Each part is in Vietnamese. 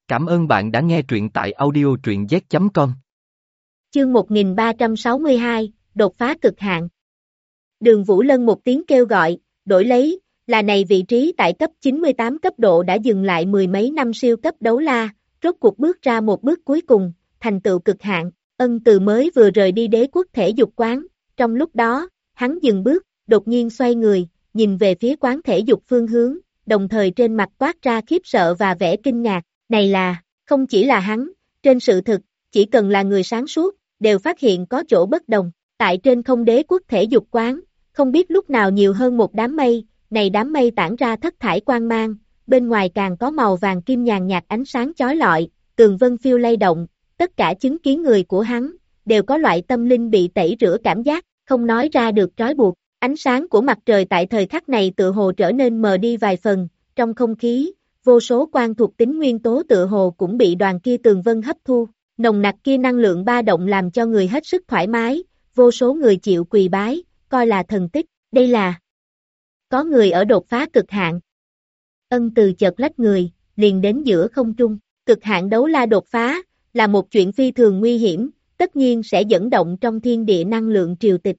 Cảm ơn bạn đã nghe truyện tại audio truyện z.com. Chương 1362, đột phá cực hạn. Đường Vũ Lân một tiếng kêu gọi, đổi lấy, là này vị trí tại cấp 98 cấp độ đã dừng lại mười mấy năm siêu cấp đấu la, rốt cuộc bước ra một bước cuối cùng, thành tựu cực hạn. Ân Từ mới vừa rời đi đế quốc thể dục quán, trong lúc đó, hắn dừng bước, đột nhiên xoay người, nhìn về phía quán thể dục phương hướng, đồng thời trên mặt toát ra khiếp sợ và vẻ kinh ngạc. Này là, không chỉ là hắn, trên sự thực, chỉ cần là người sáng suốt, đều phát hiện có chỗ bất đồng. Tại trên không đế quốc thể dục quán, không biết lúc nào nhiều hơn một đám mây, này đám mây tản ra thất thải quang mang, bên ngoài càng có màu vàng kim nhàn nhạt ánh sáng chói lọi, tường vân phiêu lay động, tất cả chứng kiến người của hắn, đều có loại tâm linh bị tẩy rửa cảm giác, không nói ra được trói buộc. Ánh sáng của mặt trời tại thời khắc này tựa hồ trở nên mờ đi vài phần, trong không khí, vô số quang thuộc tính nguyên tố tựa hồ cũng bị đoàn kia tường vân hấp thu, nồng nặc kia năng lượng ba động làm cho người hết sức thoải mái, vô số người chịu quỳ bái, coi là thần tích, đây là có người ở đột phá cực hạn. Ân Từ chợt lách người, liền đến giữa không trung, cực hạn đấu la đột phá, là một chuyện phi thường nguy hiểm, tất nhiên sẽ dẫn động trong thiên địa năng lượng triều tịch.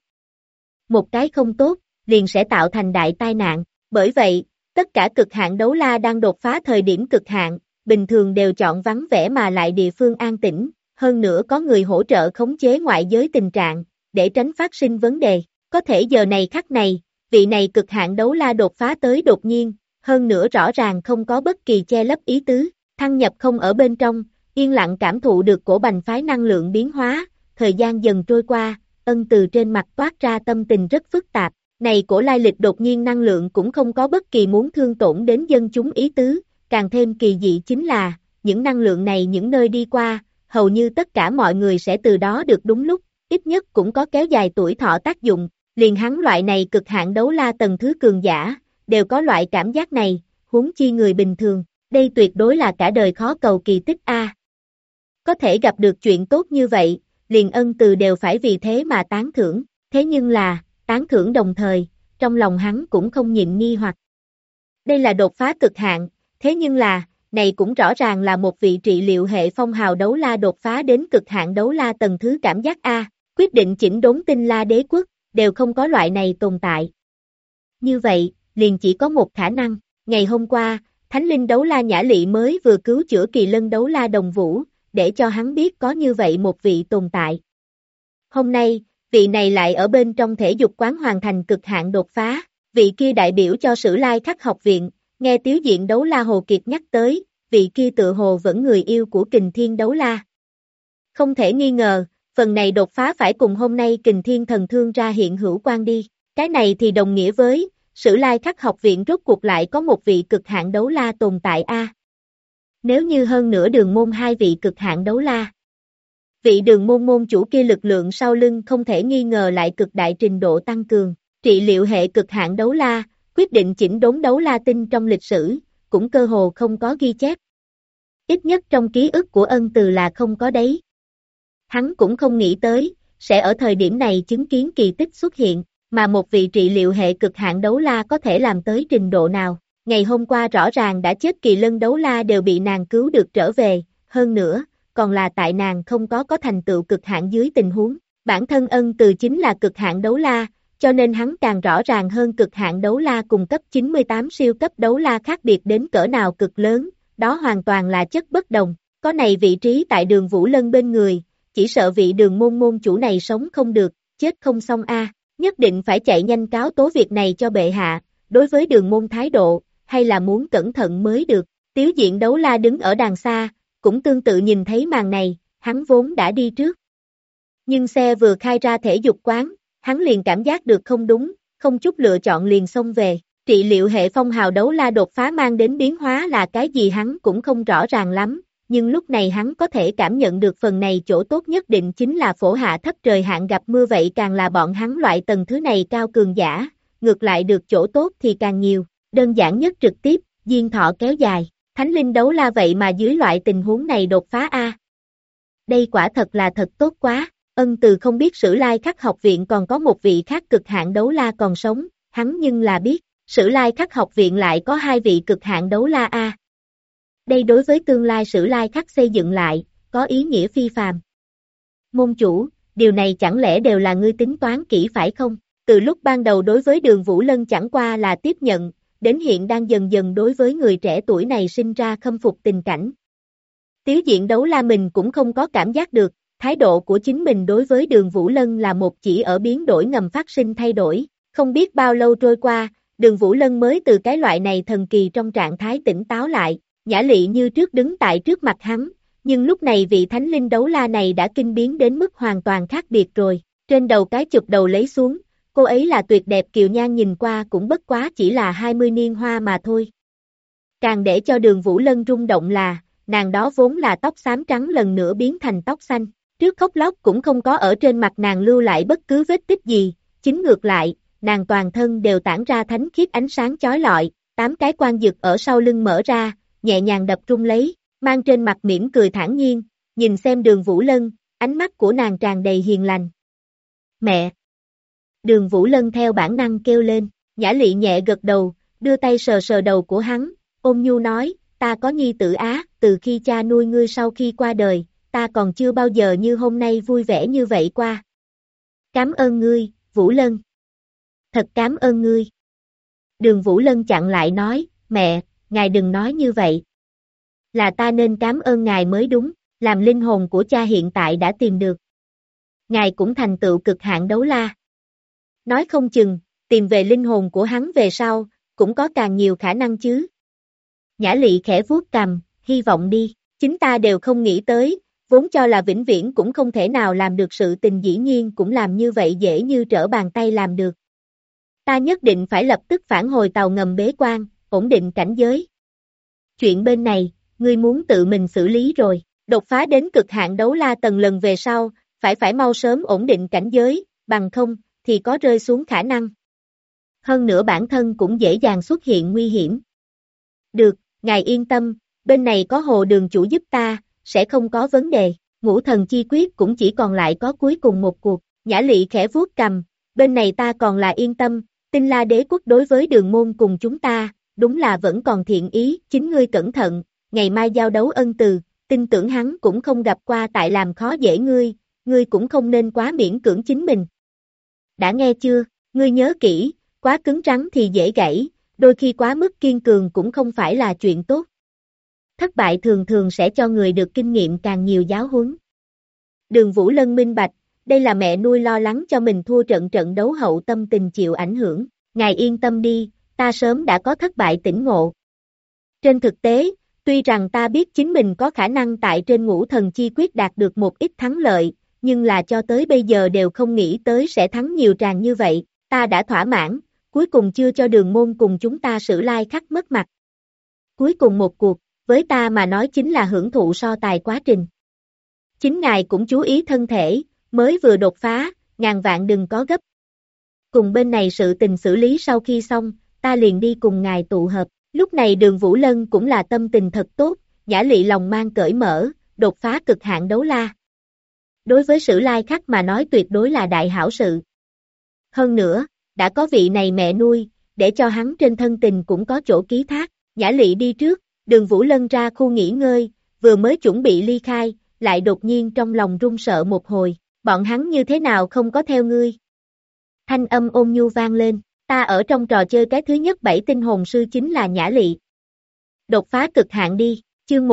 Một cái không tốt, liền sẽ tạo thành đại tai nạn, bởi vậy, tất cả cực hạn đấu la đang đột phá thời điểm cực hạn, bình thường đều chọn vắng vẻ mà lại địa phương an tĩnh, hơn nữa có người hỗ trợ khống chế ngoại giới tình trạng, để tránh phát sinh vấn đề. Có thể giờ này khắc này, vị này cực hạn đấu la đột phá tới đột nhiên, hơn nữa rõ ràng không có bất kỳ che lấp ý tứ, thăng nhập không ở bên trong, yên lặng cảm thụ được cổ bành phái năng lượng biến hóa, thời gian dần trôi qua, Ân Từ trên mặt toát ra tâm tình rất phức tạp. Này cổ lai lịch đột nhiên năng lượng cũng không có bất kỳ muốn thương tổn đến dân chúng ý tứ, càng thêm kỳ dị chính là, những năng lượng này những nơi đi qua, hầu như tất cả mọi người sẽ từ đó được đúng lúc, ít nhất cũng có kéo dài tuổi thọ tác dụng, liền hắn loại này cực hạn đấu la tầng thứ cường giả, đều có loại cảm giác này, huống chi người bình thường, đây tuyệt đối là cả đời khó cầu kỳ tích a. Có thể gặp được chuyện tốt như vậy, liền Ân Từ đều phải vì thế mà tán thưởng, thế nhưng là, tán thưởng đồng thời, trong lòng hắn cũng không nhịn nghi hoặc. Đây là đột phá cực hạn, thế nhưng là, này cũng rõ ràng là một vị trị liệu hệ phong hào đấu la đột phá đến cực hạn đấu la tầng thứ cảm giác A, quyết định chỉnh đốn tinh la đế quốc, đều không có loại này tồn tại. Như vậy, liền chỉ có một khả năng, ngày hôm qua, Thánh linh đấu la Nhã Lị mới vừa cứu chữa kỳ lân đấu la Đồng Vũ, để cho hắn biết có như vậy một vị tồn tại. Hôm nay, vị này lại ở bên trong thể dục quán hoàn thành cực hạn đột phá, vị kia đại biểu cho Sử Lai Khắc học viện, nghe Tiếu Diện đấu la Hồ Kiệt nhắc tới, vị kia tự hồ vẫn người yêu của Kình Thiên đấu la. Không thể nghi ngờ, phần này đột phá phải cùng hôm nay Kình Thiên thần thương ra hiện hữu quan đi, cái này thì đồng nghĩa với, Sử Lai Khắc học viện rốt cuộc lại có một vị cực hạn đấu la tồn tại a. Nếu như hơn nữa Đường Môn hai vị cực hạn đấu la, vị Đường Môn môn chủ kia lực lượng sau lưng không thể nghi ngờ lại cực đại trình độ tăng cường, trị liệu hệ cực hạn đấu la, quyết định chỉnh đốn đấu la tinh trong lịch sử, cũng cơ hồ không có ghi chép. Ít nhất trong ký ức của Ân Từ là không có đấy. Hắn cũng không nghĩ tới, sẽ ở thời điểm này chứng kiến kỳ tích xuất hiện, mà một vị trị liệu hệ cực hạn đấu la có thể làm tới trình độ nào. Ngày hôm qua rõ ràng đã chết kỳ lân đấu la đều bị nàng cứu được trở về, hơn nữa, còn là tại nàng không có thành tựu cực hạn dưới tình huống. Bản thân Ân Từ chính là cực hạn đấu la, cho nên hắn càng rõ ràng hơn cực hạn đấu la cùng cấp 98 siêu cấp đấu la khác biệt đến cỡ nào cực lớn, đó hoàn toàn là chất bất đồng. Có này vị trí tại Đường Vũ Lân bên người, chỉ sợ vị Đường Môn môn chủ này sống không được, chết không xong a, nhất định phải chạy nhanh cáo tố việc này cho bệ hạ, đối với Đường Môn thái độ, hay là muốn cẩn thận mới được. Tiếu Diện đấu la đứng ở đàng xa, cũng tương tự nhìn thấy màn này, hắn vốn đã đi trước. Nhưng xe vừa khai ra thể dục quán, hắn liền cảm giác được không đúng, không chút lựa chọn liền xông về. Trị liệu hệ phong hào đấu la đột phá mang đến biến hóa là cái gì hắn cũng không rõ ràng lắm, nhưng lúc này hắn có thể cảm nhận được phần này chỗ tốt nhất định chính là phổ hạ thấp trời hạn gặp mưa, vậy càng là bọn hắn loại tầng thứ này cao cường giả, ngược lại được chỗ tốt thì càng nhiều. Đơn giản nhất trực tiếp, diên thọ kéo dài, Thánh linh đấu la vậy mà dưới loại tình huống này đột phá a. Đây quả thật là thật tốt quá. Ân Từ không biết Sử Lai Khắc học viện còn có một vị khác cực hạn đấu la còn sống, hắn nhưng là biết, Sử Lai Khắc học viện lại có hai vị cực hạn đấu la a. Đây đối với tương lai Sử Lai Khắc xây dựng lại, có ý nghĩa phi phàm. Môn chủ, điều này chẳng lẽ đều là ngươi tính toán kỹ phải không? Từ lúc ban đầu đối với Đường Vũ Lân chẳng qua là tiếp nhận, đến hiện đang dần dần đối với người trẻ tuổi này sinh ra khâm phục tình cảnh. Tiếu diện đấu la mình cũng không có cảm giác được, thái độ của chính mình đối với Đường Vũ Lân là một chỉ ở biến đổi ngầm phát sinh thay đổi. Không biết bao lâu trôi qua, Đường Vũ Lân mới từ cái loại này thần kỳ trong trạng thái tỉnh táo lại, Nhã Lị như trước đứng tại trước mặt hắn, nhưng lúc này vị thánh linh đấu la này đã kinh biến đến mức hoàn toàn khác biệt rồi, trên đầu cái chụp đầu lấy xuống, cô ấy là tuyệt đẹp kiều nhan nhìn qua cũng bất quá chỉ là 20 niên hoa mà thôi. Càng để cho Đường Vũ Lân rung động là, nàng đó vốn là tóc xám trắng lần nữa biến thành tóc xanh, trước khóc lóc cũng không có ở trên mặt nàng lưu lại bất cứ vết tích gì, chính ngược lại, nàng toàn thân đều tản ra thánh khiết ánh sáng chói lọi, 8 cái quan dực ở sau lưng mở ra, nhẹ nhàng đập rung lấy, mang trên mặt mỉm cười thản nhiên, nhìn xem Đường Vũ Lân, ánh mắt của nàng tràn đầy hiền lành. Mẹ! Đường Vũ Lân theo bản năng kêu lên, Nhã Lị nhẹ gật đầu, đưa tay sờ sờ đầu của hắn, ôn nhu nói, ta có nhi tử á, từ khi cha nuôi ngươi sau khi qua đời, ta còn chưa bao giờ như hôm nay vui vẻ như vậy qua. Cảm ơn ngươi, Vũ Lân. Thật cảm ơn ngươi. Đường Vũ Lân chặn lại nói, mẹ, ngài đừng nói như vậy. Là ta nên cảm ơn ngài mới đúng, làm linh hồn của cha hiện tại đã tìm được. Ngài cũng thành tựu cực hạn đấu la. Nói không chừng, tìm về linh hồn của hắn về sau, cũng có càng nhiều khả năng chứ. Nhã Lị khẽ vuốt cằm, hy vọng đi, chính ta đều không nghĩ tới, vốn cho là vĩnh viễn cũng không thể nào làm được sự tình dĩ nhiên cũng làm như vậy dễ như trở bàn tay làm được. Ta nhất định phải lập tức phản hồi tàu ngầm bế quan, ổn định cảnh giới. Chuyện bên này, ngươi muốn tự mình xử lý rồi, đột phá đến cực hạn đấu la tầng lần về sau, phải mau sớm ổn định cảnh giới, bằng không, thì có rơi xuống khả năng. Hơn nữa bản thân cũng dễ dàng xuất hiện nguy hiểm. Được, ngài yên tâm, bên này có Hồ Đường chủ giúp ta, sẽ không có vấn đề, Ngũ Thần Chi Quyết cũng chỉ còn lại có cuối cùng một cuộc, Nhã Lị khẽ vuốt cằm, bên này ta còn là yên tâm, Tinh La Đế Quốc đối với Đường môn cùng chúng ta, đúng là vẫn còn thiện ý, chính ngươi cẩn thận, ngày mai giao đấu ân từ, tin tưởng hắn cũng không gặp qua tại làm khó dễ ngươi cũng không nên quá miễn cưỡng chính mình. Đã nghe chưa, ngươi nhớ kỹ, quá cứng rắn thì dễ gãy, đôi khi quá mức kiên cường cũng không phải là chuyện tốt. Thất bại thường thường sẽ cho người được kinh nghiệm càng nhiều giáo huấn. Đường Vũ Lân minh bạch, đây là mẹ nuôi lo lắng cho mình thua trận đấu hậu tâm tình chịu ảnh hưởng, ngài yên tâm đi, ta sớm đã có thất bại tỉnh ngộ. Trên thực tế, tuy rằng ta biết chính mình có khả năng tại trên Ngũ Thần Chi Quyết đạt được một ít thắng lợi, nhưng là cho tới bây giờ đều không nghĩ tới sẽ thắng nhiều tràng như vậy, ta đã thỏa mãn, cuối cùng chưa cho Đường môn cùng chúng ta Sử Lai Khắc mất mặt. Cuối cùng một cuộc, với ta mà nói chính là hưởng thụ so tài quá trình. Chính ngài cũng chú ý thân thể, mới vừa đột phá, ngàn vạn đừng có gấp. Cùng bên này sự tình xử lý sau khi xong, ta liền đi cùng ngài tụ hợp. Lúc này Đường Vũ Lân cũng là tâm tình thật tốt, Nhã Lị lòng mang cởi mở, đột phá cực hạn đấu la. Đối với Sử Lai Khắc mà nói tuyệt đối là đại hảo sự. Hơn nữa, đã có vị này mẹ nuôi, để cho hắn trên thân tình cũng có chỗ ký thác. Nhã Lị đi trước, Đường Vũ Lân ra khu nghỉ ngơi, vừa mới chuẩn bị ly khai, lại đột nhiên trong lòng run sợ một hồi, bọn hắn như thế nào không có theo ngươi. Thanh âm ôn nhu vang lên, ta ở trong trò chơi cái thứ nhất 7 tinh hồn sư chính là Nhã Lị. Đột phá cực hạn đi, chương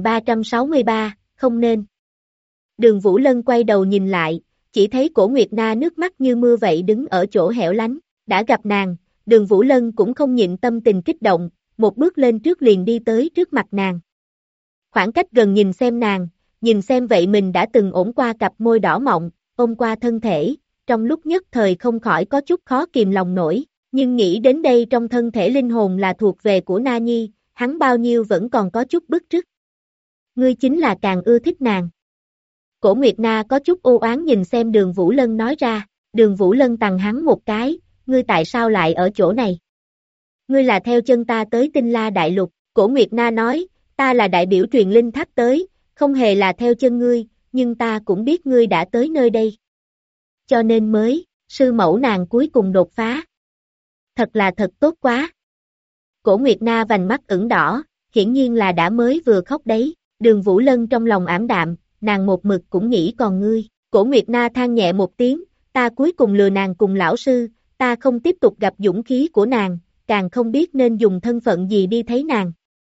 1363, không nên. Đường Vũ Lân quay đầu nhìn lại, chỉ thấy Cổ Nguyệt Na nước mắt như mưa vậy đứng ở chỗ hẻo lánh, đã gặp nàng, Đường Vũ Lân cũng không nhịn tâm tình kích động, một bước lên trước liền đi tới trước mặt nàng. Khoảng cách gần nhìn xem nàng, nhìn xem vậy mình đã từng ổn qua cặp môi đỏ mọng, ôm qua thân thể, trong lúc nhất thời không khỏi có chút khó kìm lòng nổi, nhưng nghĩ đến đây trong thân thể linh hồn là thuộc về của Na Nhi, hắn bao nhiêu vẫn còn có chút bức rứt. Ngươi chính là càng ưa thích nàng. Cổ Nguyệt Na có chút u oán nhìn xem Đường Vũ Lân nói ra, Đường Vũ Lân tằng hắn một cái, ngươi tại sao lại ở chỗ này? Ngươi là theo chân ta tới Tinh La Đại Lục, Cổ Nguyệt Na nói, ta là đại biểu truyền linh tháp tới, không hề là theo chân ngươi, nhưng ta cũng biết ngươi đã tới nơi đây. Cho nên mới, sư mẫu nàng cuối cùng đột phá. Thật là thật tốt quá. Cổ Nguyệt Na vành mắt ửng đỏ, hiển nhiên là đã mới vừa khóc đấy. Đường Vũ Lân trong lòng ảm đạm, nàng một mực cũng nghĩ còn ngươi. Cổ Nguyệt Na than nhẹ một tiếng, ta cuối cùng lừa nàng cùng lão sư, ta không tiếp tục gặp dũng khí của nàng, càng không biết nên dùng thân phận gì đi thấy nàng.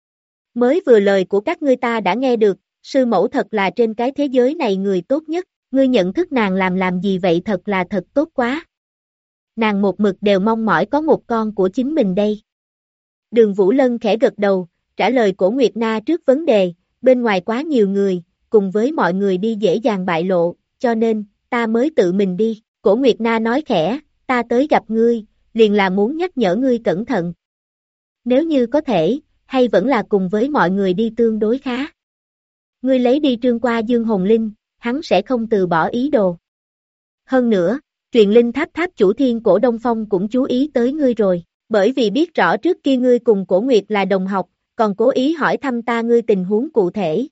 Mới vừa lời của các ngươi ta đã nghe được, sư mẫu thật là trên cái thế giới này người tốt nhất, ngươi nhận thức nàng làm gì vậy thật là thật tốt quá. Nàng một mực đều mong mỏi có một con của chính mình đây. Đường Vũ Lân khẽ gật đầu, trả lời Cổ Nguyệt Na trước vấn đề, bên ngoài quá nhiều người, cùng với mọi người đi dễ dàng bại lộ, cho nên, ta mới tự mình đi. Cổ Nguyệt Na nói khẽ, ta tới gặp ngươi, liền là muốn nhắc nhở ngươi cẩn thận. Nếu như có thể, hay vẫn là cùng với mọi người đi tương đối khá. Ngươi lấy đi Trương qua Dương Hồn Linh, hắn sẽ không từ bỏ ý đồ. Hơn nữa, truyền linh tháp tháp chủ Thiên Cổ Đông Phong cũng chú ý tới ngươi rồi, bởi vì biết rõ trước kia ngươi cùng Cổ Nguyệt là đồng học, còn cố ý hỏi thăm ta ngươi tình huống cụ thể.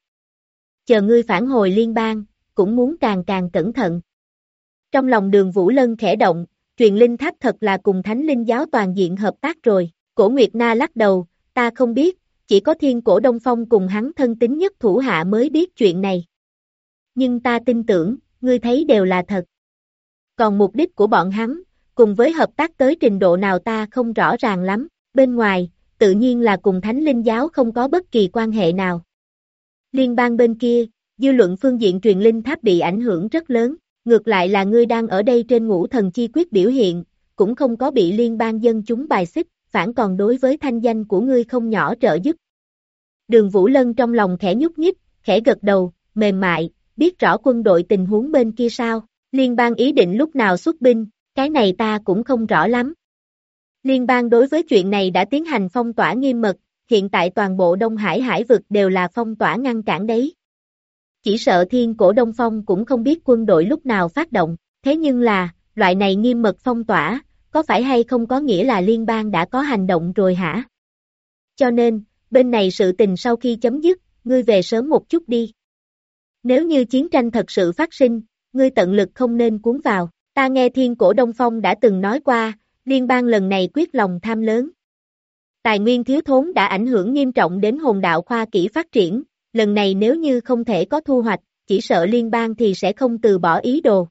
Chờ ngươi phản hồi liên bang, cũng muốn càng cẩn thận. Trong lòng Đường Vũ Lân khẽ động, truyền linh tháp thật là cùng Thánh Linh giáo toàn diện hợp tác rồi. Cổ Nguyệt Na lắc đầu, ta không biết, chỉ có Thiên Cổ Đông Phong cùng hắn thân tín nhất thủ hạ mới biết chuyện này. Nhưng ta tin tưởng, ngươi thấy đều là thật. Còn mục đích của bọn hắn, cùng với hợp tác tới trình độ nào ta không rõ ràng lắm, bên ngoài, tự nhiên là cùng Thánh Linh giáo không có bất kỳ quan hệ nào. Liên bang bên kia, dư luận phương diện truyền linh tháp bị ảnh hưởng rất lớn, ngược lại là ngươi đang ở đây trên Ngũ Thần Chi Quyết biểu hiện, cũng không có bị liên bang dân chúng bài xích, phản còn đối với thanh danh của ngươi không nhỏ trợ giúp. Đường Vũ Lân trong lòng khẽ nhúc nhích, khẽ gật đầu, mềm mại, biết rõ quân đội tình huống bên kia sao, liên bang ý định lúc nào xuất binh, cái này ta cũng không rõ lắm. Liên bang đối với chuyện này đã tiến hành phong tỏa nghiêm mật, hiện tại toàn bộ Đông Hải hải vực đều là phong tỏa ngăn cản đấy. Chỉ sợ Thiên Cổ Đông Phong cũng không biết quân đội lúc nào phát động, thế nhưng là, loại này nghiêm mật phong tỏa, có phải hay không có nghĩa là liên bang đã có hành động rồi hả? Cho nên, bên này sự tình sau khi chấm dứt, ngươi về sớm một chút đi. Nếu như chiến tranh thật sự phát sinh, ngươi tận lực không nên cuốn vào, ta nghe Thiên Cổ Đông Phong đã từng nói qua, liên bang lần này quyết lòng tham lớn. Tài nguyên thiếu thốn đã ảnh hưởng nghiêm trọng đến hồn đạo khoa kỹ phát triển, lần này nếu như không thể có thu hoạch, chỉ sợ liên bang thì sẽ không từ bỏ ý đồ.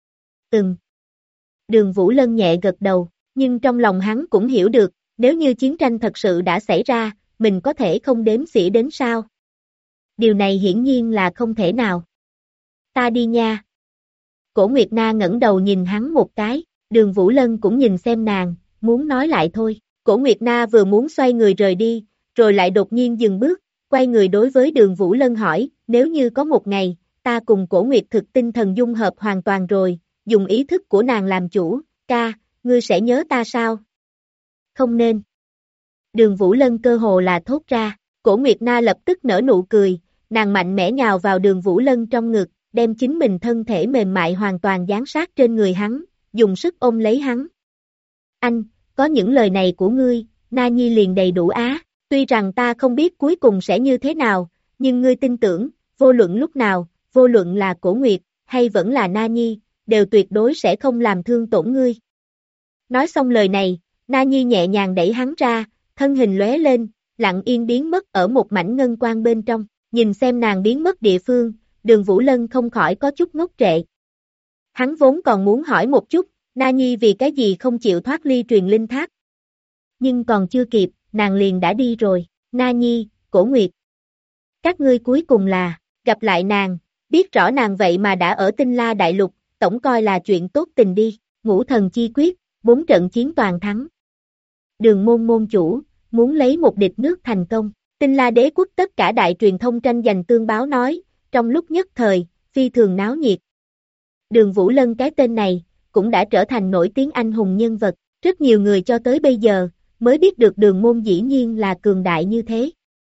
Đường Vũ Lân nhẹ gật đầu, nhưng trong lòng hắn cũng hiểu được, nếu như chiến tranh thật sự đã xảy ra, mình có thể không đếm xỉa đến sao? Điều này hiển nhiên là không thể nào. Ta đi nha. Cổ Nguyệt Na ngẩng đầu nhìn hắn một cái, Đường Vũ Lân cũng nhìn xem nàng, muốn nói lại thôi. Cổ Nguyệt Na vừa muốn xoay người rời đi, rồi lại đột nhiên dừng bước, quay người đối với Đường Vũ Lân hỏi, nếu như có một ngày, ta cùng Cổ Nguyệt thực tinh thần dung hợp hoàn toàn rồi, dùng ý thức của nàng làm chủ, ca, ngươi sẽ nhớ ta sao? Không nên. Đường Vũ Lân cơ hồ là thốt ra, Cổ Nguyệt Na lập tức nở nụ cười, nàng mạnh mẽ nhào vào Đường Vũ Lân trong ngực, đem chính mình thân thể mềm mại hoàn toàn dán sát trên người hắn, dùng sức ôm lấy hắn. Anh, có những lời này của ngươi, Na Nhi liền đầy đủ á, tuy rằng ta không biết cuối cùng sẽ như thế nào, nhưng ngươi tin tưởng, vô luận lúc nào, vô luận là Cổ Nguyệt, hay vẫn là Na Nhi, đều tuyệt đối sẽ không làm thương tổn ngươi. Nói xong lời này, Na Nhi nhẹ nhàng đẩy hắn ra, thân hình lóe lên, lặng yên biến mất ở một mảnh ngân quang bên trong, nhìn xem nàng biến mất địa phương, Đường Vũ Lân không khỏi có chút ngốc trệ. Hắn vốn còn muốn hỏi một chút, Na Nhi vì cái gì không chịu thoát ly truyền linh tháp. Nhưng còn chưa kịp, nàng liền đã đi rồi, Na Nhi, Cổ Nguyệt. Các ngươi cuối cùng là, gặp lại nàng, biết rõ nàng vậy mà đã ở Tinh La Đại Lục, tổng coi là chuyện tốt tình đi, Ngũ Thần Chi Quyết, 4 trận chiến toàn thắng. Đường môn môn chủ, muốn lấy một địch nước thành công, Tinh La Đế quốc tất cả đại truyền thông tranh giành tương báo nói, trong lúc nhất thời, phi thường náo nhiệt. Đường Vũ Lân cái tên này, cũng đã trở thành nổi tiếng anh hùng nhân vật, rất nhiều người cho tới bây giờ, mới biết được đường môn dĩ nhiên là cường đại như thế.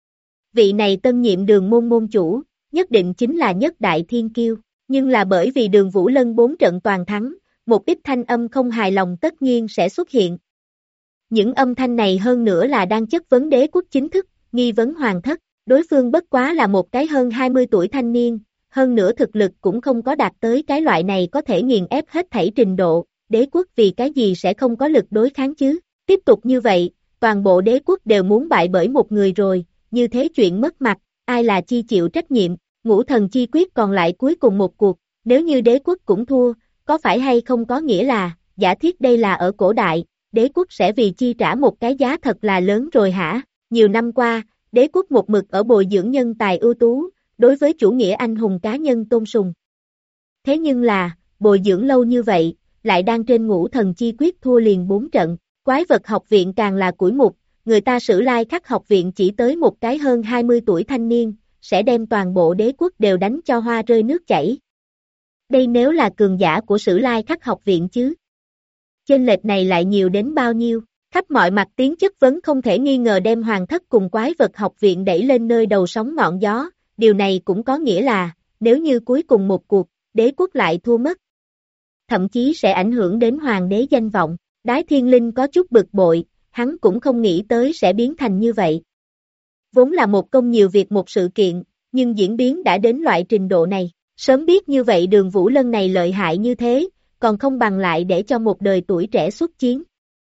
Vị này tân nhiệm đường môn môn chủ, nhất định chính là nhất đại thiên kiêu, nhưng là bởi vì đường Vũ Lân 4 trận toàn thắng, một ít thanh âm không hài lòng tất nhiên sẽ xuất hiện. Những âm thanh này hơn nữa là đang chất vấn đế quốc chính thức, nghi vấn hoàng thất, đối phương bất quá là một cái hơn 20 tuổi thanh niên, hơn nữa thực lực cũng không có đạt tới cái loại này có thể nghiền ép hết thảy trình độ, đế quốc vì cái gì sẽ không có lực đối kháng chứ, tiếp tục như vậy, toàn bộ đế quốc đều muốn bại bởi một người rồi, như thế chuyện mất mặt, ai là chi chịu trách nhiệm, Ngũ Thần Chi Quyết còn lại cuối cùng một cuộc, nếu như đế quốc cũng thua, có phải hay không có nghĩa là, giả thiết đây là ở cổ đại, đế quốc sẽ vì chi trả một cái giá thật là lớn rồi hả? Nhiều năm qua, đế quốc một mực ở bồi dưỡng nhân tài ưu tú, đối với chủ nghĩa anh hùng cá nhân tôn sùng. Thế nhưng là, bồi dưỡng lâu như vậy, lại đang trên Ngũ Thần Chi Quyết thua liền 4 trận, quái vật học viện càng là củi mục, người ta Sử Lai Khắc học viện chỉ tới một cái hơn 20 tuổi thanh niên, sẽ đem toàn bộ đế quốc đều đánh cho hoa rơi nước chảy. Đây nếu là cường giả của Sử Lai Khắc học viện chứ. Chênh lệch này lại nhiều đến bao nhiêu, khắp mọi mặt tiếng chất vấn không thể nghi ngờ đem Hoàng Thất cùng quái vật học viện đẩy lên nơi đầu sóng ngọn gió, điều này cũng có nghĩa là, nếu như cuối cùng một cuộc, đế quốc lại thua mất. Thậm chí sẽ ảnh hưởng đến hoàng đế danh vọng, Đái Thiên Linh có chút bực bội, hắn cũng không nghĩ tới sẽ biến thành như vậy. Vốn là một công nhiều việc một sự kiện, nhưng diễn biến đã đến loại trình độ này, sớm biết như vậy Đường Vũ Lân này lợi hại như thế, còn không bằng lại để cho một đời tuổi trẻ xuất chiến.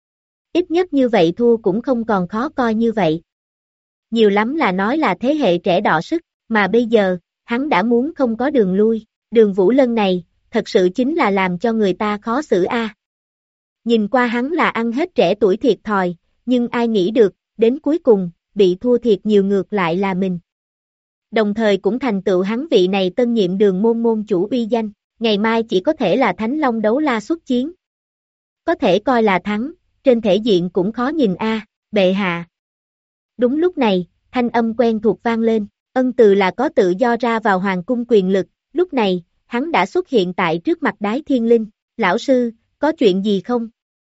Ít nhất như vậy thua cũng không còn khó coi như vậy. Nhiều lắm là nói là thế hệ trẻ đọ sức, mà bây giờ, hắn đã muốn không có đường lui, Đường Vũ Lân này, thật sự chính là làm cho người ta khó xử a. Nhìn qua hắn là ăn hết trẻ tuổi thiệt thòi, nhưng ai nghĩ được, đến cuối cùng, bị thua thiệt nhiều ngược lại là mình. Đồng thời cũng thành tựu hắn vị này tân nhiệm Đường môn môn chủ uy danh, ngày mai chỉ có thể là Thánh Long đấu la xuất chiến. Có thể coi là thắng, trên thể diện cũng khó nhìn a, bệ hạ. Đúng lúc này, thanh âm quen thuộc vang lên, Ân Từ là có tự do ra vào hoàng cung quyền lực, lúc này, hắn đã xuất hiện tại trước mặt Đái Thiên Linh, lão sư, có chuyện gì không?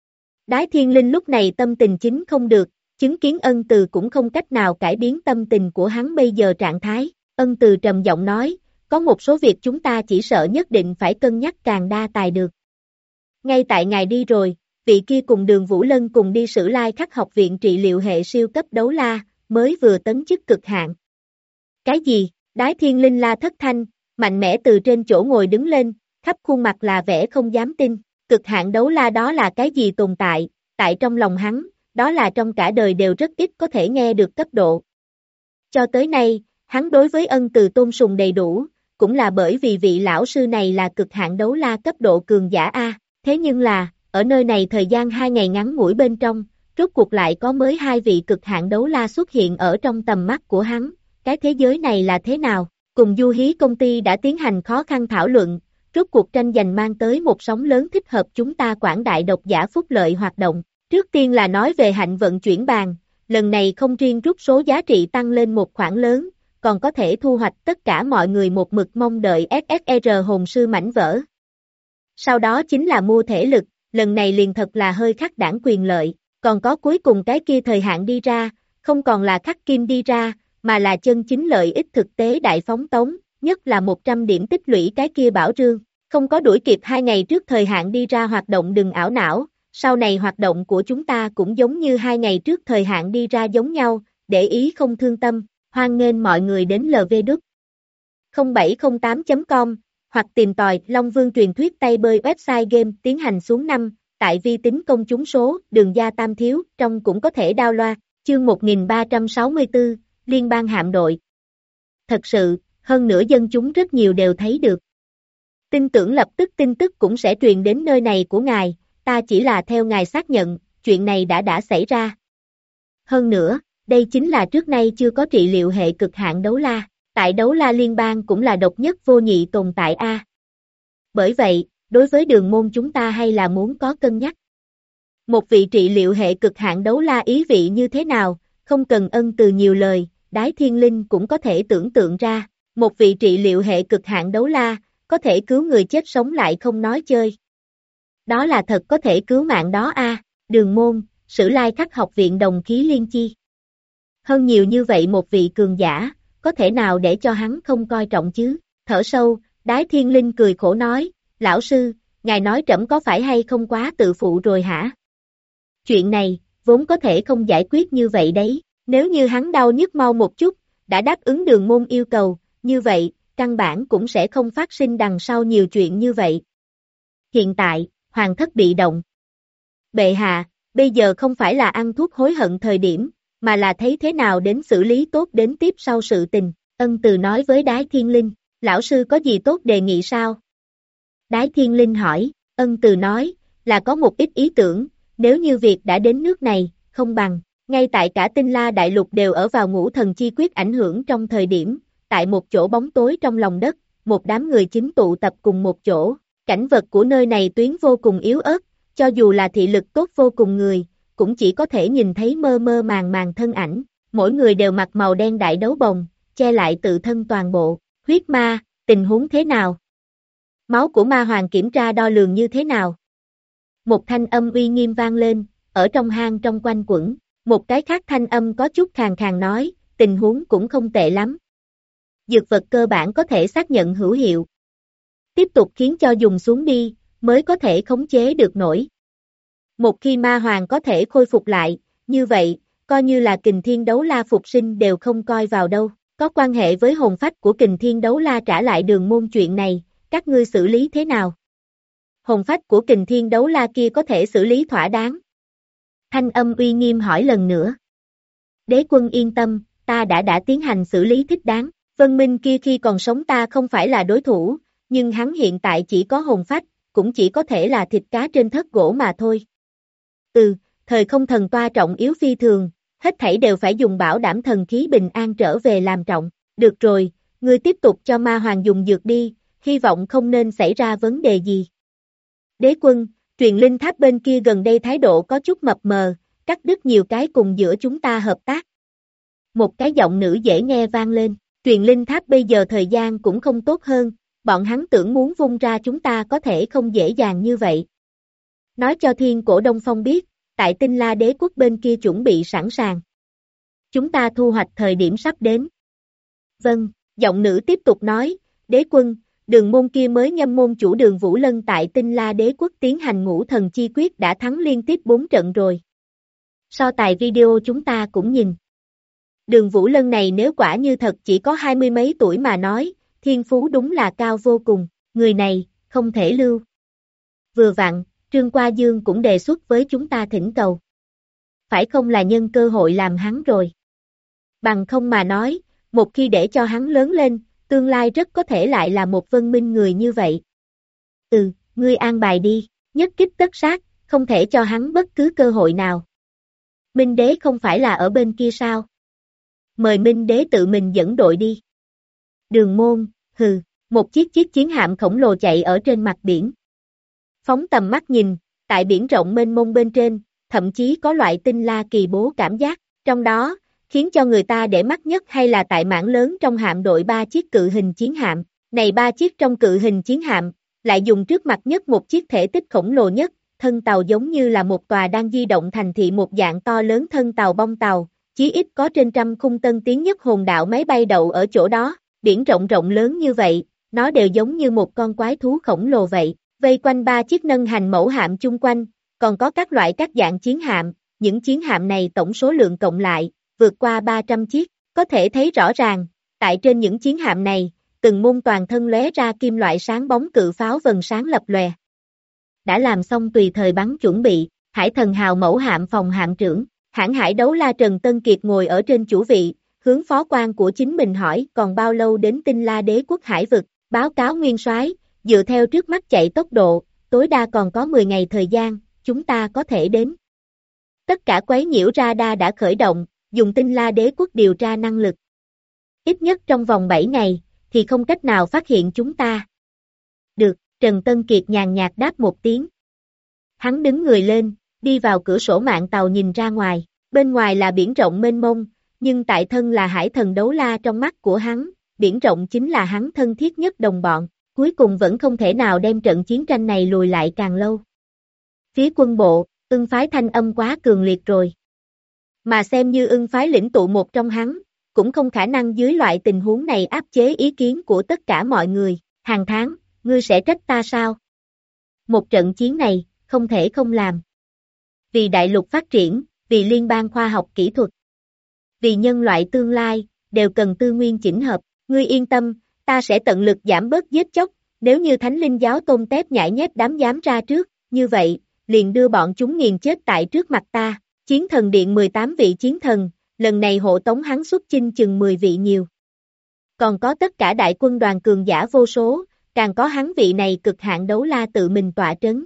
Đái Thiên Linh lúc này tâm tình chính không được, chứng kiến Ân Từ cũng không cách nào cải biến tâm tình của hắn bây giờ trạng thái, Ân Từ trầm giọng nói, có một số việc chúng ta chỉ sợ nhất định phải cân nhắc càng đa tài được. Ngay tại ngài đi rồi, vị kia cùng Đường Vũ Lân cùng đi Sử Lai Khắc học viện trị liệu hệ siêu cấp đấu la, mới vừa tấn chức cực hạn. Cái gì? Đái Thiên Linh la thất thanh, mạnh mẽ từ trên chỗ ngồi đứng lên, khắp khuôn mặt là vẻ không dám tin, cực hạn đấu la đó là cái gì tồn tại, tại trong lòng hắn, đó là trong cả đời đều rất ít có thể nghe được cấp độ. Cho tới nay, hắn đối với Ân Từ tôn sùng đầy đủ, cũng là bởi vì vị lão sư này là cực hạn đấu la cấp độ cường giả A, thế nhưng là, ở nơi này thời gian 2 ngày ngắn ngủi bên trong, rốt cuộc lại có mới 2 vị cực hạn đấu la xuất hiện ở trong tầm mắt của hắn, cái thế giới này là thế nào? Cùng Du Hí công ty đã tiến hành khó khăn thảo luận, rốt cuộc tranh giành mang tới một sóng lớn thích hợp chúng ta quảng đại độc giả phúc lợi hoạt động. Trước tiên là nói về hạnh vận chuyển bàn, lần này không riêng rút số giá trị tăng lên một khoản lớn, còn có thể thu hoạch tất cả mọi người một mực mong đợi SSR hồn sư mảnh vỡ. Sau đó chính là mua thể lực, lần này liền thật là hơi khắc đảng quyền lợi, còn có cuối cùng cái kia thời hạn đi ra, không còn là khắc kim đi ra, mà là chân chính lợi ích thực tế đại phóng tống, nhất là 100 điểm tích lũy cái kia bảo rương, không có đuổi kịp 2 ngày trước thời hạn đi ra hoạt động đừng ảo não, sau này hoạt động của chúng ta cũng giống như 2 ngày trước thời hạn đi ra giống nhau, để ý không thương tâm, hoan nghênh mọi người đến lvduc0708.com, hoặc tìm tòi Long Vương truyền thuyết tay bơi website game tiến hành xuống 5, tại vi tính công chúng số, đường gia tam thiếu, trong cũng có thể download, chương 1364, Liên bang hạm đội. Thật sự, hơn nữa dân chúng rất nhiều đều thấy được. Tin tưởng lập tức tin tức cũng sẽ truyền đến nơi này của ngài, ta chỉ là theo ngài xác nhận, chuyện này đã xảy ra. Hơn nữa, đây chính là trước nay chưa có trị liệu hệ cực hạn đấu la, tại đấu la liên bang cũng là độc nhất vô nhị tồn tại A. Bởi vậy, đối với Đường môn chúng ta hay là muốn có cân nhắc. Một vị trị liệu hệ cực hạn đấu la ý vị như thế nào, không cần Ân Từ nhiều lời, Đái Thiên Linh cũng có thể tưởng tượng ra, một vị trị liệu hệ cực hạn đấu la, có thể cứu người chết sống lại không nói chơi. Đó là thật có thể cứu mạng đó a. Đường môn, Sử Lai Khắc học viện đồng khí liên chi. Hơn nhiều như vậy một vị cường giả, có thể nào để cho hắn không coi trọng chứ? Thở sâu, Đái Thiên Linh cười khổ nói, lão sư, ngài nói trẫm có phải hay không quá tự phụ rồi hả? Chuyện này, vốn có thể không giải quyết như vậy đấy, nếu như hắn đau nhức mau một chút, đã đáp ứng Đường môn yêu cầu, như vậy, căn bản cũng sẽ không phát sinh đằng sau nhiều chuyện như vậy. Hiện tại, hoàng thất bị động. Bệ hạ, bây giờ không phải là ăn thuốc hối hận thời điểm, mà là thấy thế nào đến xử lý tốt đến tiếp sau sự tình. Ân Từ nói với Đái Thiên Linh, lão sư có gì tốt đề nghị sao? Đái Thiên Linh hỏi, Ân Từ nói, là có một ít ý tưởng, nếu như việc đã đến nước này, không bằng, ngay tại cả Tinh La Đại Lục đều ở vào ngũ thần chi quyết ảnh hưởng trong thời điểm, tại một chỗ bóng tối trong lòng đất, một đám người chính tụ tập cùng một chỗ, cảnh vật của nơi này tuyến vô cùng yếu ớt, cho dù là thị lực tốt vô cùng người, cũng chỉ có thể nhìn thấy mơ mơ màng màng thân ảnh, mỗi người đều mặc màu đen đại đấu bồng, che lại tự thân toàn bộ, huyết ma, tình huống thế nào? Máu của ma hoàng kiểm tra đo lường như thế nào? Một thanh âm uy nghiêm vang lên, ở trong hang trong quanh quẩn, một cái khác thanh âm có chút khàn khàn nói, tình huống cũng không tệ lắm. Dược vật cơ bản có thể xác nhận hữu hiệu. Tiếp tục khiến cho dùng xuống đi, mới có thể khống chế được nổi. Một khi ma hoàng có thể khôi phục lại, như vậy, coi như là Kình Thiên Đấu La phục sinh đều không coi vào đâu. Có quan hệ với hồn phách của Kình Thiên Đấu La trả lại Đường Môn chuyện này, các ngươi xử lý thế nào? Hồn phách của Kình Thiên Đấu La kia có thể xử lý thỏa đáng. Thanh âm uy nghiêm hỏi lần nữa. Đế quân yên tâm, ta đã tiến hành xử lý thích đáng. Vân Minh kia khi còn sống ta không phải là đối thủ, nhưng hắn hiện tại chỉ có hồn phách, cũng chỉ có thể là thịt cá trên thớt gỗ mà thôi. Thời không thần toa trọng yếu phi thường, hết thảy đều phải dùng bảo đảm thần khí bình an trở về làm trọng. Được rồi, ngươi tiếp tục cho ma hoàng dùng dược đi, hy vọng không nên xảy ra vấn đề gì. Đế quân, truyền linh tháp bên kia gần đây thái độ có chút mập mờ, cắt đứt nhiều cái cùng giữa chúng ta hợp tác. Một cái giọng nữ dễ nghe vang lên, truyền linh tháp bây giờ thời gian cũng không tốt hơn, bọn hắn tưởng muốn vung ra chúng ta có thể không dễ dàng như vậy. Nói cho Thiên Cổ Đông Phong biết, tại Tinh La Đế quốc bên kia chuẩn bị sẵn sàng. Chúng ta thu hoạch thời điểm sắp đến. Vâng, giọng nữ tiếp tục nói, đế quân, Đường Môn kia mới nhâm môn chủ Đường Vũ Lân tại Tinh La Đế quốc tiến hành ngũ thần chi quyết đã thắng liên tiếp 4 trận rồi. So tài video chúng ta cũng nhìn. Đường Vũ Lân này nếu quả như thật chỉ có 20 mấy tuổi mà nói, thiên phú đúng là cao vô cùng, người này, không thể lưu. Vừa vặn, Trương Qua Dương cũng đề xuất với chúng ta thỉnh cầu. Phải không là nhân cơ hội làm hắn rồi. Bằng không mà nói, một khi để cho hắn lớn lên, tương lai rất có thể lại là một Vân Minh người như vậy. Ngươi an bài đi, nhất kích tất sát, không thể cho hắn bất cứ cơ hội nào. Minh Đế không phải là ở bên kia sao? Mời Minh Đế tự mình dẫn đội đi. Đường Môn, một chiếc chiến hạm khổng lồ chạy ở trên mặt biển. Phóng tầm mắt nhìn, tại biển rộng mênh mông bên trên, thậm chí có loại tinh la kỳ bố cảm giác, trong đó, khiến cho người ta để mắt nhất hay là tại mảng lớn trong hạm đội 3 chiếc cự hình chiến hạm. Này 3 chiếc trong cự hình chiến hạm, lại dùng trước mặt nhất một chiếc thể tích khổng lồ nhất, thân tàu giống như là một tòa đang di động thành thị một dạng to lớn thân tàu bong tàu, chí ít có trên trăm khung tân tiến nhất hồn đạo máy bay đậu ở chỗ đó, biển rộng rộng lớn như vậy, nó đều giống như một con quái thú khổng lồ vậy, vây quanh 3 chiếc nâng hành mẫu hạm chung quanh, còn có các loại các dạng chiến hạm, những chiến hạm này tổng số lượng cộng lại, vượt qua 300 chiếc, có thể thấy rõ ràng, tại trên những chiến hạm này, từng môn toàn thân lóe ra kim loại sáng bóng cự pháo vần sáng lập lòe. Đã làm xong tùy thời bắn chuẩn bị, Hải Thần Hào mẫu hạm phòng hạm trưởng, hãng hải đấu la Trần Tân Kiệt ngồi ở trên chủ vị, hướng phó quan của chính mình hỏi còn bao lâu đến Tinh La Đế quốc hải vực, báo cáo nguyên soái, dựa theo trước mắt chạy tốc độ, tối đa còn có 10 ngày thời gian, chúng ta có thể đến. Tất cả quấy nhiễu radar đã khởi động, dùng Tinh La Đế quốc điều tra năng lực. Ít nhất trong vòng 7 ngày, thì không cách nào phát hiện chúng ta. Được, Trần Tân Kiệt nhàn nhạt đáp một tiếng. Hắn đứng người lên, đi vào cửa sổ mạn tàu nhìn ra ngoài, bên ngoài là biển rộng mênh mông, nhưng tại thân là hải thần đấu la trong mắt của hắn, biển rộng chính là hắn thân thiết nhất đồng bọn, cuối cùng vẫn không thể nào đem trận chiến tranh này lùi lại càng lâu. Phía quân bộ, Ưng phái thanh âm quá cường liệt rồi. Mà xem như Ưng phái lĩnh tụ một trong hắn, cũng không khả năng dưới loại tình huống này áp chế ý kiến của tất cả mọi người, hàng tháng, ngươi sẽ trách ta sao? Một trận chiến này, không thể không làm. Vì đại lục phát triển, vì liên bang khoa học kỹ thuật, vì nhân loại tương lai, đều cần tư nguyên chỉnh hợp, ngươi yên tâm, ta sẽ tận lực giảm bớt giết chóc, nếu như Thánh Linh giáo tôm tép nhãi nhép đám dám ra trước, như vậy, liền đưa bọn chúng nghiền chết tại trước mặt ta, chiến thần điện 18 vị chiến thần, lần này hộ tống hắn xuất chinh chừng 10 vị nhiều. Còn có tất cả đại quân đoàn cường giả vô số, càng có hắn vị này cực hạn đấu la tự mình tọa trấn.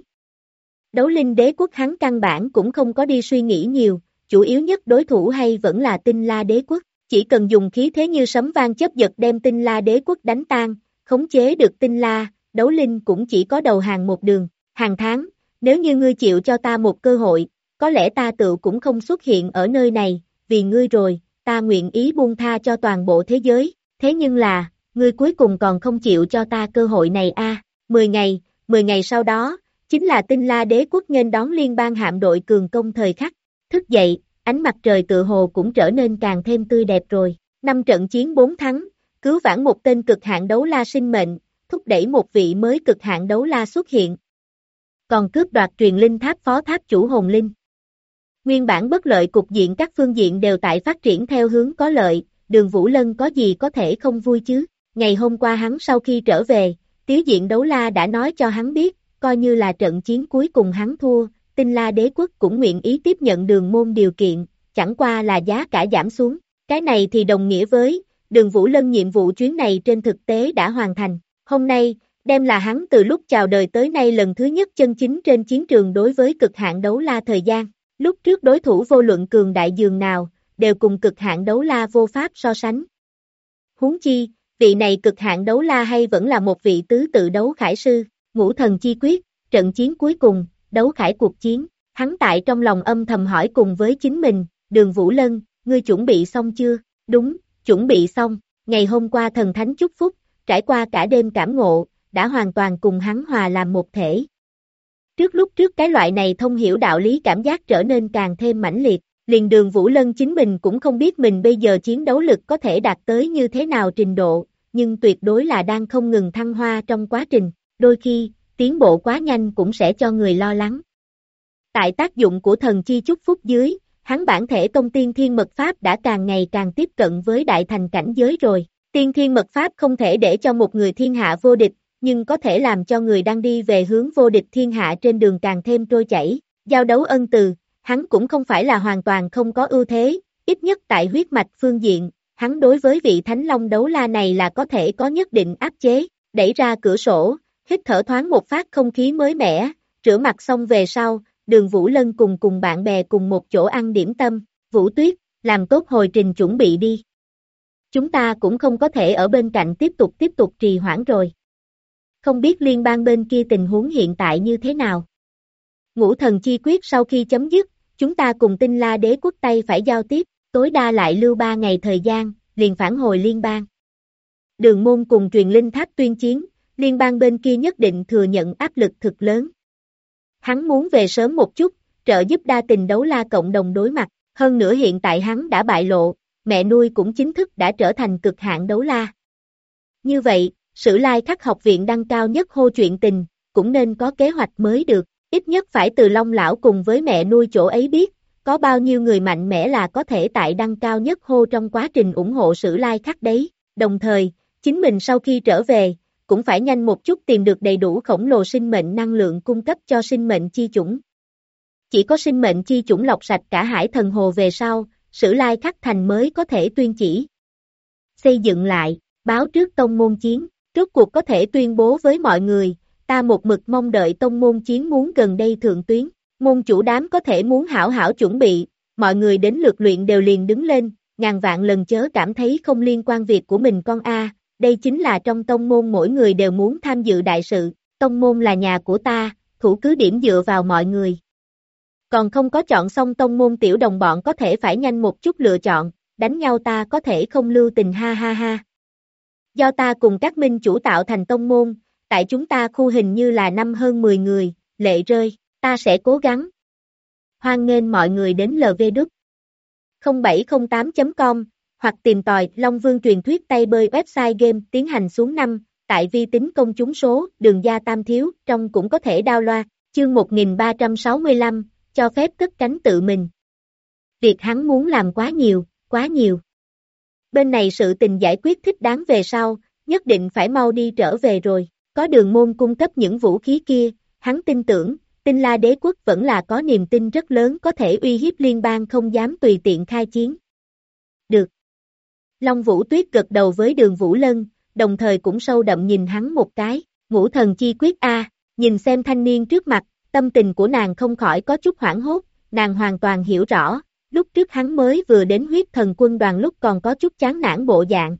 Đấu linh đế quốc hắn căn bản cũng không có đi suy nghĩ nhiều, chủ yếu nhất đối thủ hay vẫn là Tinh La đế quốc, chỉ cần dùng khí thế như sấm vang chớp giật đem Tinh La đế quốc đánh tan, khống chế được Tinh La, đấu linh cũng chỉ có đầu hàng một đường, hàng tháng, nếu như ngươi chịu cho ta một cơ hội, có lẽ ta tự cũng không xuất hiện ở nơi này, vì ngươi rồi, ta nguyện ý buông tha cho toàn bộ thế giới, thế nhưng là, ngươi cuối cùng còn không chịu cho ta cơ hội này a. 10 ngày sau đó, chính là Tinh La đế quốc nghênh đón liên bang hạm đội cường công thời khắc, thức dậy, ánh mặt trời tự hồ cũng trở nên càng thêm tươi đẹp rồi, 5 trận chiến 4 thắng, cứu vãn một tên cực hạn đấu la sinh mệnh, thúc đẩy một vị mới cực hạn đấu la xuất hiện. Còn cướp đoạt truyền linh tháp phó tháp chủ hồn linh. Nguyên bản bất lợi cục diện các phương diện đều tại phát triển theo hướng có lợi, Đường Vũ Lân có gì có thể không vui chứ. Ngày hôm qua hắn sau khi trở về, Tiếu Diện Đấu La đã nói cho hắn biết, coi như là trận chiến cuối cùng hắn thua, Tinh La đế quốc cũng nguyện ý tiếp nhận Đường môn điều kiện, chẳng qua là giá cả giảm xuống. Cái này thì đồng nghĩa với, Đường Vũ Lân nhiệm vụ chuyến này trên thực tế đã hoàn thành. Hôm nay, đem là hắn từ lúc chào đời tới nay lần thứ nhất chân chính trên chiến trường đối với cực hạn đấu la thời gian. Lúc trước đối thủ vô luận cường đại dường nào, đều cùng cực hạn đấu la vô pháp so sánh. Huống chi, vị này cực hạn đấu la hay vẫn là một vị tứ tự đấu khải sư, Ngũ Thần Chi Quyết, trận chiến cuối cùng, đấu khải cuộc chiến, hắn tại trong lòng âm thầm hỏi cùng với chính mình, Đường Vũ Lân, ngươi chuẩn bị xong chưa? Đúng, chuẩn bị xong, ngày hôm qua thần thánh chúc phúc, trải qua cả đêm cảm ngộ, đã hoàn toàn cùng hắn hòa làm một thể. Lúc trước cái loại này thông hiểu đạo lý cảm giác trở nên càng thêm mãnh liệt, liền Đường Vũ Lân chính mình cũng không biết mình bây giờ chiến đấu lực có thể đạt tới như thế nào trình độ, nhưng tuyệt đối là đang không ngừng thăng hoa trong quá trình, đôi khi, tiến bộ quá nhanh cũng sẽ cho người lo lắng. Tại tác dụng của thần chi chúc phúc dưới, hắn bản thể công tiên thiên mật pháp đã càng ngày càng tiếp cận với đại thành cảnh giới rồi, tiên thiên mật pháp không thể để cho một người thiên hạ vô địch, nhưng có thể làm cho người đang đi về hướng vô địch thiên hạ trên đường càng thêm trôi chảy, giao đấu ân từ, hắn cũng không phải là hoàn toàn không có ưu thế, ít nhất tại huyết mạch phương diện, hắn đối với vị Thánh Long đấu la này là có thể có nhất định áp chế, đẩy ra cửa sổ, hít thở thoáng một phát không khí mới mẻ, rửa mặt xong về sau, Đường Vũ Lân cùng bạn bè cùng một chỗ ăn điểm tâm, Vũ Tuyết, làm tốt hồi trình chuẩn bị đi. Chúng ta cũng không có thể ở bên cạnh tiếp tục trì hoãn rồi. Không biết liên bang bên kia tình huống hiện tại như thế nào. Ngũ Thần Chi Quyết sau khi chấm dứt, chúng ta cùng Tinh La đế quốc tay phải giao tiếp, tối đa lại lưu 3 ngày thời gian, liền phản hồi liên bang. Đường môn cùng truyền linh tháp tuyên chiến, liên bang bên kia nhất định thừa nhận áp lực thực lớn. Hắn muốn về sớm một chút, trợ giúp đa tình đấu la cộng đồng đối mặt, hơn nữa hiện tại hắn đã bại lộ, mẹ nuôi cũng chính thức đã trở thành cực hạn đấu la. Như vậy, Sử Lai Khắc học viện đăng cao nhất hô chuyện tình, cũng nên có kế hoạch mới được, ít nhất phải từ Long lão cùng với mẹ nuôi chỗ ấy biết, có bao nhiêu người mạnh mẽ là có thể tại đăng cao nhất hô trong quá trình ủng hộ Sử Lai Khắc đấy, đồng thời, chính mình sau khi trở về, cũng phải nhanh một chút tìm được đầy đủ khổng lồ sinh mệnh năng lượng cung cấp cho sinh mệnh chi chủng. Chỉ có sinh mệnh chi chủng lọc sạch cả hải thần hồ về sau, Sử Lai Khắc thành mới có thể tuyên chỉ. Xây dựng lại, báo trước tông môn chiến, rốt cuộc có thể tuyên bố với mọi người, ta một mực mong đợi tông môn chiến muốn gần đây thượng tuyến, môn chủ đám có thể muốn hảo hảo chuẩn bị, mọi người đến lượt luyện đều liền đứng lên, ngàn vạn lần chớ cảm thấy không liên quan việc của mình con a, đây chính là trong tông môn mỗi người đều muốn tham dự đại sự, tông môn là nhà của ta, thủ cứ điểm dựa vào mọi người. Còn không có chọn xong tông môn tiểu đồng bọn có thể phải nhanh một chút lựa chọn, đánh nhau ta có thể không lưu tình ha ha ha. Do ta cùng các minh chủ tạo thành tông môn, tại chúng ta khu hình như là năm hơn 10 người, lệ rơi, ta sẽ cố gắng. Hoan nghênh mọi người đến lv0708.com, hoặc tìm tòi Long Vương truyền thuyết tay bơi website game tiến hành xuống 5, tại vi tính công chúng số, đường gia tam thiếu, trong cũng có thể download, chương 1365, cho phép cất cánh tự mình. Việc hắn muốn làm quá nhiều, quá nhiều. Bên này sự tình giải quyết thích đáng về sau, nhất định phải mau đi trở về rồi, có Đường môn cung cấp những vũ khí kia, hắn tin tưởng, Tinh La đế quốc vẫn là có niềm tin rất lớn có thể uy hiếp liên bang không dám tùy tiện khai chiến. được. Long Vũ Tuyết gật đầu với Đường Vũ Lân, đồng thời cũng sâu đậm nhìn hắn một cái, ngũ thần chi quyết a, nhìn xem thanh niên trước mặt, tâm tình của nàng không khỏi có chút hoảng hốt, nàng hoàn toàn hiểu rõ, lúc trước hắn mới vừa đến huyết thần quân đoàn lúc còn có chút chán nản bộ dạng.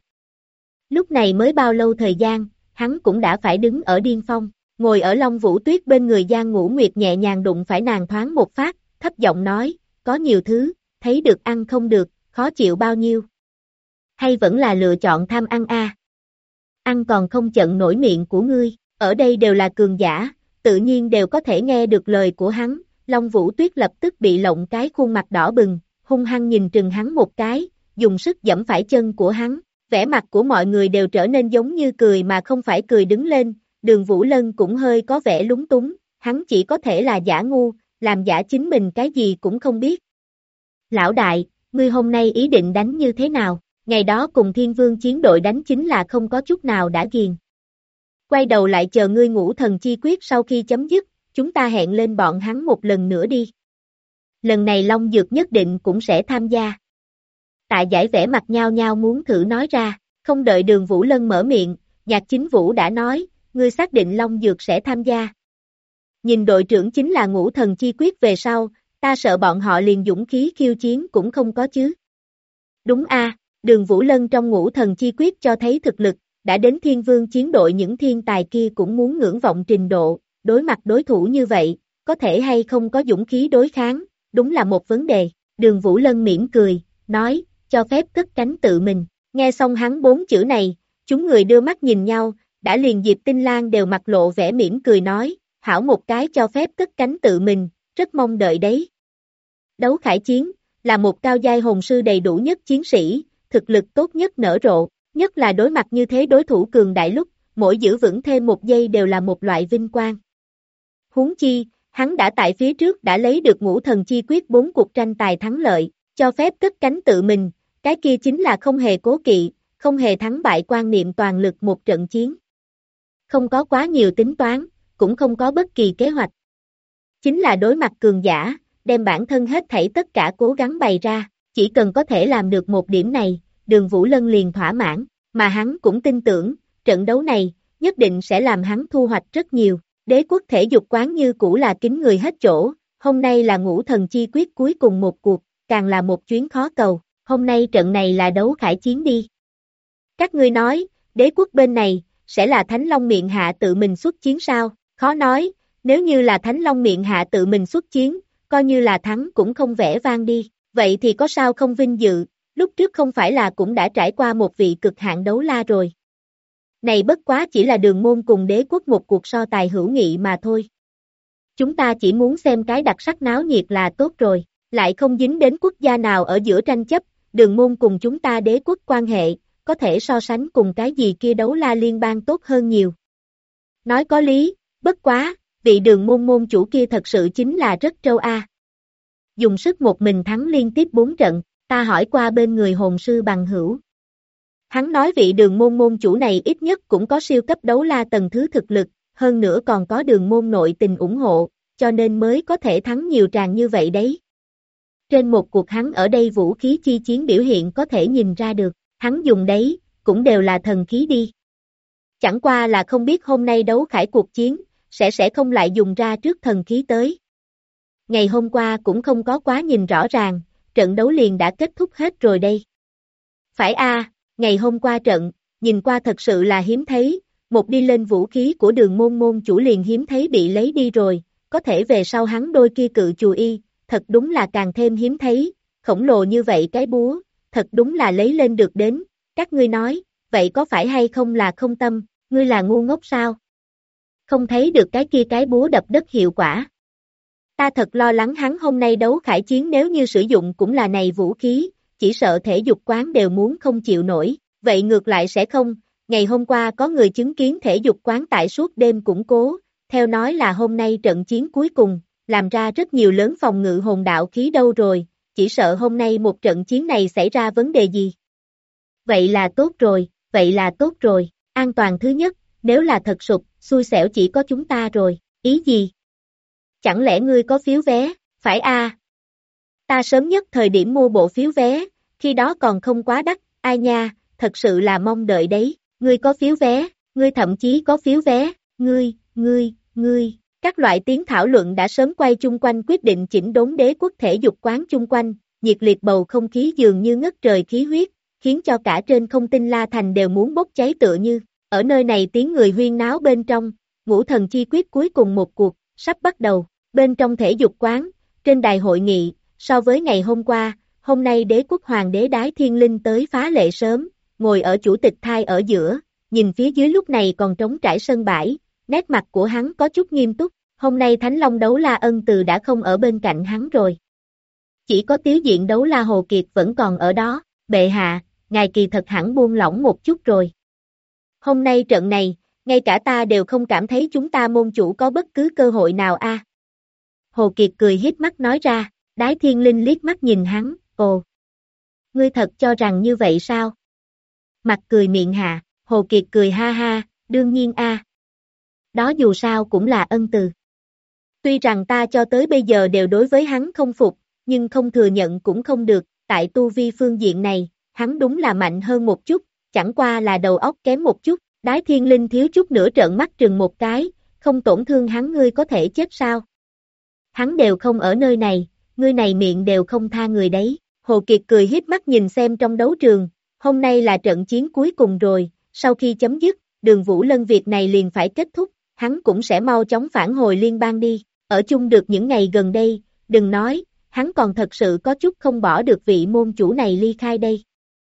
Lúc này mới bao lâu thời gian, hắn cũng đã phải đứng ở điên phong, ngồi ở Long Vũ Tuyết bên người Giang Ngũ Nguyệt nhẹ nhàng đụng phải nàng thoáng một phát, thấp giọng nói, có nhiều thứ, thấy được ăn không được, khó chịu bao nhiêu. Hay vẫn là lựa chọn tham ăn a? Ăn còn không chận nổi miệng của ngươi, ở đây đều là cường giả, tự nhiên đều có thể nghe được lời của hắn, Long Vũ Tuyết lập tức bị lộng cái khuôn mặt đỏ bừng, hung hăng nhìn trừng hắn một cái, dùng sức giẫm phải chân của hắn, vẻ mặt của mọi người đều trở nên giống như cười mà không phải cười đứng lên, Đường Vũ Lân cũng hơi có vẻ lúng túng, hắn chỉ có thể là giả ngu, làm giả chính mình cái gì cũng không biết. Lão đại, ngươi hôm nay ý định đánh như thế nào? Ngày đó cùng Thiên Vương chiến đội đánh chính là không có chút nào đã ghiền. Quay đầu lại chờ ngươi ngũ thần chi quyết sau khi chấm dứt, chúng ta hẹn lên bọn hắn một lần nữa đi. Lần này Long Dược nhất định cũng sẽ tham gia. Tạ Giải vẻ mặt nhao nhao muốn thử nói ra, không đợi Đường Vũ Lân mở miệng, Nhạc Chính Vũ đã nói, ngươi xác định Long Dược sẽ tham gia. Nhìn đội trưởng chính là ngũ thần chi quyết về sau, ta sợ bọn họ liền dũng khí khiêu chiến cũng không có chứ. Đúng a, Đường Vũ Lân trong ngũ thần chi quyết cho thấy thực lực, đã đến Thiên Vương chiến đội những thiên tài kia cũng muốn ngưỡng vọng trình độ, đối mặt đối thủ như vậy, có thể hay không có dũng khí đối kháng, đúng là một vấn đề. Đường Vũ Lân mỉm cười, nói, cho phép cất cánh tự mình. Nghe xong hắn 4 chữ này, chúng người đưa mắt nhìn nhau, đã liền Diệp Tinh Lan đều mặt lộ vẻ mỉm cười nói, hảo một cái cho phép cất cánh tự mình, rất mong đợi đấy. Đấu khải chiến, là một cao giai hồn sư đầy đủ nhất chiến sĩ, thực lực tốt nhất nở rộ, nhất là đối mặt như thế đối thủ cường đại lúc, mỗi giữ vững thêm một giây đều là một loại vinh quang. Huống chi, hắn đã tại phía trước đã lấy được ngũ thần chi quyết 4 cuộc tranh tài thắng lợi, cho phép cất cánh tự mình, cái kia chính là không hề cố kỵ, không hề thắng bại quan niệm toàn lực một trận chiến. Không có quá nhiều tính toán, cũng không có bất kỳ kế hoạch. Chính là đối mặt cường giả, đem bản thân hết thảy tất cả cố gắng bày ra, chỉ cần có thể làm được một điểm này, Đường Vũ Lân liền thỏa mãn, mà hắn cũng tin tưởng, trận đấu này, nhất định sẽ làm hắn thu hoạch rất nhiều. Đế quốc thể dục quán như cũ là kín người hết chỗ, hôm nay là ngũ thần chi quyết cuối cùng một cuộc, càng là một chuyến khó cầu, hôm nay trận này là đấu khải chiến đi. Các ngươi nói, đế quốc bên này, sẽ là Thánh Long Miện Hạ tự mình xuất chiến sao? Khó nói, nếu như là Thánh Long Miện Hạ tự mình xuất chiến, coi như là thắng cũng không vẻ vang đi, vậy thì có sao không vinh dự, lúc trước không phải là cũng đã trải qua một vị cực hạn đấu la rồi. Này bất quá chỉ là Đường Môn cùng đế quốc một cuộc so tài hữu nghị mà thôi. Chúng ta chỉ muốn xem cái đặc sắc náo nhiệt là tốt rồi, lại không dính đến quốc gia nào ở giữa tranh chấp, Đường Môn cùng chúng ta đế quốc quan hệ, có thể so sánh cùng cái gì kia đấu la liên bang tốt hơn nhiều. Nói có lý, bất quá, vị Đường Môn môn chủ kia thật sự chính là rất trâu a. Dùng sức một mình thắng liên tiếp 4 trận, ta hỏi qua bên người hồn sư bằng hữu. Hắn nói vị Đường Môn môn chủ này ít nhất cũng có siêu cấp đấu la tầng thứ thực lực, hơn nữa còn có Đường Môn nội tình ủng hộ, cho nên mới có thể thắng nhiều tràng như vậy đấy. Trên một cuộc hắn ở đây vũ khí chi chiến biểu hiện có thể nhìn ra được, hắn dùng đấy, cũng đều là thần khí đi. Chẳng qua là không biết hôm nay đấu khải cuộc chiến, sẽ không lại dùng ra trước thần khí tới. Ngày hôm qua cũng không có quá nhìn rõ ràng, trận đấu liền đã kết thúc hết rồi đây. Phải a, ngày hôm qua trận, nhìn qua thật sự là hiếm thấy, một đi lên vũ khí của Đường Môn môn chủ liền hiếm thấy bị lấy đi rồi, có thể về sau hắn đôi kia cự chù y, thật đúng là càng thêm hiếm thấy, khổng lồ như vậy cái búa, thật đúng là lấy lên được đến, các ngươi nói, vậy có phải hay không là không tâm, ngươi là ngu ngốc sao? Không thấy được cái kia cái búa đập đất hiệu quả. Ta thật lo lắng hắn hôm nay đấu khải chiến nếu như sử dụng cũng là này vũ khí, chỉ sợ thể dục quán đều muốn không chịu nổi, vậy ngược lại sẽ không, ngày hôm qua có người chứng kiến thể dục quán tại suốt đêm củng cố, theo nói là hôm nay trận chiến cuối cùng, làm ra rất nhiều lớn phòng ngự hồn đạo khí đâu rồi, chỉ sợ hôm nay một trận chiến này xảy ra vấn đề gì. Vậy là tốt rồi, vậy là tốt rồi, an toàn thứ nhất, nếu là thật sụp, xui xẻo chỉ có chúng ta rồi, ý gì? Chẳng lẽ ngươi có phiếu vé, phải a? Ta sớm nhất thời điểm mua bộ phiếu vé, khi đó còn không quá đắt, ai nha, thật sự là mong đợi đấy, ngươi có phiếu vé, ngươi thậm chí có phiếu vé, ngươi. Các loại tiếng thảo luận đã sớm quay chung quanh quyết định chỉnh đốn đế quốc thể dục quán chung quanh, nhiệt liệt bầu không khí dường như ngất trời khí huyết, khiến cho cả trên không Tinh La Thành đều muốn bốc cháy tựa như. Ở nơi này tiếng người huyên náo bên trong, Ngũ Thần Chi Quyết cuối cùng một cuộc, sắp bắt đầu. Bên trong thể dục quán, trên đài hội nghị, so với ngày hôm qua, hôm nay đế quốc hoàng đế Đái Thiên Linh tới phá lệ sớm, ngồi ở chủ tịch thai ở giữa, nhìn phía dưới lúc này còn trống trải sân bãi, nét mặt của hắn có chút nghiêm túc, hôm nay Thánh Long Đấu La Ân Từ đã không ở bên cạnh hắn rồi. Chỉ có Tiếu Diện Đấu La Hồ Kiệt vẫn còn ở đó, bệ hạ, ngài kỳ thật hẳn buông lỏng một chút rồi. Hôm nay trận này, ngay cả ta đều không cảm thấy chúng ta môn chủ có bất cứ cơ hội nào a. Hồ Kiệt cười híp mắt nói ra, Đái Thiên Linh liếc mắt nhìn hắn, ồ. Ngươi thật cho rằng như vậy sao? Mặt cười miệng hạ, Hồ Kiệt cười ha ha, đương nhiên a. Đó dù sao cũng là Ân Từ. Tuy rằng ta cho tới bây giờ đều đối với hắn không phục, nhưng không thừa nhận cũng không được, tại tu vi phương diện này, hắn đúng là mạnh hơn một chút, chẳng qua là đầu óc kém một chút, Đái Thiên Linh thiếu chút nữa trợn mắt trừng một cái, không tổn thương hắn ngươi có thể chết sao? Hắn đều không ở nơi này, ngươi này miệng đều không tha người đấy, Hồ Kiệt cười híp mắt nhìn xem trong đấu trường, hôm nay là trận chiến cuối cùng rồi, sau khi chấm dứt, Đường Vũ Lân việc này liền phải kết thúc, hắn cũng sẽ mau chóng phản hồi liên bang đi, ở chung được những ngày gần đây, đừng nói, hắn còn thật sự có chút không bỏ được vị môn chủ này ly khai đây.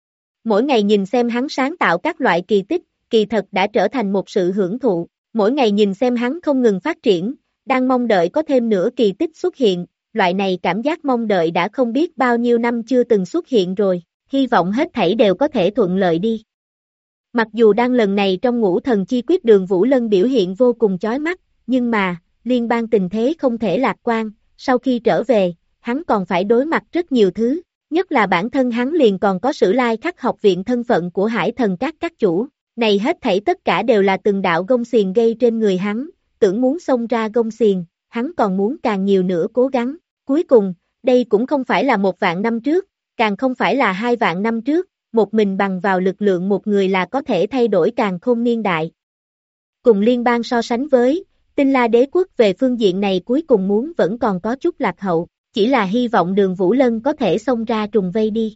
Mỗi ngày nhìn xem hắn sáng tạo các loại kỳ tích, kỳ thật đã trở thành một sự hưởng thụ, mỗi ngày nhìn xem hắn không ngừng phát triển, đang mong đợi có thêm nữa kỳ tích xuất hiện, loại này cảm giác mong đợi đã không biết bao nhiêu năm chưa từng xuất hiện rồi, hy vọng hết thảy đều có thể thuận lợi đi. Mặc dù đang lần này trong Ngũ Thần Chi Quyết Đường Vũ Lân biểu hiện vô cùng chói mắt, nhưng mà, liên bang tình thế không thể lạc quan, sau khi trở về, hắn còn phải đối mặt rất nhiều thứ, nhất là bản thân hắn liền còn có Sử Lai Khắc học viện thân phận của Hải Thần các chủ, này hết thảy tất cả đều là từng đạo gông xiềng gây trên người hắn, tưởng muốn xông ra gông xiềng, hắn còn muốn càng nhiều nữa cố gắng, cuối cùng, đây cũng không phải là 1.000 năm trước, càng không phải là 2.000 năm trước, một mình bằng vào lực lượng một người là có thể thay đổi càng khôn niên đại. Cùng liên bang so sánh với, Tinh La Đế quốc về phương diện này cuối cùng muốn vẫn còn có chút lạc hậu, chỉ là hy vọng Đường Vũ Lân có thể xông ra trùng vây đi.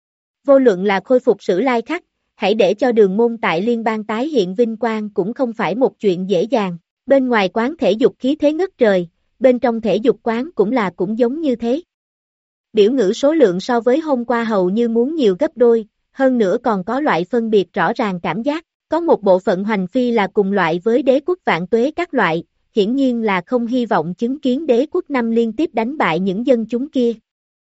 Vô luận là khôi phục Sử Lai Khắc, hãy để cho Đường môn tại liên bang tái hiện vinh quang cũng không phải một chuyện dễ dàng, bên ngoài quán thể dục khí thế ngất trời, bên trong thể dục quán cũng giống như thế. Biểu ngữ số lượng so với hôm qua hầu như muốn nhiều gấp đôi, hơn nữa còn có loại phân biệt rõ ràng cảm giác, có một bộ phận hoành phi là cùng loại với đế quốc Vạn Tuế các loại, hiển nhiên là không hy vọng chứng kiến đế quốc năm liên tiếp đánh bại những dân chúng kia.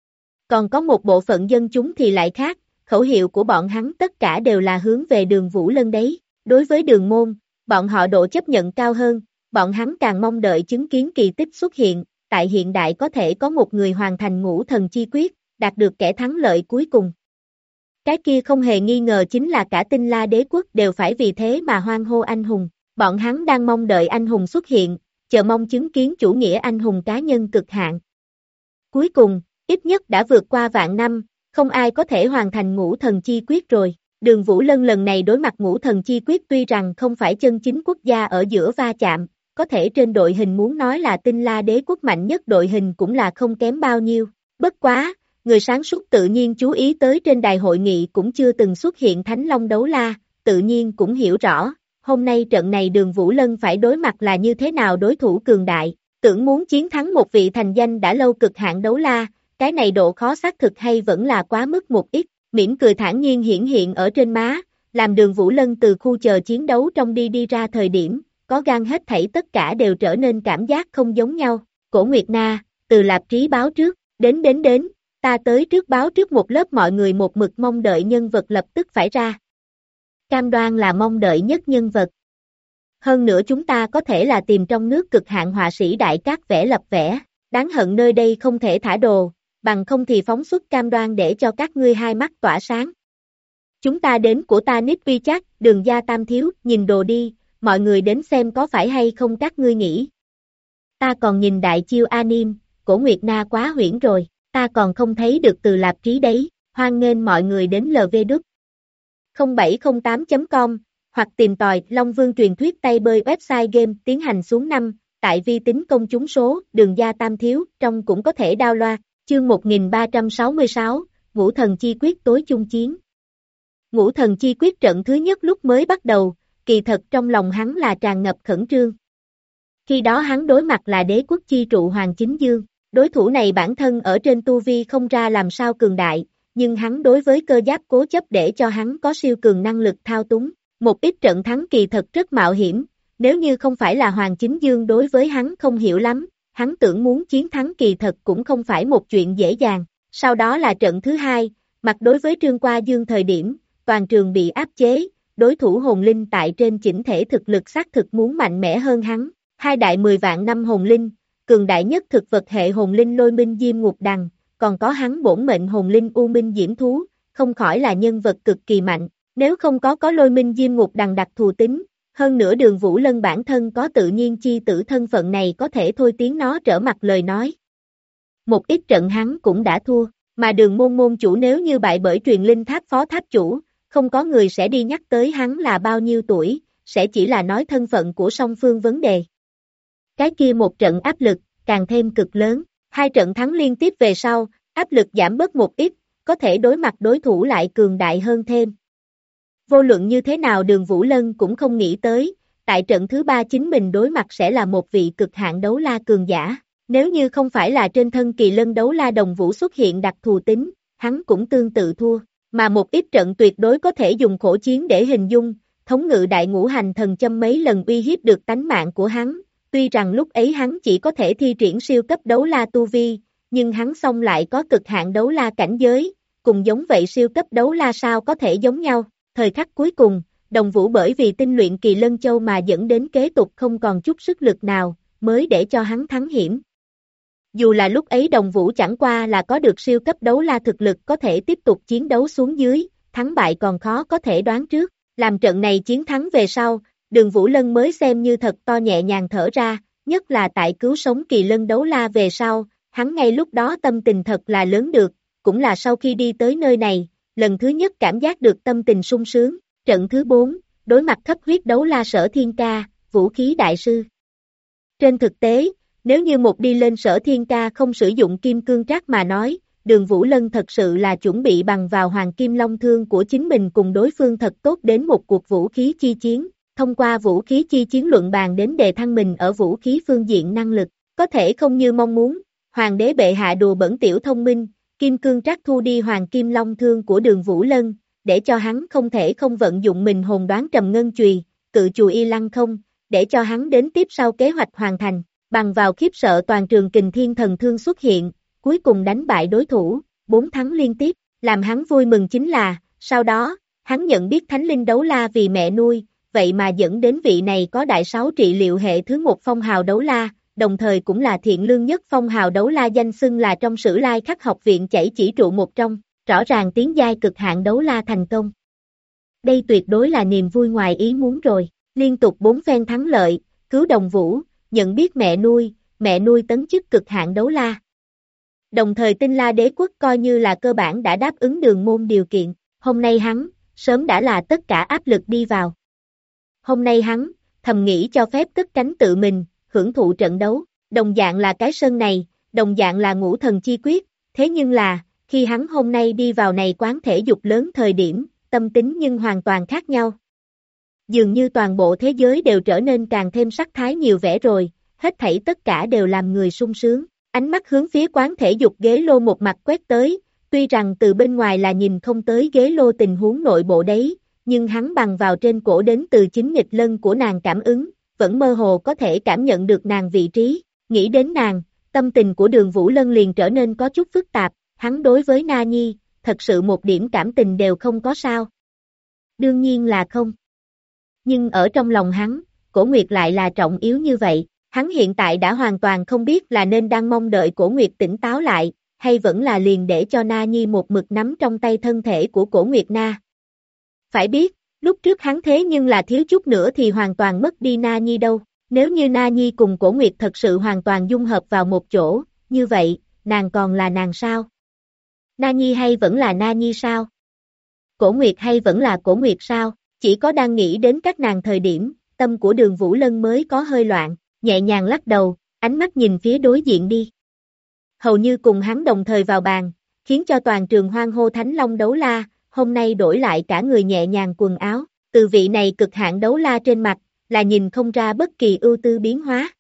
Còn có một bộ phận dân chúng thì lại khác, khẩu hiệu của bọn hắn tất cả đều là hướng về Đường Vũ Lân đấy, đối với Đường môn, bọn họ độ chấp nhận cao hơn, bọn hắn càng mong đợi chứng kiến kỳ tích xuất hiện, tại hiện đại có thể có một người hoàn thành Ngũ Thần Chi Quyết, đạt được kẻ thắng lợi cuối cùng. Cái kia không hề nghi ngờ chính là cả Tinh La Đế quốc đều phải vì thế mà hoan hô anh hùng, bọn hắn đang mong đợi anh hùng xuất hiện, chờ mong chứng kiến chủ nghĩa anh hùng cá nhân cực hạn. Cuối cùng, ít nhất đã vượt qua vạn năm, không ai có thể hoàn thành Ngũ Thần Chi Quyết rồi. Đường Vũ Lân lần này đối mặt Ngũ Thần Chi Quyết tuy rằng không phải chân chính quốc gia ở giữa va chạm, có thể trên đội hình muốn nói là Tinh La Đế quốc mạnh nhất đội hình cũng là không kém bao nhiêu. Bất quá, người sáng suốt tự nhiên chú ý tới trên đài hội nghị cũng chưa từng xuất hiện Thánh Long Đấu La, tự nhiên cũng hiểu rõ, hôm nay trận này Đường Vũ Lân phải đối mặt là như thế nào đối thủ cường đại, tưởng muốn chiến thắng một vị thành danh đã lâu cực hạn đấu la, cái này độ khó xác thực hay vẫn là quá mức một ít, mỉm cười thản nhiên hiển hiện ở trên má, làm Đường Vũ Lân từ khu chờ chiến đấu trong đi ra thời điểm, có gan hết thảy tất cả đều trở nên cảm giác không giống nhau, Cổ Nguyệt Na, từ Lạp Trí báo trước, đến, ta tới trước báo trước một lớp mọi người một mực mong đợi nhân vật lập tức phải ra. Cam đoan là mong đợi nhất nhân vật. Hơn nữa chúng ta có thể là tìm trong nước cực hạn họa sĩ đại cát vẽ lập vẽ, đáng hận nơi đây không thể thả đồ, bằng không thì phóng xuất cam đoan để cho các ngươi hai mắt tỏa sáng. Chúng ta đến của ta nít vi chắc, Đường gia tam thiếu, nhìn đồ đi, mọi người đến xem có phải hay không các ngươi nghĩ. Ta còn nhìn đại chiêu anime, Cổ Nguyệt Na quá huyễn rồi, ta còn không thấy được từ Lạp Trí đấy, Hoan nghênh mọi người đến lvđ0708.com hoặc tìm tòi Long Vương truyền thuyết tay bơi website game tiến hành xuống 5, tại vi tính công chúng số, đường gia tam thiếu, trong cũng có thể download, chương 1366, Ngũ Thần Chi Quyết tối chung chiến. Ngũ Thần Chi Quyết trận thứ nhất lúc mới bắt đầu, kỳ thật trong lòng hắn là tràn ngập khẩn trương. Khi đó hắn đối mặt là đế quốc chi trụ Hoàng Chính Dương, đối thủ này bản thân ở trên tu vi không ra làm sao cường đại, nhưng hắn đối với cơ giáp cố chấp để cho hắn có siêu cường năng lực thao túng. Một ít trận thắng kỳ thật rất mạo hiểm, nếu như không phải là Hoàng Chính Dương đối với hắn không hiểu lắm, hắn tưởng muốn chiến thắng kỳ thật cũng không phải một chuyện dễ dàng. Sau đó là trận thứ hai, mặt đối với Trương Qua Dương thời điểm, toàn trường bị áp chế, đối thủ hồn linh tại trên chỉnh thể thực lực xác thực muốn mạnh mẽ hơn hắn. Hai đại 10 vạn năm hồn linh, cường đại nhất thực vật hệ hồn linh Lôi Minh Diêm Ngục Đằng, còn có hắn bổn mệnh hồn linh U Minh Diễm Thú, không khỏi là nhân vật cực kỳ mạnh. Nếu không có Lôi Minh Diêm Ngục Đằng đặc thù tính, hơn nữa Đường Vũ Lân bản thân có tự nhiên chi tử thân phận này có thể thôi tiếng nó trở mặt lời nói. Một ít trận hắn cũng đã thua, mà Đường môn môn chủ nếu như bại bởi truyền linh tháp phó tháp chủ, không có người sẽ đi nhắc tới hắn là bao nhiêu tuổi, sẽ chỉ là nói thân phận của song phương vấn đề. Cái kia một trận áp lực, càng thêm cực lớn, hai trận thắng liên tiếp về sau, áp lực giảm bớt một ít, có thể đối mặt đối thủ lại cường đại hơn thêm. Vô luận như thế nào Đường Vũ Lân cũng không nghĩ tới, tại trận thứ 3 chính mình đối mặt sẽ là một vị cực hạn đấu la cường giả. Nếu như không phải là trên thân kỳ lân đấu la đồng vũ xuất hiện đặc thù tính, hắn cũng tương tự thua. Mà một ít trận tuyệt đối có thể dùng khổ chiến để hình dung, thống ngự đại ngũ hành thần châm mấy lần uy hiếp được tánh mạng của hắn. Tuy rằng lúc ấy hắn chỉ có thể thi triển siêu cấp đấu la tu vi, nhưng hắn xong lại có cực hạn đấu la cảnh giới, cùng giống vậy siêu cấp đấu la sao có thể giống nhau. Thời khắc cuối cùng, Đồng Vũ bởi vì tinh luyện kỳ lân châu mà dẫn đến kế tục không còn chút sức lực nào, mới để cho hắn thắng hiểm. Dù là lúc ấy Đồng Vũ chẳng qua là có được siêu cấp đấu la thực lực có thể tiếp tục chiến đấu xuống dưới, thắng bại còn khó có thể đoán trước. Làm trận này chiến thắng về sau, Đường Vũ Lân mới xem như thật to nhẹ nhàng thở ra, nhất là tại cứu sống kỳ lân đấu la về sau, hắn ngay lúc đó tâm tình thật là lớn được, cũng là sau khi đi tới nơi này, lần thứ nhất cảm giác được tâm tình sung sướng. Trận thứ 4, đối mặt cấp huyết đấu la Sở Thiên Ca, vũ khí đại sư. Trên thực tế, nếu như một đi lên Sở Thiên Ca không sử dụng kim cương trác mà nói, Đường Vũ Lân thật sự là chuẩn bị bằng vào hoàng kim long thương của chính mình cùng đối phương thật tốt đến một cuộc vũ khí chi chiến, thông qua vũ khí chi chiến luận bàn đến đề thăng mình ở vũ khí phương diện năng lực, có thể không như mong muốn, hoàng đế bệ hạ đùa bẩn tiểu thông minh, kim cương trác thu đi hoàng kim long thương của Đường Vũ Lân, để cho hắn không thể không vận dụng mình hồn đoán trầm ngân chùy, cự chùy y lăng không, để cho hắn đến tiếp sau kế hoạch hoàn thành, bằng vào khiếp sợ toàn trường kình thiên thần thương xuất hiện, cuối cùng đánh bại đối thủ, 4 thắng liên tiếp, làm hắn vui mừng chính là, sau đó, hắn nhận biết Thánh Linh đấu la vì mẹ nuôi, vậy mà dẫn đến vị này có đại 6 trị liệu hệ thứ 1 phong hào đấu la, đồng thời cũng là thiện lương nhất phong hào đấu la danh xưng là trong Sử Lai Khắc học viện chảy chỉ trụ một trong, rõ ràng tiến giai cực hạn đấu la thành công. Đây tuyệt đối là niềm vui ngoài ý muốn rồi, liên tục 4 phen thắng lợi, cứu Đồng Vũ, nhận biết mẹ nuôi tấn chức cực hạn đấu la. Đồng thời Tinh La Đế Quốc coi như là cơ bản đã đáp ứng Đường môn điều kiện, hôm nay hắn, sớm đã là tất cả áp lực đi vào. Hôm nay hắn, thầm nghĩ cho phép cất cánh tự mình, hưởng thụ trận đấu, đồng dạng là cái sân này, đồng dạng là Ngũ Thần Chi Quyết, thế nhưng là, khi hắn hôm nay đi vào này quán thể dục lớn thời điểm, tâm tính nhưng hoàn toàn khác nhau. Dường như toàn bộ thế giới đều trở nên càng thêm sắc thái nhiều vẻ rồi, hết thảy tất cả đều làm người sung sướng, ánh mắt hướng phía quán thể dục ghế lô một mặt quét tới, tuy rằng từ bên ngoài là nhìn không tới ghế lô tình huống nội bộ đấy, nhưng hắn bằng vào trên cổ đến từ chính nghịch lân của nàng cảm ứng, vẫn mơ hồ có thể cảm nhận được nàng vị trí, nghĩ đến nàng, tâm tình của Đường Vũ Lân liền trở nên có chút phức tạp, hắn đối với Na Nhi, thật sự một điểm cảm tình đều không có sao. Đương nhiên là không. Nhưng ở trong lòng hắn, Cổ Nguyệt lại là trọng yếu như vậy, hắn hiện tại đã hoàn toàn không biết là nên đang mong đợi Cổ Nguyệt tỉnh táo lại, hay vẫn là liền để cho Na Nhi một mực nắm trong tay thân thể của Cổ Nguyệt Na. Phải biết, lúc trước hắn thế nhưng là thiếu chút nữa thì hoàn toàn mất đi Na Nhi đâu, nếu như Na Nhi cùng Cổ Nguyệt thật sự hoàn toàn dung hợp vào một chỗ, như vậy, nàng còn là nàng sao? Na Nhi hay vẫn là Na Nhi sao? Cổ Nguyệt hay vẫn là Cổ Nguyệt sao? Chỉ có đang nghĩ đến các nàng thời điểm, tâm của Đường Vũ Lân mới có hơi loạn, nhẹ nhàng lắc đầu, ánh mắt nhìn phía đối diện đi. Hầu như cùng hắn đồng thời vào bàn, khiến cho toàn trường hoan hô Thánh Long đấu la, hôm nay đổi lại cả người nhẹ nhàng quần áo, từ vị này cực hạn đấu la trên mặt, là nhìn không ra bất kỳ ưu tư biến hóa.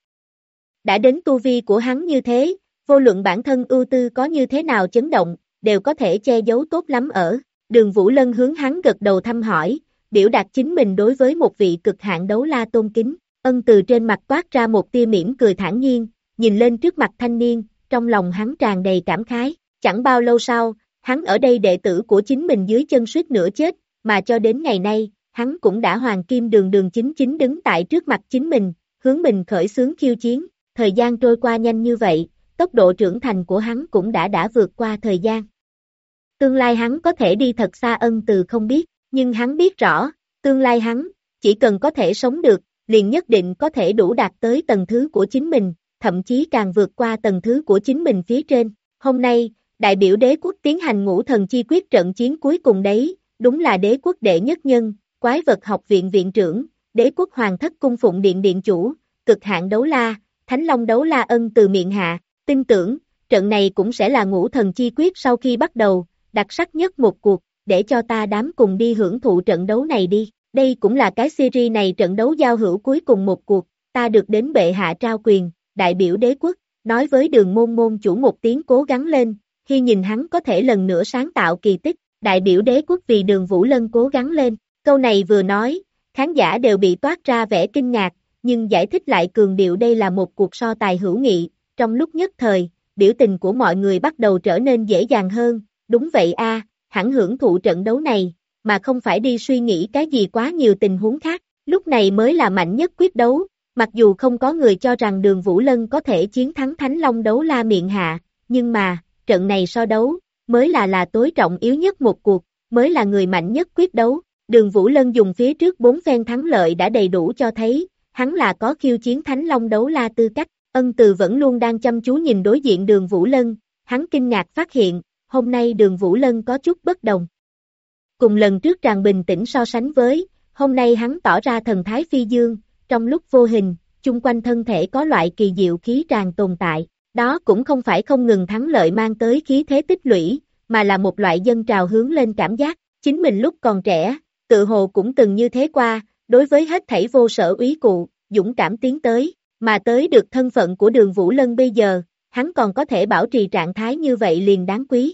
Đã đến tu vi của hắn như thế, vô luận bản thân ưu tư có như thế nào chấn động, đều có thể che giấu tốt lắm ở. Đường Vũ Lân hướng hắn gật đầu thăm hỏi, biểu đạt chính mình đối với một vị cực hạn đấu la tôn kính. Ân Từ trên mặt toát ra một tia mỉm cười thản nhiên, nhìn lên trước mặt thanh niên, trong lòng hắn tràn đầy cảm khái. Chẳng bao lâu sau, hắn ở đây đệ tử của chính mình dưới chân suýt nữa chết, mà cho đến ngày nay, hắn cũng đã hoàng kim đường chính chính đứng tại trước mặt chính mình, hướng mình khởi xướng khiêu chiến. Thời gian trôi qua nhanh như vậy, tốc độ trưởng thành của hắn cũng đã vượt qua thời gian. Tương lai hắn có thể đi thật xa Ân Từ không biết, nhưng hắn biết rõ, tương lai hắn, chỉ cần có thể sống được, liền nhất định có thể đủ đạt tới tầng thứ của chính mình, thậm chí càng vượt qua tầng thứ của chính mình phía trên. Hôm nay, đại biểu đế quốc tiến hành Ngũ Thần Chi Quyết trận chiến cuối cùng đấy, đúng là đế quốc đệ nhất nhân, quái vật học viện viện trưởng, đế quốc hoàng thất cung phụng điện điện chủ, cực hạn đấu la, Thánh Long đấu la Ân Từ miệng hạ, tin tưởng, trận này cũng sẽ là Ngũ Thần Chi Quyết sau khi bắt đầu, đặc sắc nhất một cuộc, để cho ta đám cùng đi hưởng thụ trận đấu này đi. Đây cũng là cái series này trận đấu giao hữu cuối cùng một cuộc, ta được đến bệ hạ trao quyền, đại biểu đế quốc, nói với Đường môn môn chủ một tiếng cố gắng lên, khi nhìn hắn có thể lần nữa sáng tạo kỳ tích, đại biểu đế quốc vì Đường Vũ Lân cố gắng lên. Câu này vừa nói, khán giả đều bị toát ra vẻ kinh ngạc, nhưng giải thích lại cường điệu đây là một cuộc so tài hữu nghị, trong lúc nhất thời, biểu tình của mọi người bắt đầu trở nên dễ dàng hơn, đúng vậy a, hẳn hưởng thụ trận đấu này, mà không phải đi suy nghĩ cái gì quá nhiều tình huống khác, lúc này mới là mạnh nhất quyết đấu, mặc dù không có người cho rằng Đường Vũ Lân có thể chiến thắng Thánh Long đấu la miệng hạ, nhưng mà, trận này so đấu, mới là tối trọng yếu nhất một cuộc, mới là người mạnh nhất quyết đấu. Đường Vũ Lân dùng phía trước 4 phen thắng lợi đã đầy đủ cho thấy, hắn là có khiêu chiến Thánh Long đấu la tư cách. Ân Từ vẫn luôn đang chăm chú nhìn đối diện Đường Vũ Lân, hắn kinh ngạc phát hiện, hôm nay Đường Vũ Lân có chút bất đồng. Cùng lần trước tràn bình tĩnh so sánh với, hôm nay hắn tỏ ra thần thái phi dương, trong lúc vô hình, chung quanh thân thể có loại kỳ diệu khí tràn tồn tại, đó cũng không phải không ngừng thắng lợi mang tới khí thế tích lũy, mà là một loại dâng trào hướng lên cảm giác, chính mình lúc còn trẻ, tự hồ cũng từng như thế qua, đối với hết thảy vô sở úy cụ, dũng cảm tiến tới, mà tới được thân phận của Đường Vũ Lân bây giờ, hắn còn có thể bảo trì trạng thái như vậy liền đáng quý.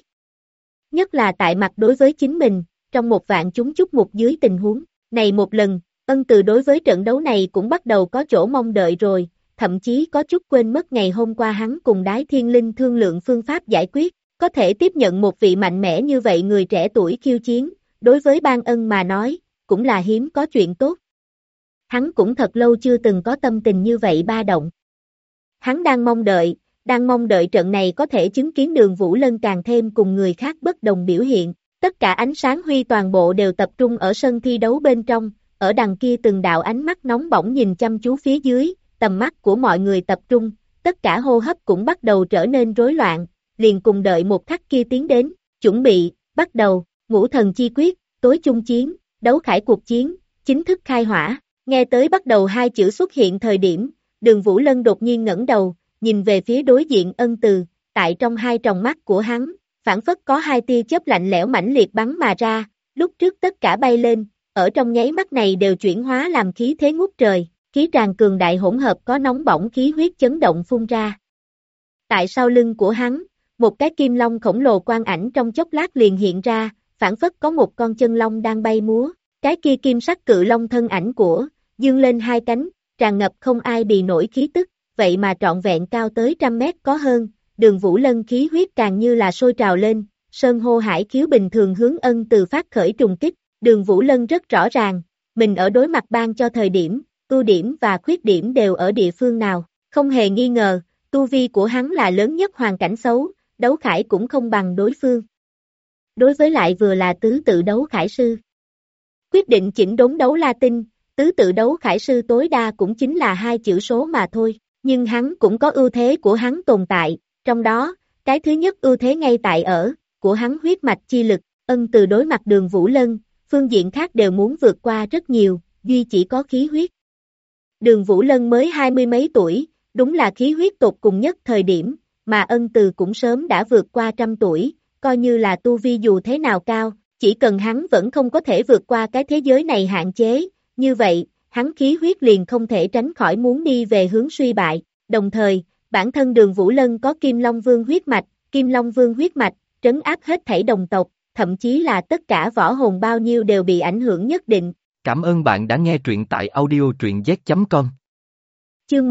Nhất là tại mặt đối với chính mình, trong một vạn chúng chúc mục dưới tình huống, này một lần, Ân Từ đối với trận đấu này cũng bắt đầu có chỗ mong đợi rồi, thậm chí có chút quên mất ngày hôm qua hắn cùng Đái Thiên Linh thương lượng phương pháp giải quyết, có thể tiếp nhận một vị mạnh mẽ như vậy người trẻ tuổi khiêu chiến, đối với Ban Ân mà nói, cũng là hiếm có chuyện tốt. Hắn cũng thật lâu chưa từng có tâm tình như vậy ba động. Hắn đang mong đợi trận này có thể chứng kiến Đường Vũ Lân càng thêm cùng người khác bất đồng biểu hiện, tất cả ánh sáng huy toàn bộ đều tập trung ở sân thi đấu bên trong, ở đằng kia từng đạo ánh mắt nóng bỏng nhìn chăm chú phía dưới, tầm mắt của mọi người tập trung, tất cả hô hấp cũng bắt đầu trở nên rối loạn, liền cùng đợi một khắc kia tiến đến, chuẩn bị, bắt đầu, Ngũ Thần Chi Quyết, tối chung chiến, đấu khải cuộc chiến, chính thức khai hỏa, nghe tới bắt đầu hai chữ xuất hiện thời điểm, Đường Vũ Lân đột nhiên ngẩng đầu, nhìn về phía đối diện Ân Từ, tại trong hai tròng mắt của hắn, phảng phất có hai tia chớp lạnh lẽo mãnh liệt bắn mà ra, lúc trước tất cả bay lên, ở trong nháy mắt này đều chuyển hóa làm khí thế ngút trời, khí tràn cường đại hỗn hợp có nóng bỏng khí huyết chấn động phun ra. Tại sau lưng của hắn, một cái kim long khổng lồ quang ảnh trong chốc lát liền hiện ra, phảng phất có một con chân long đang bay múa, cái kia kim sắc cự long thân ảnh của, dương lên hai cánh, tràn ngập không ai bì nổi khí tức, vậy mà trọn vẹn cao tới 100 mét có hơn, Đường Vũ Lân khí huyết càng như là sôi trào lên, sơn hô hải khiếu bình thường hướng Ân Từ phát khởi trùng kích, Đường Vũ Lân rất rõ ràng, mình ở đối mặt ban cho thời điểm, ưu điểm và khuyết điểm đều ở địa phương nào, không hề nghi ngờ, tu vi của hắn là lớn nhất hoàn cảnh xấu, đấu khải cũng không bằng đối phương. Đối với lại vừa là tứ tự đấu khải sư. Quyết định chỉnh đốn đấu la tinh, tứ tự đấu khải sư tối đa cũng chính là hai chữ số mà thôi, nhưng hắn cũng có ưu thế của hắn tồn tại, trong đó, cái thứ nhất ưu thế ngay tại ở, của hắn huyết mạch chi lực, Ân Từ đối mặt Đường Vũ Lân, phương diện khác đều muốn vượt qua rất nhiều, duy chỉ có khí huyết. Đường Vũ Lân mới 20 mấy tuổi, đúng là khí huyết tột cùng nhất thời điểm, mà Ân Từ cũng sớm đã vượt qua 100 tuổi, coi như là tu vi dù thế nào cao, chỉ cần hắn vẫn không có thể vượt qua cái thế giới này hạn chế, như vậy, hắn khí huyết liền không thể tránh khỏi muốn đi về hướng suy bại, đồng thời, bản thân Đường Vũ Lân có Kim Long Vương huyết mạch, trấn áp hết thảy đồng tộc, thậm chí là tất cả võ hồn bao nhiêu đều bị ảnh hưởng nhất định. Cảm ơn bạn đã nghe truyện tại audio truyện z.com. Chương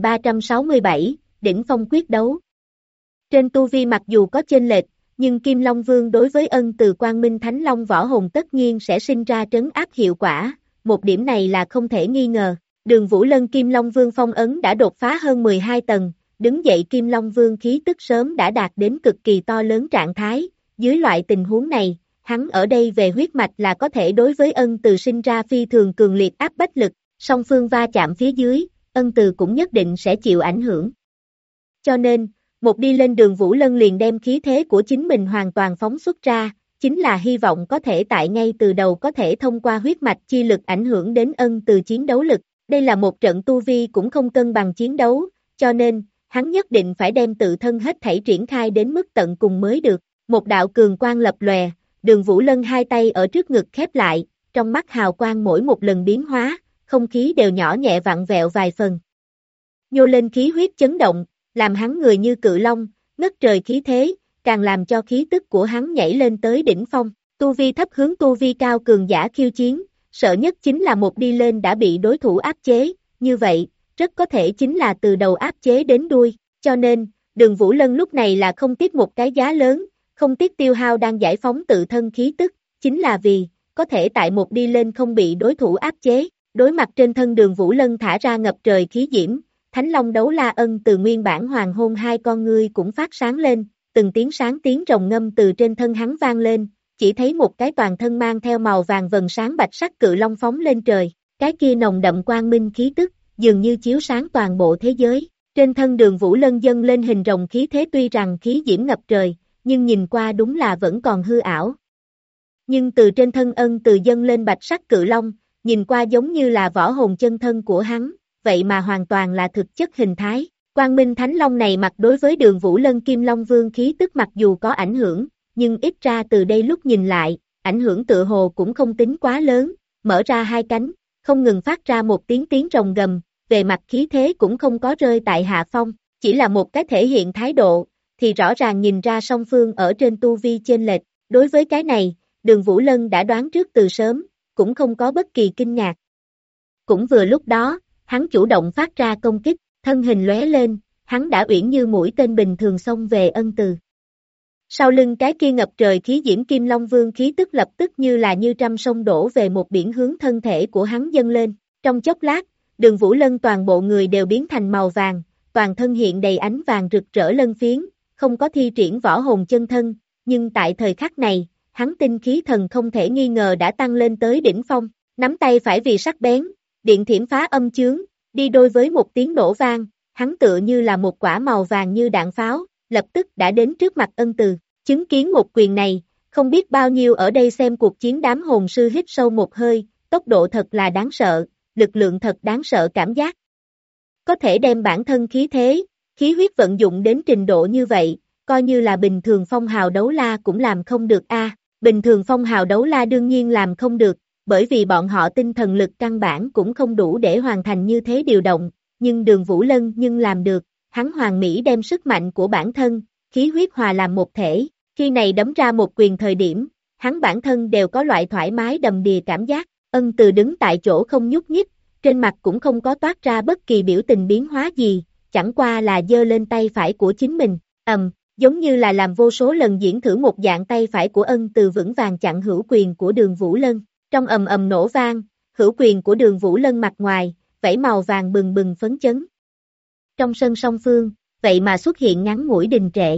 1367, Đỉnh Phong quyết đấu. Trên tu vi mặc dù có chênh lệch, nhưng Kim Long Vương đối với Ân Từ Quang Minh Thánh Long võ hồn tất nhiên sẽ sinh ra trấn áp hiệu quả, một điểm này là không thể nghi ngờ. Đường Vũ Lân Kim Long Vương phong ấn đã đột phá hơn 12 tầng, đứng dậy Kim Long Vương khí tức sớm đã đạt đến cực kỳ to lớn trạng thái, dưới loại tình huống này, hắn ở đây về huyết mạch là có thể đối với Ân Từ sinh ra phi thường cường liệt áp bách lực, song phương va chạm phía dưới, Ân Từ cũng nhất định sẽ chịu ảnh hưởng. Cho nên, một đi lên Đường Vũ Lân liền đem khí thế của chính mình hoàn toàn phóng xuất ra, chính là hy vọng có thể tại ngay từ đầu có thể thông qua huyết mạch chi lực ảnh hưởng đến Ân Từ chiến đấu lực. Đây là một trận tu vi cũng không cân bằng chiến đấu, cho nên, hắn nhất định phải đem tự thân hết thảy triển khai đến mức tận cùng mới được. Một đạo cường quang lập lòe, Đường Vũ Lân hai tay ở trước ngực khép lại, trong mắt hào quang mỗi một lần biến hóa, không khí đều nhỏ nhẹ vặn vẹo vài phần. Nhô lên khí huyết chấn động, làm hắn người như cự long, ngất trời khí thế, càng làm cho khí tức của hắn nhảy lên tới đỉnh phong. Tu vi thấp hướng tu vi cao cường giả khiêu chiến, sợ nhất chính là một đi lên đã bị đối thủ áp chế, như vậy, rất có thể chính là từ đầu áp chế đến đuôi, cho nên, Đường Vũ Lân lúc này là không tiếc một cái giá lớn, không tiếc tiêu hao đang giải phóng tự thân khí tức, chính là vì, có thể tại một đi lên không bị đối thủ áp chế, đối mặt trên thân Đường Vũ Lân thả ra ngập trời khí diễm, Thánh Long đấu la Ân Từ nguyên bản hoàng hôn hai con ngươi cũng phát sáng lên, từng tiếng sáng tiếng rồng ngâm từ trên thân hắn vang lên, chỉ thấy một cái toàn thân mang theo màu vàng vầng sáng bạch sắc cự long phóng lên trời, cái kia nồng đậm quang minh khí tức, dường như chiếu sáng toàn bộ thế giới. Trên thân Đường Vũ Lân dâng lên hình rồng khí thế tuy rằng khí diễm ngập trời, nhưng nhìn qua đúng là vẫn còn hư ảo. Nhưng từ trên thân Ân Từ dâng lên bạch sắc cự long, nhìn qua giống như là võ hồn chân thân của hắn, vậy mà hoàn toàn là thực chất hình thái. Quang Minh Thánh Long này mặc đối với Đường Vũ Lân Kim Long Vương khí tức mặc dù có ảnh hưởng, nhưng ít ra từ đây lúc nhìn lại, ảnh hưởng tựa hồ cũng không tính quá lớn, mở ra hai cánh, không ngừng phát ra một tiếng tiếng rồng gầm, về mặt khí thế cũng không có rơi tại hạ phong, chỉ là một cái thể hiện thái độ, thì rõ ràng nhìn ra song phương ở trên tu vi chênh lệch, đối với cái này, Đường Vũ Lân đã đoán trước từ sớm, cũng không có bất kỳ kinh ngạc. Cũng vừa lúc đó, hắn chủ động phát ra công kích, thân hình lóe lên, hắn đã uyển như mũi tên bình thường xông về Ân Từ. Sau lưng cái kia ngập trời khí diễm Kim Long Vương khí tức lập tức như là như trăm sông đổ về một biển hướng thân thể của hắn dâng lên, trong chốc lát, Đường Vũ Lân toàn bộ người đều biến thành màu vàng, toàn thân hiện đầy ánh vàng rực rỡ lân phiến, không có thi triển võ hồn chân thân, nhưng tại thời khắc này, hắn tinh khí thần không thể nghi ngờ đã tăng lên tới đỉnh phong, nắm tay phải vì sắc bén, điện thiểm phá âm chướng, đi đôi với một tiếng nổ vang, hắn tựa như là một quả màu vàng như đạn pháo, lập tức đã đến trước mặt Ân Từ, chứng kiến một quyền này, không biết bao nhiêu ở đây xem cuộc chiến đám hồn sư hít sâu một hơi, tốc độ thật là đáng sợ, lực lượng thật đáng sợ cảm giác. Có thể đem bản thân khí thế, khí huyết vận dụng đến trình độ như vậy, coi như là bình thường phong hào đấu la cũng làm không được a. Bình thường phong hào đấu la đương nhiên làm không được, bởi vì bọn họ tinh thần lực căn bản cũng không đủ để hoàn thành như thế điều động, nhưng Đường Vũ Lân nhưng làm được, hắn hoàn mỹ đem sức mạnh của bản thân, khí huyết hòa làm một thể, khi này đấm ra một quyền thời điểm, hắn bản thân đều có loại thoải mái đầm đìa cảm giác, Ân Từ đứng tại chỗ không nhúc nhích, trên mặt cũng không có toát ra bất kỳ biểu tình biến hóa gì, chẳng qua là giơ lên tay phải của chính mình, giống như là làm vô số lần diễn thử một dạng tay phải của Ân Từ vững vàng chặn hữu quyền của Đường Vũ Lân, trong ầm ầm nổ vang, hữu quyền của Đường Vũ Lân mặt ngoài, vảy màu vàng bừng bừng phấn chấn. Trong sân song phương, vậy mà xuất hiện ngắn ngủi đình trệ.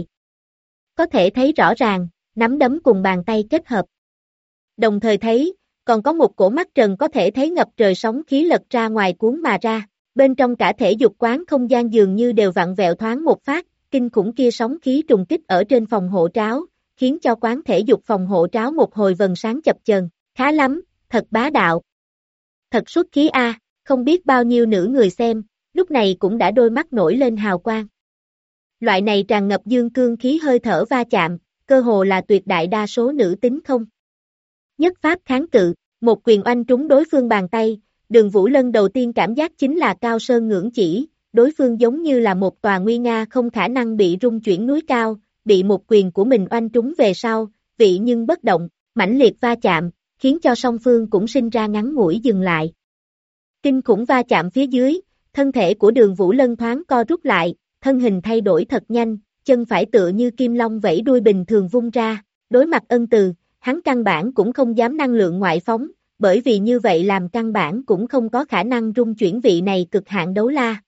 Có thể thấy rõ ràng, nắm đấm cùng bàn tay kết hợp. Đồng thời thấy, còn có một cổ mắt trần có thể thấy ngập trời sóng khí lật ra ngoài cuốn mà ra, bên trong cả thể dục quán không gian dường như đều vặn vẹo thoáng một phát, kinh khủng kia sóng khí trùng kích ở trên phòng hộ tráo, khiến cho quán thể dục phòng hộ tráo một hồi vầng sáng chập chờn, khá lắm, thật bá đạo. Thật xuất khí a, không biết bao nhiêu nữ người xem, lúc này cũng đã đôi mắt nổi lên hào quang. Loại này tràn ngập dương cương khí hơi thở va chạm, cơ hồ là tuyệt đại đa số nữ tính không. Nhất pháp kháng cự, một quyền oanh trúng đối phương bàn tay, Đường Vũ Lân đầu tiên cảm giác chính là cao sơn ngưỡng chỉ, đối phương giống như là một tòa nguy nga không khả năng bị rung chuyển núi cao, bị một quyền của mình oanh trúng về sau, vị nhưng bất động, mãnh liệt va chạm, khiến cho song phương cũng sinh ra ngắn ngủi dừng lại. Kinh khủng va chạm phía dưới, thân thể của Đường Vũ Lân thoáng co rút lại, thân hình thay đổi thật nhanh, chân phải tựa như kim long vẫy đuôi bình thường vung ra, đối mặt Ân Từ, hắn căn bản cũng không dám năng lượng ngoại phóng, bởi vì như vậy làm căn bản cũng không có khả năng rung chuyển vị này cực hạn đấu la.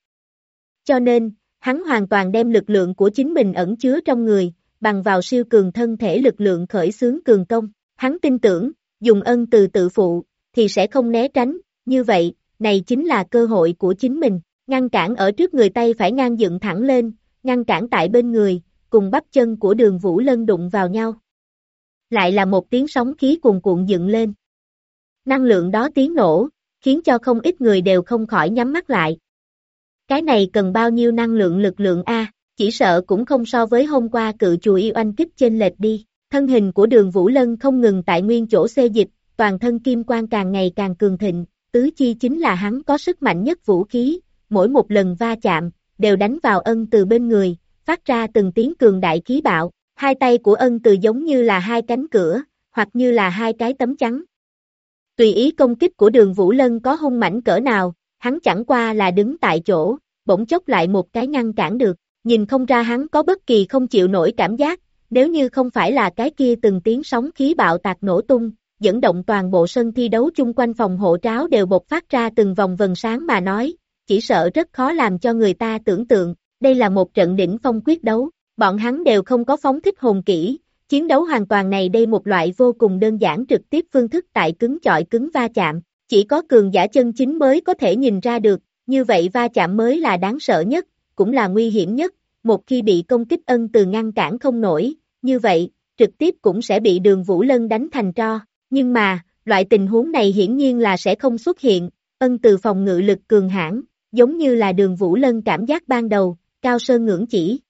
Cho nên, hắn hoàn toàn đem lực lượng của chính mình ẩn chứa trong người, bằng vào siêu cường thân thể lực lượng khởi xướng cường công, hắn tin tưởng, dùng Ân Từ tự phụ, thì sẽ không né tránh, như vậy, này chính là cơ hội của chính mình, ngăn cản ở trước người tay phải ngang dựng thẳng lên, ngăn cản tại bên người, cùng bắp chân của Đường Vũ Lân đụng vào nhau. Lại là một tiếng sóng khí cuồn cuộn dựng lên. Năng lượng đó tiếng nổ, khiến cho không ít người đều không khỏi nhắm mắt lại. Cái này cần bao nhiêu năng lượng lực lượng a, chỉ sợ cũng không so với hôm qua cự chùi yêu oanh kích chênh lệch đi. Thân hình của Đường Vũ Lân không ngừng tại nguyên chỗ xê dịch, toàn thân kim quang càng ngày càng cường thịnh, tứ chi chính là hắn có sức mạnh nhất vũ khí, mỗi một lần va chạm, đều đánh vào Ân Từ bên người, phát ra từng tiếng cường đại khí bạo, hai tay của Ân Từ giống như là hai cánh cửa, hoặc như là hai cái tấm chắn. Tùy ý công kích của Đường Vũ Lân có hung mãnh cỡ nào, hắn chẳng qua là đứng tại chỗ, bỗng chốc lại một cái ngăn cản được, nhìn không ra hắn có bất kỳ không chịu nổi cảm giác, nếu như không phải là cái kia từng tiếng sóng khí bạo tạc nổ tung, dẫn động toàn bộ sân thi đấu chung quanh phòng hộ tráo đều bộc phát ra từng vòng vầng sáng mà nói, chỉ sợ rất khó làm cho người ta tưởng tượng, đây là một trận đỉnh phong quyết đấu, bọn hắn đều không có phóng thích hồn kỹ, chiến đấu hoàn toàn này đây một loại vô cùng đơn giản trực tiếp phương thức tại cứng chọi cứng va chạm, chỉ có cường giả chân chính mới có thể nhìn ra được, như vậy va chạm mới là đáng sợ nhất, cũng là nguy hiểm nhất, một khi bị công kích Ân Từ ngăn cản không nổi, như vậy, trực tiếp cũng sẽ bị Đường Vũ Lân đánh thành tro, nhưng mà, loại tình huống này hiển nhiên là sẽ không xuất hiện, Ân Từ phòng ngự lực cường hãn, giống như là Đường Vũ Lân cảm giác ban đầu, cao sơn ngưỡng chỉ.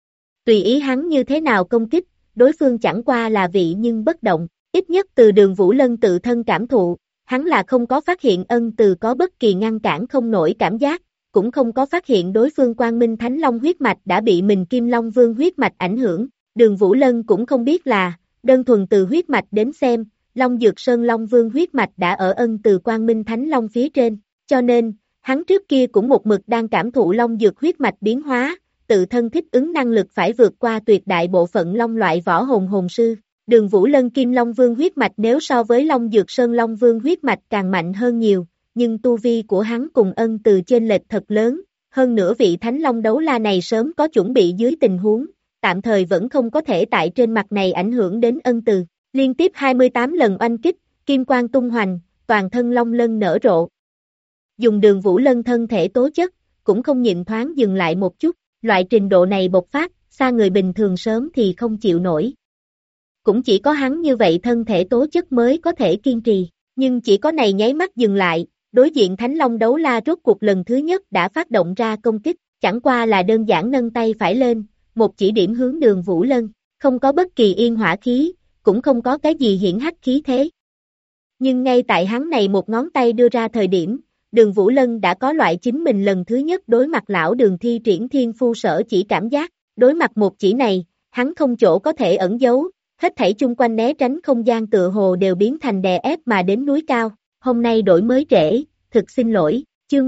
Tùy ý hắn như thế nào công kích, đối phương chẳng qua là vị nhưng bất động, ít nhất từ Đường Vũ Lân tự thân cảm thụ, hắn là không có phát hiện Ân Từ có bất kỳ ngăn cản không nổi cảm giác, cũng không có phát hiện đối phương Quang Minh Thánh Long huyết mạch đã bị mình Kim Long Vương huyết mạch ảnh hưởng, Đường Vũ Lân cũng không biết là, đơn thuần từ huyết mạch đến xem, Long Dược Sơn Long Vương huyết mạch đã ở Ân Từ Quang Minh Thánh Long phía trên, cho nên, hắn trước kia cũng một mực đang cảm thụ Long Dược huyết mạch biến hóa, tự thân thích ứng năng lực phải vượt qua tuyệt đại bộ phận Long loại võ hồn hồn sư. Đường Vũ Lân Kim Long Vương huyết mạch nếu so với Long Dược Sơn Long Vương huyết mạch càng mạnh hơn nhiều, nhưng tu vi của hắn cùng Ân Từ chênh lệch thật lớn, hơn nữa vị Thánh Long đấu la này sớm có chuẩn bị dưới tình huống, tạm thời vẫn không có thể tại trên mặt này ảnh hưởng đến Ân Từ. Liên tiếp 28 lần oanh kích, kim quang tung hoành, toàn thân long lân nở rộ. Dùng Đường Vũ Lân thân thể tố chất, cũng không nhịn thoáng dừng lại một chút, loại trình độ này bộc phát, xa người bình thường sớm thì không chịu nổi. Cũng chỉ có hắn như vậy thân thể tố chất mới có thể kiên trì, nhưng chỉ có này nháy mắt dừng lại, đối diện Thánh Long đấu la rốt cuộc lần thứ nhất đã phát động ra công kích, chẳng qua là đơn giản nâng tay phải lên, một chỉ điểm hướng Đường Vũ Lân, không có bất kỳ yên hỏa khí, cũng không có cái gì hiển hách khí thế. Nhưng ngay tại hắn này một ngón tay đưa ra thời điểm, Đường Vũ Lân đã có loại chính mình lần thứ nhất đối mặt lão Đường thi triển thiên phu sở chỉ cảm giác, đối mặt một chỉ này, hắn không chỗ có thể ẩn giấu, hết thảy chung quanh né tránh không gian tựa hồ đều biến thành đè ép mà đến núi cao, hôm nay đổi mới trễ, thực xin lỗi, chương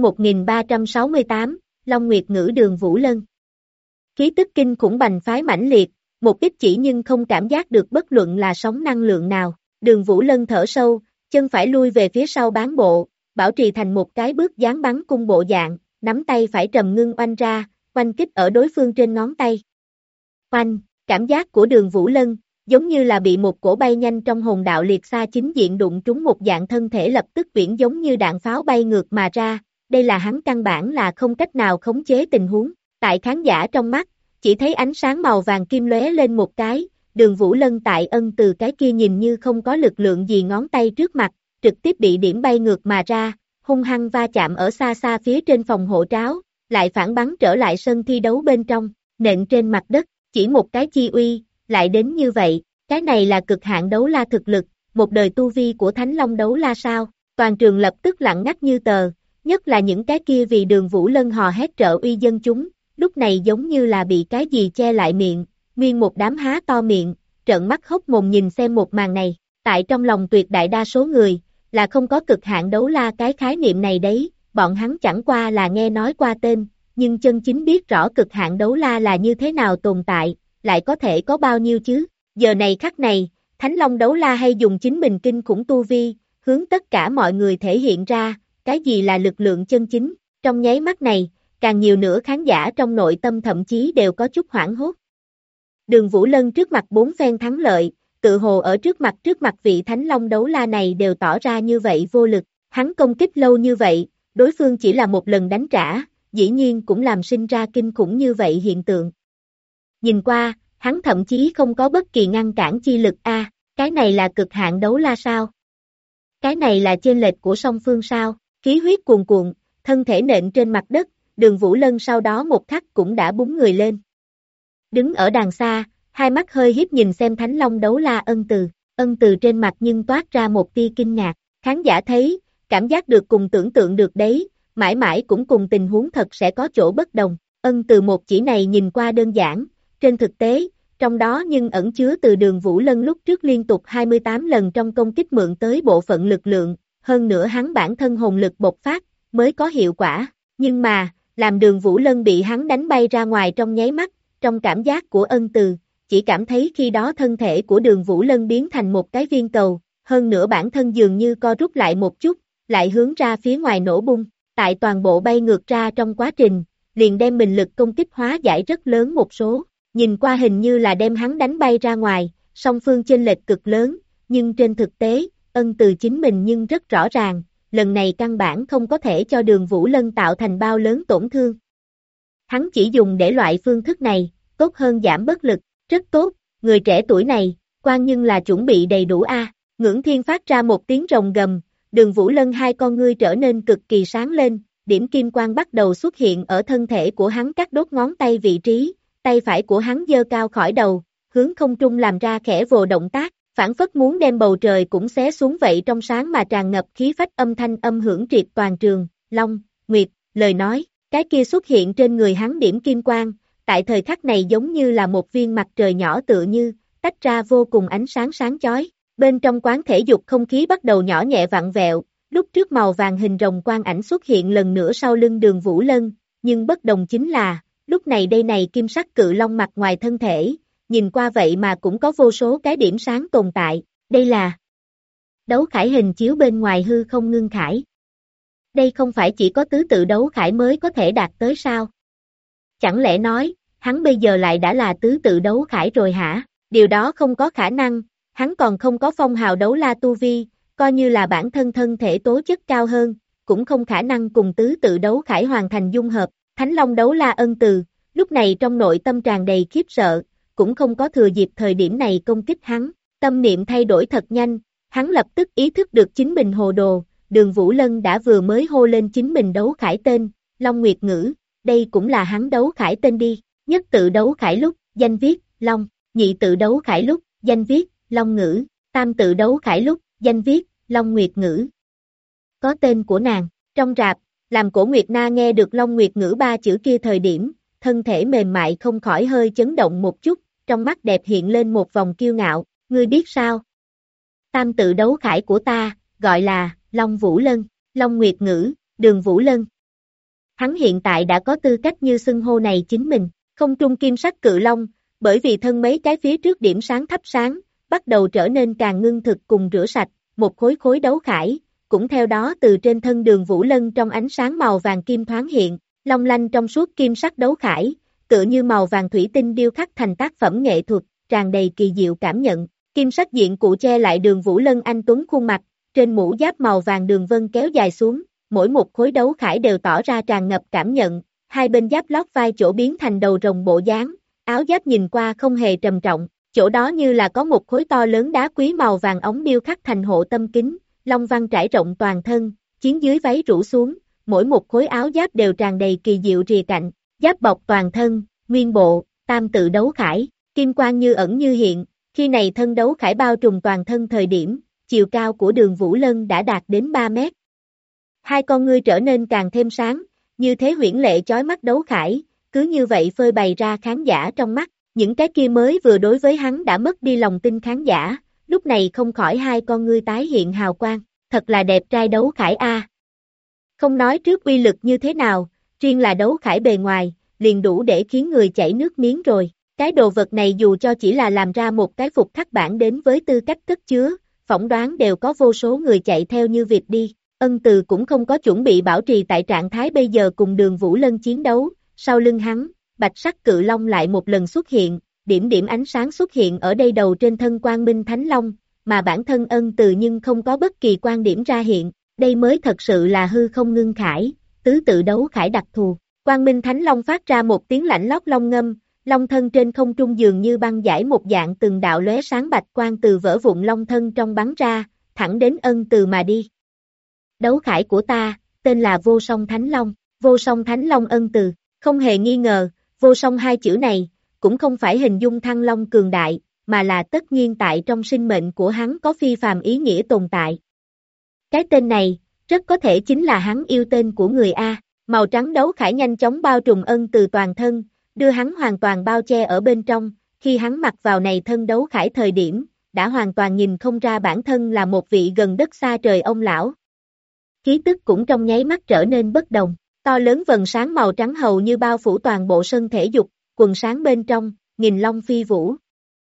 1368, Long Nguyệt Ngữ Đường Vũ Lân. Khí tức kinh khủng bành phái mãnh liệt, một ít chỉ nhưng không cảm giác được bất luận là sóng năng lượng nào, Đường Vũ Lân thở sâu, chân phải lui về phía sau bán bộ, bảo trì thành một cái bước dáng bắn cung bộ dạng, nắm tay phải trầm ngưng oanh ra, oanh kích ở đối phương trên ngón tay. Oanh, cảm giác của Đường Vũ Lân, giống như là bị một cổ bay nhanh trong hồn đạo liệt xa chính diện đụng trúng một dạng thân thể lập tức viễn giống như đạn pháo bay ngược mà ra, đây là hắn căn bản là không cách nào khống chế tình huống, tại khán giả trong mắt, chỉ thấy ánh sáng màu vàng kim lóe lên một cái, Đường Vũ Lân tại Ân Từ cái kia nhìn như không có lực lượng gì ngón tay trước mặt, trực tiếp bị điểm bay ngược mà ra, hung hăng va chạm ở xa xa phía trên phòng hộ tráo, lại phản bắn trở lại sân thi đấu bên trong, nện trên mặt đất, chỉ một cái chi uy, lại đến như vậy, cái này là cực hạn đấu la thực lực, một đời tu vi của Thánh Long đấu la sao, toàn trường lập tức lặng ngắt như tờ, nhất là những cái kia vì Đường Vũ Lân hò hét trợ uy dân chúng, lúc này giống như là bị cái gì che lại miệng, nguyên một đám há to miệng, trợn mắt hốc mồm nhìn xem một màn này, tại trong lòng tuyệt đại đa số người, là không có cực hạn đấu la cái khái niệm này đấy, bọn hắn chẳng qua là nghe nói qua tên, nhưng chân chính biết rõ cực hạn đấu la là như thế nào tồn tại, lại có thể có bao nhiêu chứ, giờ này khắc này, Thánh Long đấu la hay dùng chính mình kinh khủng tu vi, hướng tất cả mọi người thể hiện ra, cái gì là lực lượng chân chính, trong nháy mắt này, càng nhiều nữa khán giả trong nội tâm thậm chí đều có chút hoảng hốt. Đường Vũ Lân trước mặt 4 phen thắng lợi, tự hồ ở trước mặt vị Thánh Long đấu la này đều tỏ ra như vậy vô lực, hắn công kích lâu như vậy, đối phương chỉ là một lần đánh trả, dĩ nhiên cũng làm sinh ra kinh khủng như vậy hiện tượng. Nhìn qua, hắn thậm chí không có bất kỳ ngăn cản chi lực a, cái này là cực hạn đấu la sao? Cái này là chênh lệch của song phương sao? Khí huyết cuồn cuộn, thân thể nện trên mặt đất, Đường Vũ Lân sau đó một khắc cũng đã búng người lên. Đứng ở đàng xa, hai mắt hơi híp nhìn xem Thánh Long đấu la Ân Từ trên mặt nhưng toát ra một tia kinh ngạc, khán giả thấy, cảm giác được cùng tưởng tượng được đấy, mãi mãi cũng cùng tình huống thật sẽ có chỗ bất đồng, Ân Từ một chỉ này nhìn qua đơn giản, trên thực tế, trong đó nhưng ẩn chứa từ Đường Vũ Lân lúc trước liên tục 28 lần trong công kích mượn tới bộ phận lực lượng, hơn nữa hắn bản thân hồn lực bộc phát, mới có hiệu quả, nhưng mà, làm Đường Vũ Lân bị hắn đánh bay ra ngoài trong nháy mắt, trong cảm giác của Ân Từ, chỉ cảm thấy khi đó thân thể của Đường Vũ Lân biến thành một cái viên cầu, hơn nữa bản thân dường như co rút lại một chút, lại hướng ra phía ngoài nổ bung, tại toàn bộ bay ngược ra trong quá trình, liền đem mình lực công kích hóa giải rất lớn một số, nhìn qua hình như là đem hắn đánh bay ra ngoài, song phương chênh lệch cực lớn, nhưng trên thực tế, Ân Từ chính mình nhưng rất rõ ràng, lần này căn bản không có thể cho Đường Vũ Lân tạo thành bao lớn tổn thương. Hắn chỉ dùng để loại phương thức này, tốt hơn giảm bất lực, rất tốt, người trẻ tuổi này, quan nhưng là chuẩn bị đầy đủ a. Ngưỡng Thiên phát ra một tiếng rồng gầm, Đường Vũ Lân hai con ngươi trở nên cực kỳ sáng lên, điểm kim quang bắt đầu xuất hiện ở thân thể của hắn các đốt ngón tay vị trí, tay phải của hắn giơ cao khỏi đầu, hướng không trung làm ra khẽ vồ động tác, phảng phất muốn đem bầu trời cũng xé xuống vậy trong sáng mà tràn ngập khí phách âm thanh âm hưởng triệt toàn trường, Long, Nguyệt, lời nói, cái kia xuất hiện trên người hắn điểm kim quang, tại thời khắc này giống như là một viên mặt trời nhỏ tựa như, tách ra vô cùng ánh sáng sáng chói. Bên trong quán thể dục không khí bắt đầu nhỏ nhẹ vặn vẹo, lúc trước màu vàng hình rồng quang ảnh xuất hiện lần nữa sau lưng Đường Vũ Lân, nhưng bất đồng chính là, lúc này đây này kim sắc cự long mặt ngoài thân thể, nhìn qua vậy mà cũng có vô số cái điểm sáng tồn tại, đây là đấu khải hình chiếu bên ngoài hư không ngưng khải. Đây không phải chỉ có tứ tự đấu khải mới có thể đạt tới sao? Chẳng lẽ nói, hắn bây giờ lại đã là tứ tự đấu khải rồi hả? Điều đó không có khả năng, hắn còn không có phong hào đấu la tu vi, coi như là bản thân thân thể tố chất cao hơn, cũng không khả năng cùng tứ tự đấu khải hoàn thành dung hợp. Thánh Long đấu la Ân Từ, lúc này trong nội tâm tràn đầy khiếp sợ, cũng không có thừa dịp thời điểm này công kích hắn, tâm niệm thay đổi thật nhanh, hắn lập tức ý thức được chính mình hồ đồ, Đường Vũ Lân đã vừa mới hô lên chính mình đấu khải tên, Long Nguyệt Ngữ, đây cũng là hắn đấu khải tên đi, nhất tự đấu khải lúc, danh viết, Long, nhị tự đấu khải lúc, danh viết, Long Ngữ, tam tự đấu khải lúc, danh viết, Long Nguyệt Ngữ. Có tên của nàng, trong rạp, làm Cổ Nguyệt Na nghe được Long Nguyệt Ngữ ba chữ kia thời điểm, thân thể mềm mại không khỏi hơi chấn động một chút, trong mắt đẹp hiện lên một vòng kiêu ngạo, ngươi biết sao? Tam tự đấu khải của ta, gọi là, Long Vũ Lân, Long Nguyệt Ngữ, Đường Vũ Lân. Hắn hiện tại đã có tư cách như xưng hô này chính mình, không trung kim sắc cự long, bởi vì thân mấy cái phía trước điểm sáng thắp sáng, bắt đầu trở nên càng ngưng thực cùng rửa sạch, một khối khối đấu khải, cũng theo đó từ trên thân Đường Vũ Lân trong ánh sáng màu vàng kim thoáng hiện, long lanh trong suốt kim sắc đấu khải, tựa như màu vàng thủy tinh điêu khắc thành tác phẩm nghệ thuật, tràn đầy kỳ diệu cảm nhận, kim sắc diện cụ che lại Đường Vũ Lân anh tuấn khuôn mặt, trên mũ giáp màu vàng đường vân kéo dài xuống, mỗi một khối đấu khải đều tỏ ra tràn ngập cảm nhận, hai bên giáp lót vai chỗ biến thành đầu rồng bộ dáng, áo giáp nhìn qua không hề trầm trọng, chỗ đó như là có một khối to lớn đá quý màu vàng óng điêu khắc thành hộ tâm kính, long văn trải rộng toàn thân, chiến dưới váy rũ xuống, mỗi một khối áo giáp đều tràn đầy kỳ diệu rìa cạnh, giáp bọc toàn thân, nguyên bộ, tam tự đấu khải, kim quang như ẩn như hiện, khi này thân đấu khải bao trùm toàn thân thời điểm, chiều cao của Đường Vũ Lân đã đạt đến 3 mét. Hai con ngươi trở nên càng thêm sáng, như thế huyễn lệ chói mắt đấu khải, cứ như vậy phơi bày ra khán giả trong mắt, những cái kia mới vừa đối với hắn đã mất đi lòng tin khán giả, lúc này không khỏi hai con ngươi tái hiện hào quang, thật là đẹp trai đấu khải a. Không nói trước uy lực như thế nào, riêng là đấu khải bề ngoài, liền đủ để khiến người chảy nước miếng rồi. Cái đồ vật này dù cho chỉ là làm ra một cái phục khắc bản đến với tư cách cất chứa, phỏng đoán đều có vô số người chạy theo như vịt đi. Ân Từ cũng không có chuẩn bị bảo trì tại trạng thái bây giờ cùng Đường Vũ Lân chiến đấu, sau lưng hắn, bạch sắc cự long lại một lần xuất hiện, điểm điểm ánh sáng xuất hiện ở đây đầu trên thân Quang Minh Thánh Long, mà bản thân Ân Từ nhưng không có bất kỳ quan điểm ra hiện, đây mới thật sự là hư không ngưng khải, tứ tự đấu khải đặc thù. Quang Minh Thánh Long phát ra một tiếng lạnh lót long ngâm, long thân trên không trung dường như băng giải một dạng từng đạo lóe sáng bạch quang từ vỡ vụn long thân trong bắn ra, thẳng đến Ân Từ mà đi. Đấu khải của ta, tên là Vô Song Thánh Long, Vô Song Thánh Long Ân Từ, không hề nghi ngờ, vô song hai chữ này, cũng không phải hình dung thăng long cường đại, mà là tất nhiên tại trong sinh mệnh của hắn có phi phàm ý nghĩa tồn tại. Cái tên này, rất có thể chính là hắn yêu tên của người A, màu trắng đấu khải nhanh chóng bao trùm Ân Từ toàn thân, đưa hắn hoàn toàn bao che ở bên trong, khi hắn mặc vào này thân đấu khải thời điểm, đã hoàn toàn nhìn không ra bản thân là một vị gần đất xa trời ông lão. Khí tức cũng trong nháy mắt trở nên bất đồng, to lớn vầng sáng màu trắng hầu như bao phủ toàn bộ sân thể dục, quần sáng bên trong, nghìn long phi vũ.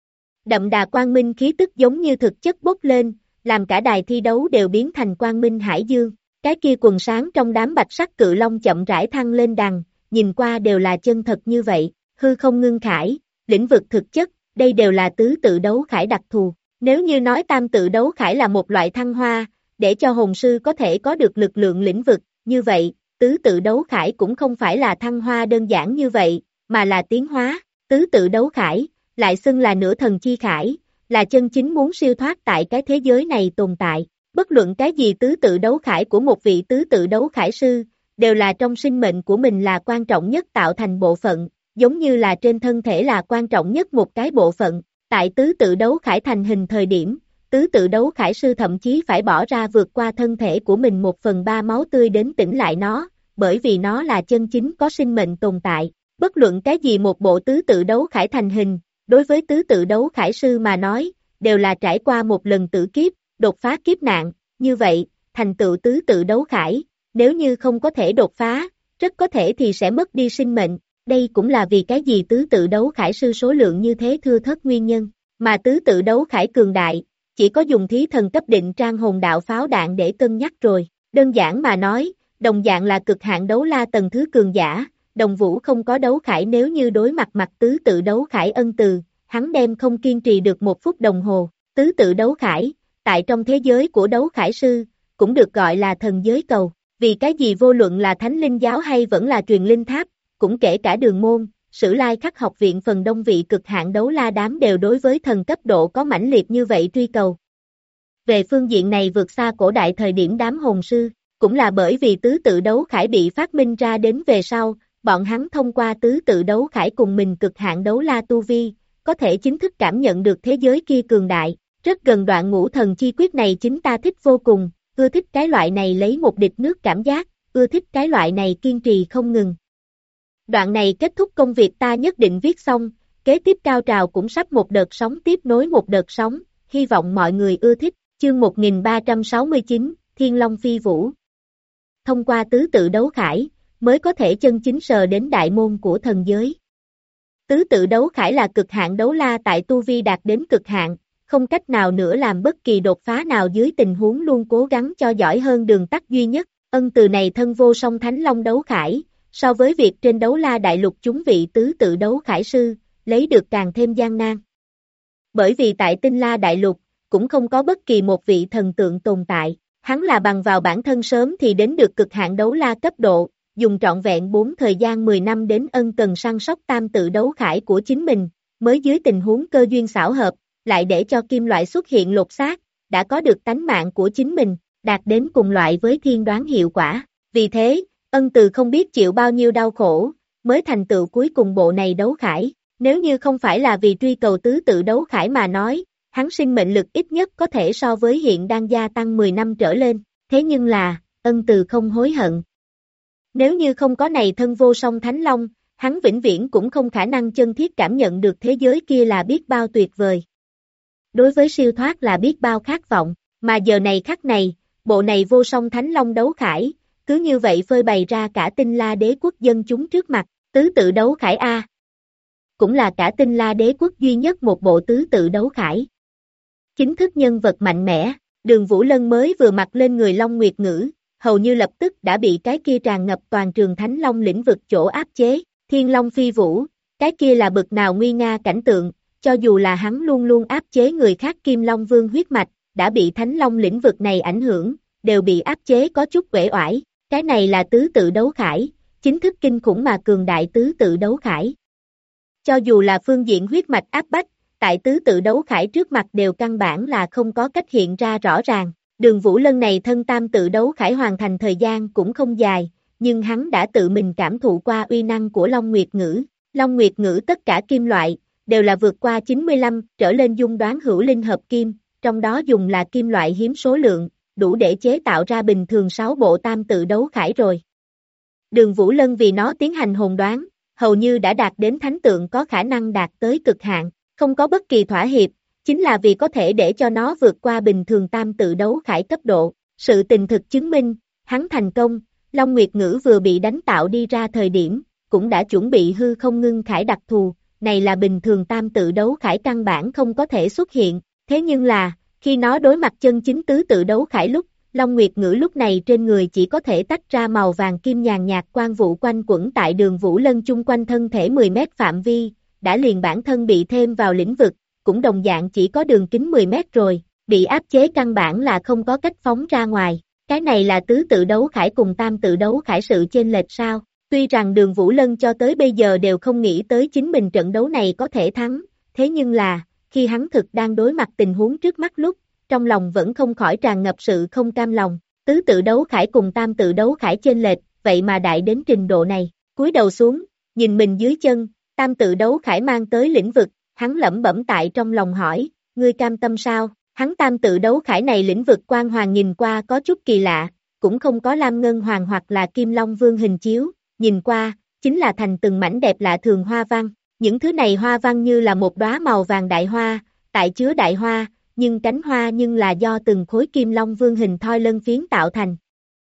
Đậm đà quang minh khí tức giống như thực chất bốc lên, làm cả đài thi đấu đều biến thành quang minh hải dương, cái kia quần sáng trong đám bạch sắc cự long chậm rãi thăng lên đằng, nhìn qua đều là chân thật như vậy, hư không ngưng khải, lĩnh vực thực chất, đây đều là tứ tự đấu khải đặc thù. Nếu như nói tam tự đấu khải là một loại thăng hoa, để cho hồn sư có thể có được lực lượng lĩnh vực, như vậy, tứ tự đấu khải cũng không phải là thăng hoa đơn giản như vậy, mà là tiến hóa. Tứ tự đấu khải, lại xưng là nửa thần chi khải, là chân chính muốn siêu thoát tại cái thế giới này tồn tại. Bất luận cái gì tứ tự đấu khải của một vị tứ tự đấu khải sư, đều là trong sinh mệnh của mình là quan trọng nhất tạo thành bộ phận, giống như là trên thân thể là quan trọng nhất một cái bộ phận. Tại tứ tự đấu khải thành hình thời điểm, tứ tự đấu khải sư thậm chí phải bỏ ra vượt qua thân thể của mình 1/3 máu tươi đến tỉnh lại nó, bởi vì nó là chân chính có sinh mệnh tồn tại. Bất luận cái gì một bộ tứ tự đấu khải thành hình, đối với tứ tự đấu khải sư mà nói, đều là trải qua một lần tử kiếp, đột phá kiếp nạn, như vậy, thành tựu tứ tự đấu khải, nếu như không có thể đột phá, rất có thể thì sẽ mất đi sinh mệnh, đây cũng là vì cái gì tứ tự đấu khải sư số lượng như thế thưa thớt nguyên nhân, mà tứ tự đấu khải cường đại, chỉ có dùng thí thần cấp định trang hồn đạo pháo đạn để cân nhắc rồi, đơn giản mà nói, đồng dạng là cực hạn đấu la tầng thứ cường giả, Đồng Vũ không có đấu khải nếu như đối mặt mặt tứ tự đấu khải Ân Từ, hắn đem không kiên trì được 1 phút đồng hồ, tứ tự đấu khải, tại trong thế giới của đấu khải sư, cũng được gọi là thần giới cầu, vì cái gì vô luận là thánh linh giáo hay vẫn là truyền linh tháp, cũng kể cả đường môn, Sử Lai Khắc học viện phần đông vị cực hạn đấu la đám đều đối với thần cấp độ có mãnh liệt như vậy truy cầu. Về phương diện này vượt xa cổ đại thời điểm đám hồn sư, cũng là bởi vì tứ tự đấu khải bị phát minh ra đến về sau, bọn hắn thông qua tứ tự đấu khải cùng mình cực hạn đấu la tu vi, có thể chính thức cảm nhận được thế giới kia cường đại, rất gần đoạn ngũ thần chi quyết này chính ta thích vô cùng, ưa thích cái loại này lấy một địch nước cảm giác, ưa thích cái loại này kiên trì không ngừng. Đoạn này kết thúc công việc ta nhất định viết xong, kế tiếp cao trào cũng sắp một đợt sóng tiếp nối một đợt sóng, hy vọng mọi người ưa thích, chương 1369, Thiên Long Phi Vũ. Thông qua tứ tự đấu khải, mới có thể chân chính sờ đến đại môn của thần giới. Tứ tự đấu khải là cực hạn đấu la tại tu vi đạt đến cực hạn, không cách nào nữa làm bất kỳ đột phá nào dưới tình huống luôn cố gắng cho giỏi hơn đường tắt duy nhất. Ân Từ này thân vô song thánh long đấu khải, so với việc trên đấu la đại lục chúng vị tứ tự đấu khải sư, lấy được càng thêm gian nan. Bởi vì tại tinh la đại lục, cũng không có bất kỳ một vị thần tượng tồn tại, hắn là bằng vào bản thân sớm thì đến được cực hạn đấu la cấp độ, dùng trọn vẹn 4 thời gian 10 năm đến ân cần săn sóc tam tự đấu khải của chính mình, mới dưới tình huống cơ duyên xảo hợp, lại để cho kim loại xuất hiện lột xác, đã có được tánh mạng của chính mình, đạt đến cùng loại với thiên đoán hiệu quả. Vì thế, Ân Từ không biết chịu bao nhiêu đau khổ, mới thành tựu cuối cùng bộ này đấu khải. Nếu như không phải là vì truy cầu tứ tự đấu khải mà nói, hắn sinh mệnh lực ít nhất có thể so với hiện đang gia tăng 10 năm trở lên, thế nhưng là, Ân Từ không hối hận. Nếu như không có này thân vô song Thánh Long, hắn vĩnh viễn cũng không khả năng chân thiết cảm nhận được thế giới kia là biết bao tuyệt vời. Đối với siêu thoát là biết bao khát vọng, mà giờ này khắc này, bộ này vô song Thánh Long đấu khải, cứ như vậy phơi bày ra cả Tinh La Đế quốc dân chúng trước mặt, tứ tự đấu khải A. Cũng là cả Tinh La Đế quốc duy nhất một bộ tứ tự đấu khải. Chính thức nhân vật mạnh mẽ, Đường Vũ Lân mới vừa mặc lên người Long Nguyệt Ngữ, hầu như lập tức đã bị cái kia tràn ngập toàn trường Thánh Long lĩnh vực chỗ áp chế, Thiên Long phi vũ, cái kia là bực nào nguy nga cảnh tượng, cho dù là hắn luôn luôn áp chế người khác Kim Long Vương huyết mạch, đã bị Thánh Long lĩnh vực này ảnh hưởng, đều bị áp chế có chút uể oải, cái này là tứ tự đấu khải, chính thức kinh khủng mà cường đại tứ tự đấu khải. Cho dù là phương diện huyết mạch áp bách, tại tứ tự đấu khải trước mặt đều căn bản là không có cách hiện ra rõ ràng. Đường Vũ Lân này thân tam tự đấu khải hoàn thành thời gian cũng không dài, nhưng hắn đã tự mình cảm thụ qua uy năng của Long Nguyệt Ngữ. Long Nguyệt Ngữ tất cả kim loại, đều là vượt qua 95 trở lên dung đoán hữu linh hợp kim, trong đó dùng là kim loại hiếm số lượng, đủ để chế tạo ra bình thường 6 bộ tam tự đấu khải rồi. Đường Vũ Lân vì nó tiến hành hồn đoán, hầu như đã đạt đến thánh tượng có khả năng đạt tới cực hạn, không có bất kỳ thỏa hiệp, chính là vì có thể để cho nó vượt qua bình thường tam tự đấu khải cấp độ. Sự tình thực chứng minh, hắn thành công, Long Nguyệt Ngữ vừa bị đánh tạo đi ra thời điểm, cũng đã chuẩn bị hư không ngưng khải đặc thù, này là bình thường tam tự đấu khải căn bản không có thể xuất hiện, thế nhưng là, khi nó đối mặt chân chính tứ tự đấu khải lúc, Long Nguyệt Ngữ lúc này trên người chỉ có thể tách ra màu vàng kim nhàn nhạt quang vụ quanh quẩn tại Đường Vũ Lân chung quanh thân thể 10 mét phạm vi, đã liền bản thân bị thêm vào lĩnh vực, cũng đồng dạng chỉ có đường kính 10 mét rồi, bị áp chế căn bản là không có cách phóng ra ngoài, cái này là tứ tự đấu khải cùng tam tự đấu khải sự chênh lệch sao? Tuy rằng Đường Vũ Lân cho tới bây giờ đều không nghĩ tới chính mình trận đấu này có thể thắng, thế nhưng là, khi hắn thực đang đối mặt tình huống trước mắt lúc, trong lòng vẫn không khỏi tràn ngập sự không cam lòng, tứ tự đấu khải cùng tam tự đấu khải chênh lệch, vậy mà đại đến trình độ này, cúi đầu xuống, nhìn mình dưới chân, tam tự đấu khải mang tới lĩnh vực, hắn lẩm bẩm tại trong lòng hỏi, ngươi cam tâm sao? Hắn tam tự đấu khải này lĩnh vực quang hoàng nhìn qua có chút kỳ lạ, cũng không có lam ngân hoàng hoặc là kim long vương hình chiếu, nhìn qua, chính là thành từng mảnh đẹp lạ thường hoa văn, những thứ này hoa văn như là một đóa màu vàng đại hoa, tại chứa đại hoa, nhưng cánh hoa nhưng là do từng khối kim long vương hình thoi lân phiến tạo thành.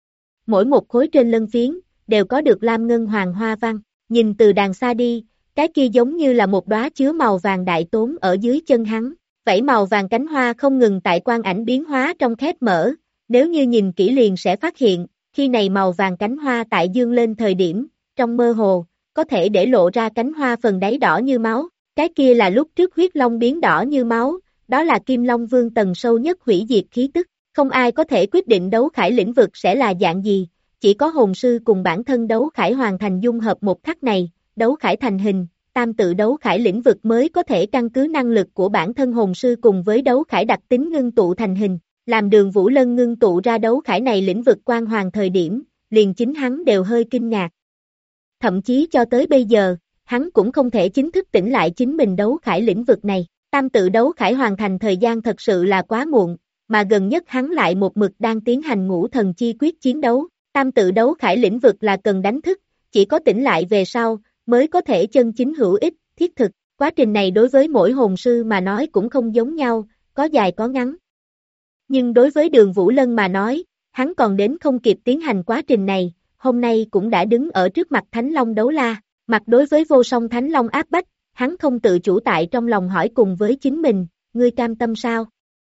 Mỗi một khối trên lân phiến, đều có được lam ngân hoàng hoa văn, nhìn từ đàng xa đi, cái kia giống như là một đóa chứa màu vàng đại tốn ở dưới chân hắn, vảy màu vàng cánh hoa không ngừng tại quang ảnh biến hóa trong khép mở, nếu như nhìn kỹ liền sẽ phát hiện, khi này màu vàng cánh hoa tại dương lên thời điểm, trong mơ hồ, có thể để lộ ra cánh hoa phần đáy đỏ như máu, cái kia là lúc trước huyết long biến đỏ như máu, đó là Kim Long Vương tầng sâu nhất hủy diệt khí tức, không ai có thể quyết định đấu khải lĩnh vực sẽ là dạng gì, chỉ có hồn sư cùng bản thân đấu khải hoàn thành dung hợp một khắc này, đấu khải thành hình, tam tự đấu khải lĩnh vực mới có thể căn cứ năng lực của bản thân hồn sư cùng với đấu khải đặc tính ngưng tụ thành hình, làm Đường Vũ Lân ngưng tụ ra đấu khải này lĩnh vực quang hoàng thời điểm, liền chính hắn đều hơi kinh ngạc. Thậm chí cho tới bây giờ, hắn cũng không thể chính thức tỉnh lại chính mình đấu khải lĩnh vực này, tam tự đấu khải hoàn thành thời gian thật sự là quá muộn, mà gần nhất hắn lại một mực đang tiến hành ngũ thần chi quyết chiến đấu, tam tự đấu khải lĩnh vực là cần đánh thức, chỉ có tỉnh lại về sau, mới có thể chân chính hữu ích, thiết thực, quá trình này đối với mỗi hồn sư mà nói cũng không giống nhau, có dài có ngắn. Nhưng đối với Đường Vũ Lân mà nói, hắn còn đến không kịp tiến hành quá trình này, hôm nay cũng đã đứng ở trước mặt Thánh Long đấu la, mặt đối với vô song Thánh Long áp bách, hắn không tự chủ tại trong lòng hỏi cùng với chính mình, ngươi cam tâm sao?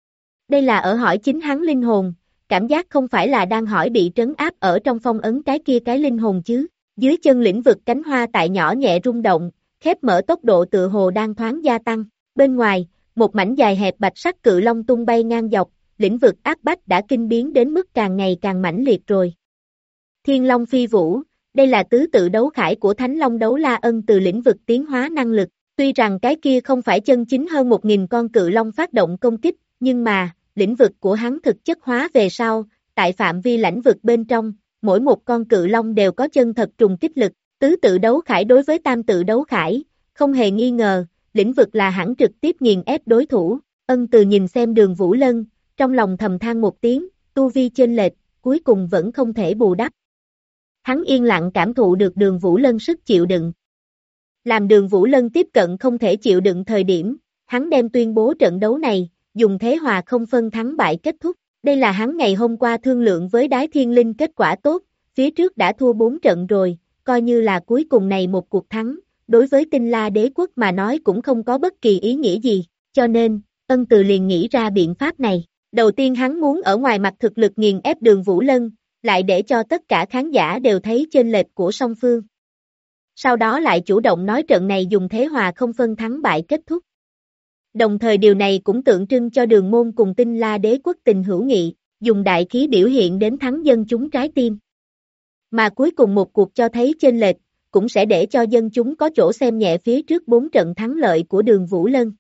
Đây là ở hỏi chính hắn linh hồn, cảm giác không phải là đang hỏi bị trấn áp ở trong phong ấn cái kia cái linh hồn chứ. Dưới chân lĩnh vực cánh hoa tại nhỏ nhẹ rung động, khép mở tốc độ tựa hồ đang thoáng gia tăng. Bên ngoài, một mảnh dài hẹp bạch sắc cự long tung bay ngang dọc, lĩnh vực áp bách đã kinh biến đến mức càng ngày càng mãnh liệt rồi. Thiên Long phi vũ, đây là tứ tự đấu khải của Thánh Long đấu la ân từ lĩnh vực tiến hóa năng lực. Tuy rằng cái kia không phải chân chính hơn 1.000 con cự long phát động công kích, nhưng mà, lĩnh vực của hắn thực chất hóa về sau, tại phạm vi lãnh vực bên trong, mỗi một con cự long đều có chân thật trùng kích lực, tứ tự đấu khải đối với tam tự đấu khải, không hề nghi ngờ, lĩnh vực là hẳn trực tiếp nghiền ép đối thủ. Ân Từ nhìn xem Đường Vũ Lân, trong lòng thầm than một tiếng, tu vi chênh lệch, cuối cùng vẫn không thể bù đắp. Hắn yên lặng cảm thụ được Đường Vũ Lân sức chịu đựng. Làm Đường Vũ Lân tiếp cận không thể chịu đựng thời điểm, hắn đem tuyên bố trận đấu này, dùng thế hòa không phân thắng bại kết thúc. Đây là hắn ngày hôm qua thương lượng với Đái Thiên Linh kết quả tốt, phía trước đã thua 4 trận rồi, coi như là cuối cùng này một cuộc thắng, đối với Tinh La Đế Quốc mà nói cũng không có bất kỳ ý nghĩa gì, cho nên, Ân Từ liền nghĩ ra biện pháp này. Đầu tiên hắn muốn ở ngoài mặt thực lực nghiền ép Đường Vũ Lân, lại để cho tất cả khán giả đều thấy chênh lệch của song phương. Sau đó lại chủ động nói trận này dùng thế hòa không phân thắng bại kết thúc. Đồng thời điều này cũng tượng trưng cho Đường môn cùng Tinh La Đế Quốc tình hữu nghị, dùng đại khí biểu hiện đến thắng dân chúng trái tim. Mà cuối cùng một cuộc cho thấy chênh lệch, cũng sẽ để cho dân chúng có chỗ xem nhẹ phía trước 4 trận thắng lợi của Đường Vũ Lân.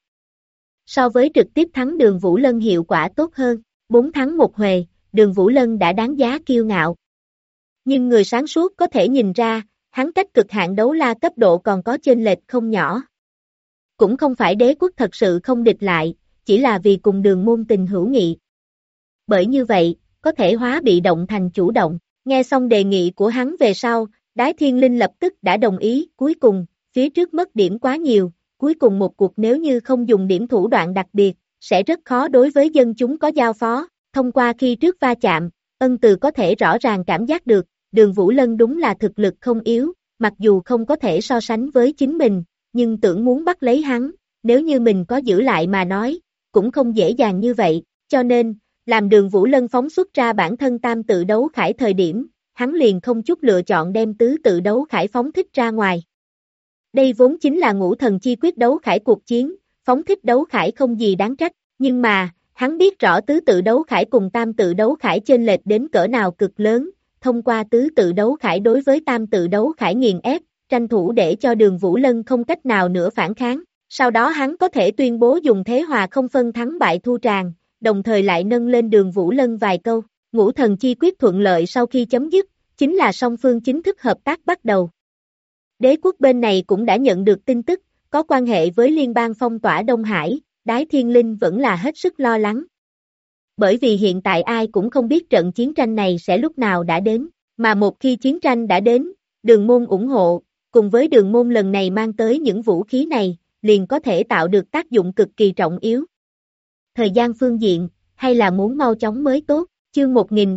So với trực tiếp thắng Đường Vũ Lân hiệu quả tốt hơn, 4 thắng 1 huề, Đường Vũ Lân đã đáng giá kiêu ngạo. Nhưng người sáng suốt có thể nhìn ra, hắn cách cực hạn đấu la cấp độ còn có chênh lệch không nhỏ. Cũng không phải đế quốc thật sự không địch lại, chỉ là vì cùng Đường môn tình hữu nghị. Bởi như vậy, có thể hóa bị động thành chủ động. Nghe xong đề nghị của hắn về sau, Đái Thiên Linh lập tức đã đồng ý, cuối cùng, phía trước mất điểm quá nhiều, cuối cùng một cuộc nếu như không dùng điểm thủ đoạn đặc biệt, sẽ rất khó đối với dân chúng có giao phó. Thông qua khi trước va chạm, Ân Từ có thể rõ ràng cảm giác được, Đường Vũ Lân đúng là thực lực không yếu, mặc dù không có thể so sánh với chính mình, nhưng tưởng muốn bắt lấy hắn, nếu như mình có giữ lại mà nói, cũng không dễ dàng như vậy, cho nên, làm Đường Vũ Lân phóng xuất ra bản thân tam tự đấu khải thời điểm, hắn liền không chút lựa chọn đem tứ tự đấu khải phóng thích ra ngoài. Đây vốn chính là ngũ thần chi quyết đấu khải cuộc chiến, phóng thích đấu khải không gì đáng trách, nhưng mà, hắn biết rõ tứ tự đấu khải cùng tam tự đấu khải chênh lệch đến cỡ nào cực lớn, thông qua tứ tự đấu khải đối với tam tự đấu khải nghiền ép, tranh thủ để cho Đường Vũ Lân không cách nào nữa phản kháng, sau đó hắn có thể tuyên bố dùng thế hòa không phân thắng bại thu tràng, đồng thời lại nâng lên Đường Vũ Lân vài câu, ngũ thần chi quyết thuận lợi sau khi chấm dứt, chính là song phương chính thức hợp tác bắt đầu. Đế quốc bên này cũng đã nhận được tin tức, có quan hệ với liên bang phong tỏa Đông Hải, Đái Thiên Linh vẫn là hết sức lo lắng. Bởi vì hiện tại ai cũng không biết trận chiến tranh này sẽ lúc nào đã đến, mà một khi chiến tranh đã đến, Đường môn ủng hộ, cùng với Đường môn lần này mang tới những vũ khí này, liền có thể tạo được tác dụng cực kỳ trọng yếu. Thời gian phương diện, hay là muốn mau chóng mới tốt, chương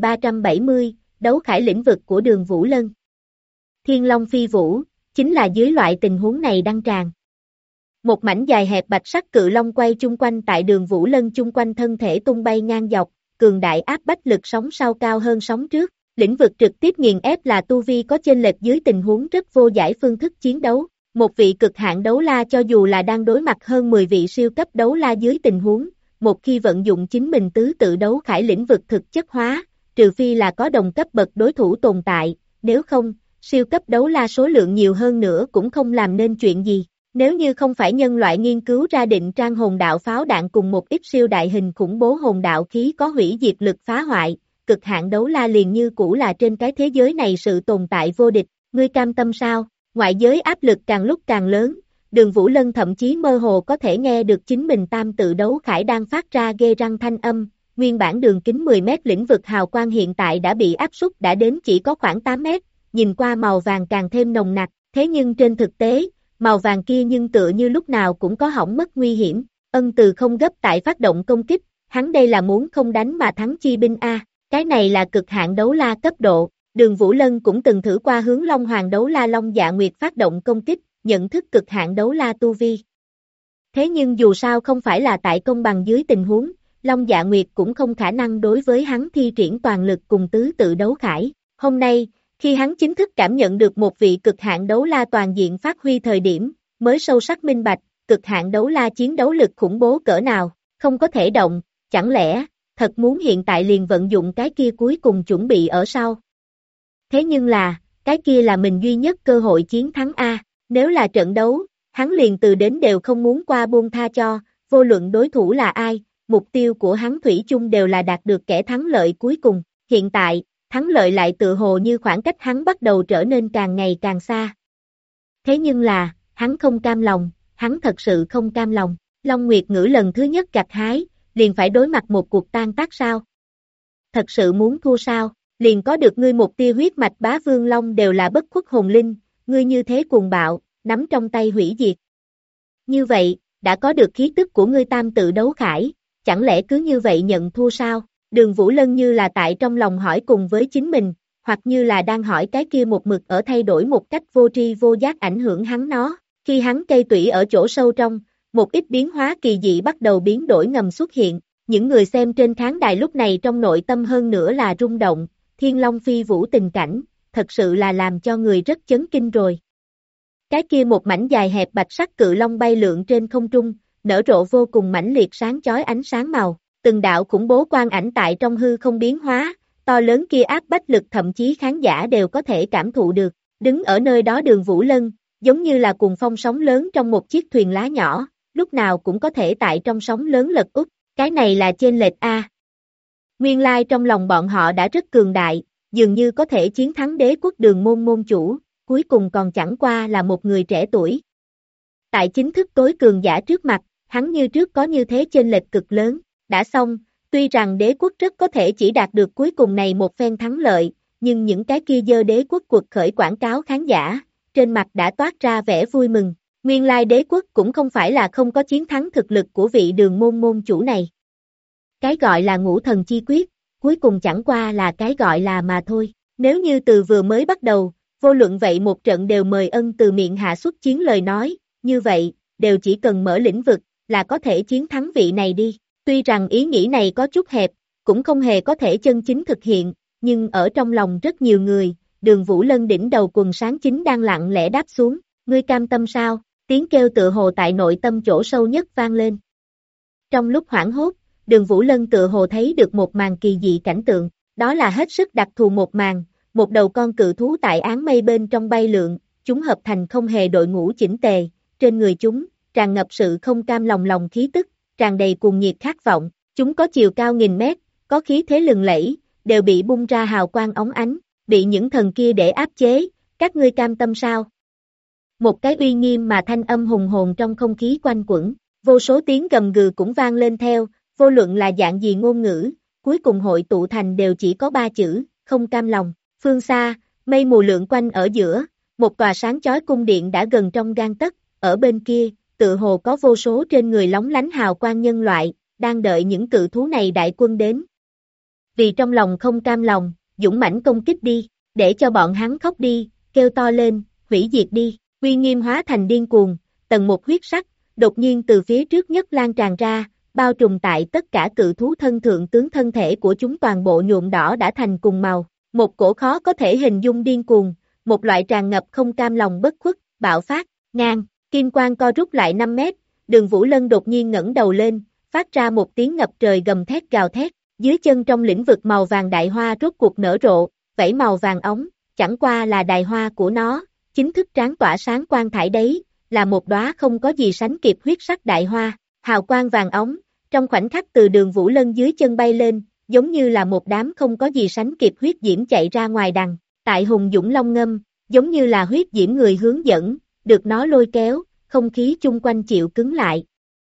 1370, đấu khải lĩnh vực của Đường Vũ Lân. Thiên Long phi vũ, chính là dưới loại tình huống này đăng tràng. Một mảnh dài hẹp bạch sắc cự long quay chung quanh tại Đường Vũ Lân chung quanh thân thể tung bay ngang dọc, cường đại áp bách lực sóng sau cao hơn sóng trước, lĩnh vực trực tiếp nghiền ép là tu vi có chênh lệch dưới tình huống rất vô giải phương thức chiến đấu. Một vị cực hạn đấu la cho dù là đang đối mặt hơn 10 vị siêu cấp đấu la dưới tình huống, một khi vận dụng chính mình tứ tự đấu khải lĩnh vực thực chất hóa, trừ phi là có đồng cấp bậc đối thủ tồn tại, nếu không, siêu cấp đấu la số lượng nhiều hơn nữa cũng không làm nên chuyện gì. Nếu như không phải nhân loại nghiên cứu ra định trang hồn đạo pháo đạn cùng một ít siêu đại hình khủng bố hồn đạo khí có hủy diệt lực phá hoại, cực hạn đấu la liền như cũ là trên cái thế giới này sự tồn tại vô địch, ngươi cam tâm sao? Ngoại giới áp lực càng lúc càng lớn, Đường Vũ Lân thậm chí mơ hồ có thể nghe được chính mình tam tự đấu khải đang phát ra ghê răng thanh âm, nguyên bản đường kính 10 mét lĩnh vực hào quang hiện tại đã bị áp suất đã đến chỉ có khoảng 8 mét, nhìn qua màu vàng càng thêm nồng nặc, thế nhưng trên thực tế, màu vàng kia nhưng tựa như lúc nào cũng có hỏng mất nguy hiểm, Ân Từ không gấp tại phát động công kích, hắn đây là muốn không đánh mà thắng chi binh A, cái này là cực hạn đấu la cấp độ. Đường Vũ Lân cũng từng thử qua hướng Long Hoàng đấu la Long Dạ Nguyệt phát động công kích, nhận thức cực hạn đấu la tu vi. Thế nhưng dù sao không phải là tại công bằng dưới tình huống, Long Dạ Nguyệt cũng không khả năng đối với hắn thi triển toàn lực cùng tứ tự đấu khải. Hôm nay, khi hắn chính thức cảm nhận được một vị cực hạn đấu la toàn diện phát huy thời điểm, mới sâu sắc minh bạch, cực hạn đấu la chiến đấu lực khủng bố cỡ nào, không có thể động, chẳng lẽ, thật muốn hiện tại liền vận dụng cái kia cuối cùng chuẩn bị ở sau. Thế nhưng là, cái kia là mình duy nhất cơ hội chiến thắng A, nếu là trận đấu, hắn liền từ đến đều không muốn qua buông tha cho, vô luận đối thủ là ai, mục tiêu của hắn thủy chung đều là đạt được kẻ thắng lợi cuối cùng, hiện tại, thắng lợi lại tự hồ như khoảng cách hắn bắt đầu trở nên càng ngày càng xa. Thế nhưng là, hắn không cam lòng, hắn thật sự không cam lòng, Long Nguyệt Ngữ lần thứ nhất gặt hái, liền phải đối mặt một cuộc tan tác sao? Thật sự muốn thua sao? Liền có được ngươi một tia huyết mạch Bá Vương Long đều là bất khuất hồn linh, ngươi như thế cuồng bạo, nắm trong tay hủy diệt. Như vậy, đã có được khí tức của ngươi tam tự đấu khải, chẳng lẽ cứ như vậy nhận thua sao? Đường Vũ Lân như là tại trong lòng hỏi cùng với chính mình, hoặc như là đang hỏi cái kia một mực ở thay đổi một cách vô tri vô giác ảnh hưởng hắn nó. Khi hắn cây tủy ở chỗ sâu trong, một ít biến hóa kỳ dị bắt đầu biến đổi ngầm xuất hiện. Những người xem trên khán đài lúc này trong nội tâm hơn nữa là rung động, Thiên Long phi vũ tình cảnh, thật sự là làm cho người rất chấn kinh rồi. Cái kia một mảnh dài hẹp bạch sắc cự long bay lượn trên không trung, nở rộ vô cùng mãnh liệt sáng chói ánh sáng màu, từng đạo khủng bố quang ảnh tại trong hư không biến hóa, to lớn kia áp bách lực thậm chí khán giả đều có thể cảm thụ được, đứng ở nơi đó Đường Vũ Lân, giống như là cuồng phong sóng lớn trong một chiếc thuyền lá nhỏ, lúc nào cũng có thể tại trong sóng lớn lật úp, cái này là chênh lệch a. Nguyên lai trong lòng bọn họ đã rất cường đại, dường như có thể chiến thắng đế quốc Đường môn môn chủ, cuối cùng còn chẳng qua là một người trẻ tuổi. Tại chính thức tối cường giả trước mặt, hắn như trước có như thế chênh lệch cực lớn, đã xong, tuy rằng đế quốc rất có thể chỉ đạt được cuối cùng này một phen thắng lợi, nhưng những cái kia dơ đế quốc quật khởi quảng cáo khán giả, trên mặt đã toát ra vẻ vui mừng, nguyên lai đế quốc cũng không phải là không có chiến thắng thực lực của vị Đường môn môn chủ này. Cái gọi là ngũ thần chi quyết, cuối cùng chẳng qua là cái gọi là mà thôi, nếu như từ vừa mới bắt đầu, vô luận vậy một trận đều mời ân từ miệng hạ xuất chiến lời nói, như vậy, đều chỉ cần mở lĩnh vực, là có thể chiến thắng vị này đi. Tuy rằng ý nghĩ này có chút hẹp, cũng không hề có thể chân chính thực hiện, nhưng ở trong lòng rất nhiều người, Đường Vũ Lân đỉnh đầu quần sáng chính đang lặng lẽ đáp xuống, ngươi cam tâm sao, tiếng kêu tựa hồ tại nội tâm chỗ sâu nhất vang lên. Trong lúc hoảng hốt, Đường Vũ Lân tựa hồ thấy được một màn kỳ dị cảnh tượng, đó là hết sức đặc thù một màn, một đầu con cự thú tại áng mây bên trong bay lượn, chúng hợp thành không hề đội ngũ chỉnh tề, trên người chúng, tràn ngập sự không cam lòng khí tức, tràn đầy cuồng nhiệt khát vọng, chúng có chiều cao nghìn mét, có khí thế lừng lẫy, đều bị bung ra hào quang óng ánh, bị những thần kia để áp chế, các ngươi cam tâm sao? Một cái uy nghiêm mà thanh âm hùng hồn trong không khí quanh quẩn, vô số tiếng gầm gừ cũng vang lên theo, vô luận là dạng gì ngôn ngữ, cuối cùng hội tụ thành đều chỉ có 3 chữ, không cam lòng. Phương xa, mây mù lượn quanh ở giữa, một tòa sáng chói cung điện đã gần trong gang tấc, ở bên kia, tự hồ có vô số trên người lóng lánh hào quang nhân loại, đang đợi những cự thú này đại quân đến. Vì trong lòng không cam lòng, dũng mãnh công kích đi, để cho bọn hắn khóc đi, kêu to lên, hủy diệt đi, uy nghiêm hóa thành điên cuồng, tầng một huyết sắc, đột nhiên từ phía trước nhất lan tràn ra, bao trùm tại tất cả cự thú thân thượng tướng thân thể của chúng toàn bộ nhuộm đỏ đã thành cùng màu, một cổ khó có thể hình dung điên cuồng, một loại tràn ngập không cam lòng bất khuất, bạo phát, ngang, kim quang co rút lại 5 mét, Đường Vũ Lân đột nhiên ngẩng đầu lên, phát ra một tiếng ngập trời gầm thét gào thét, dưới chân trong lĩnh vực màu vàng đại hoa rốt cuộc nở rộ, vảy màu vàng ống, chẳng qua là đài hoa của nó, chính thức tráng tỏa sáng quang thải đấy, là một đóa không có gì sánh kịp huyết sắc đại hoa, hào quang vàng ống, trong khoảnh khắc từ Đường Vũ Lân dưới chân bay lên, giống như là một đám không có gì sánh kịp huyết diễm chạy ra ngoài đằng, tại hùng dũng long ngâm, giống như là huyết diễm người hướng dẫn, được nó lôi kéo, không khí chung quanh chịu cứng lại.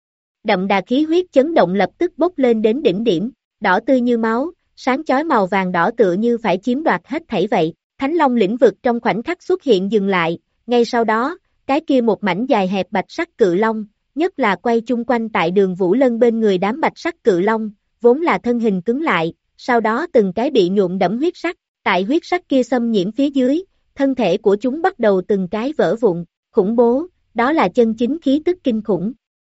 Đậm đà khí huyết chấn động lập tức bốc lên đến đỉnh điểm, đỏ tươi như máu, sáng chói màu vàng đỏ tựa như phải chiếm đoạt hết thảy vậy. Thánh Long lĩnh vực trong khoảnh khắc xuất hiện dừng lại, ngay sau đó, cái kia một mảnh dài hẹp bạch sắc cự long, nhất là quay chung quanh tại Đường Vũ Lân bên người đám bạch sắc cự long, vốn là thân hình cứng lại, sau đó từng cái bị nhuộm đẫm huyết sắc, tại huyết sắc kia xâm nhiễm phía dưới, thân thể của chúng bắt đầu từng cái vỡ vụn, khủng bố, đó là chân chính khí tức kinh khủng.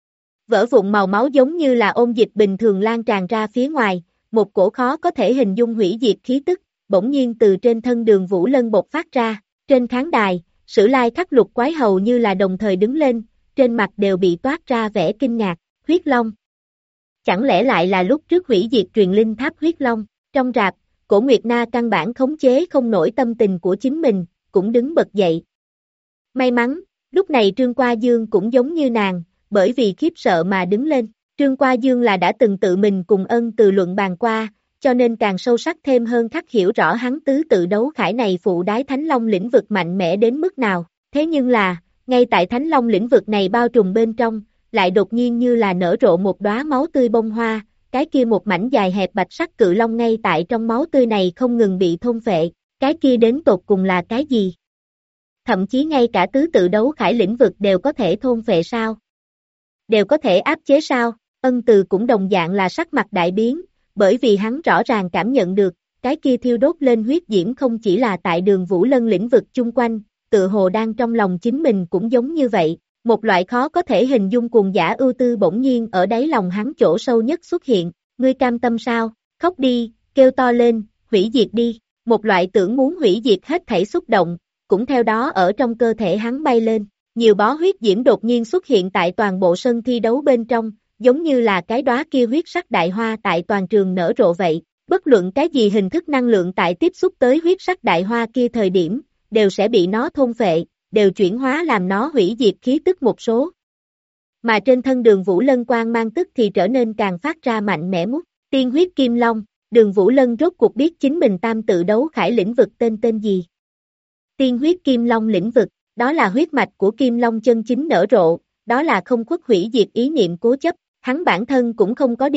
Vỡ vụn màu máu giống như là ôn dịch bình thường lan tràn ra phía ngoài, một cổ khó có thể hình dung hủy diệt khí tức, bỗng nhiên từ trên thân Đường Vũ Lân bộc phát ra, trên khán đài, Sử Lai Khắc Lục Quái hầu như là đồng thời đứng lên, trên mặt đều bị toát ra vẻ kinh ngạc, huyết long. Chẳng lẽ lại là lúc trước hủy diệt truyền linh tháp huyết long, trong rạp, Cổ Nguyệt Na căn bản khống chế không nổi tâm tình của chính mình, cũng đứng bật dậy. May mắn, Lúc này Trương Qua Dương cũng giống như nàng, bởi vì khiếp sợ mà đứng lên. Trương Qua Dương là đã từng tự mình cùng Ân Từ luận bàn qua, cho nên càng sâu sắc thêm hơn khắc hiểu rõ hắn tứ tự đấu khải này phụ đái Thánh Long lĩnh vực mạnh mẽ đến mức nào. Thế nhưng là, ngay tại Thánh Long lĩnh vực này bao trùm bên trong, lại đột nhiên như là nở rộ một đóa máu tươi bông hoa, cái kia một mảnh dài hẹp bạch sắc cự long ngay tại trong máu tươi này không ngừng bị thôn phệ, cái kia đến tột cùng là cái gì? Thậm chí ngay cả tứ tự đấu khải lĩnh vực đều có thể thôn phệ sao? Đều có thể áp chế sao? Ân Từ cũng đồng dạng là sắc mặt đại biến, bởi vì hắn rõ ràng cảm nhận được, cái kia thiêu đốt lên huyết diễm không chỉ là tại Đường Vũ Lân lĩnh vực chung quanh, tựa hồ đang trong lòng chính mình cũng giống như vậy, một loại khó có thể hình dung cuồng dã ưu tư bỗng nhiên ở đáy lòng hắn chỗ sâu nhất xuất hiện, ngươi cam tâm sao, khóc đi, kêu to lên, hủy diệt đi, một loại tưởng muốn hủy diệt hết thảy xúc động, cũng theo đó ở trong cơ thể hắn bay lên, nhiều bó huyết diễm đột nhiên xuất hiện tại toàn bộ sân thi đấu bên trong, giống như là cái đóa kia huyết sắc đại hoa tại toàn trường nở rộ vậy, bất luận cái gì hình thức năng lượng tại tiếp xúc tới huyết sắc đại hoa kia thời điểm, đều sẽ bị nó thôn phệ, đều chuyển hóa làm nó hủy diệt khí tức một số. Mà trên thân Đường Vũ Lân quang mang tức thì trở nên càng phát ra mạnh mẽ mút, tiên huyết kim long, Đường Vũ Lân rốt cuộc biết chính mình tam tự đấu khải lĩnh vực tên gì. Tiên huyết kim long lĩnh vực, đó là huyết mạch của kim long chân chính nở rộ, đó là không khuất hủy diệt ý niệm cố chấp, hắn bản thân cũng không có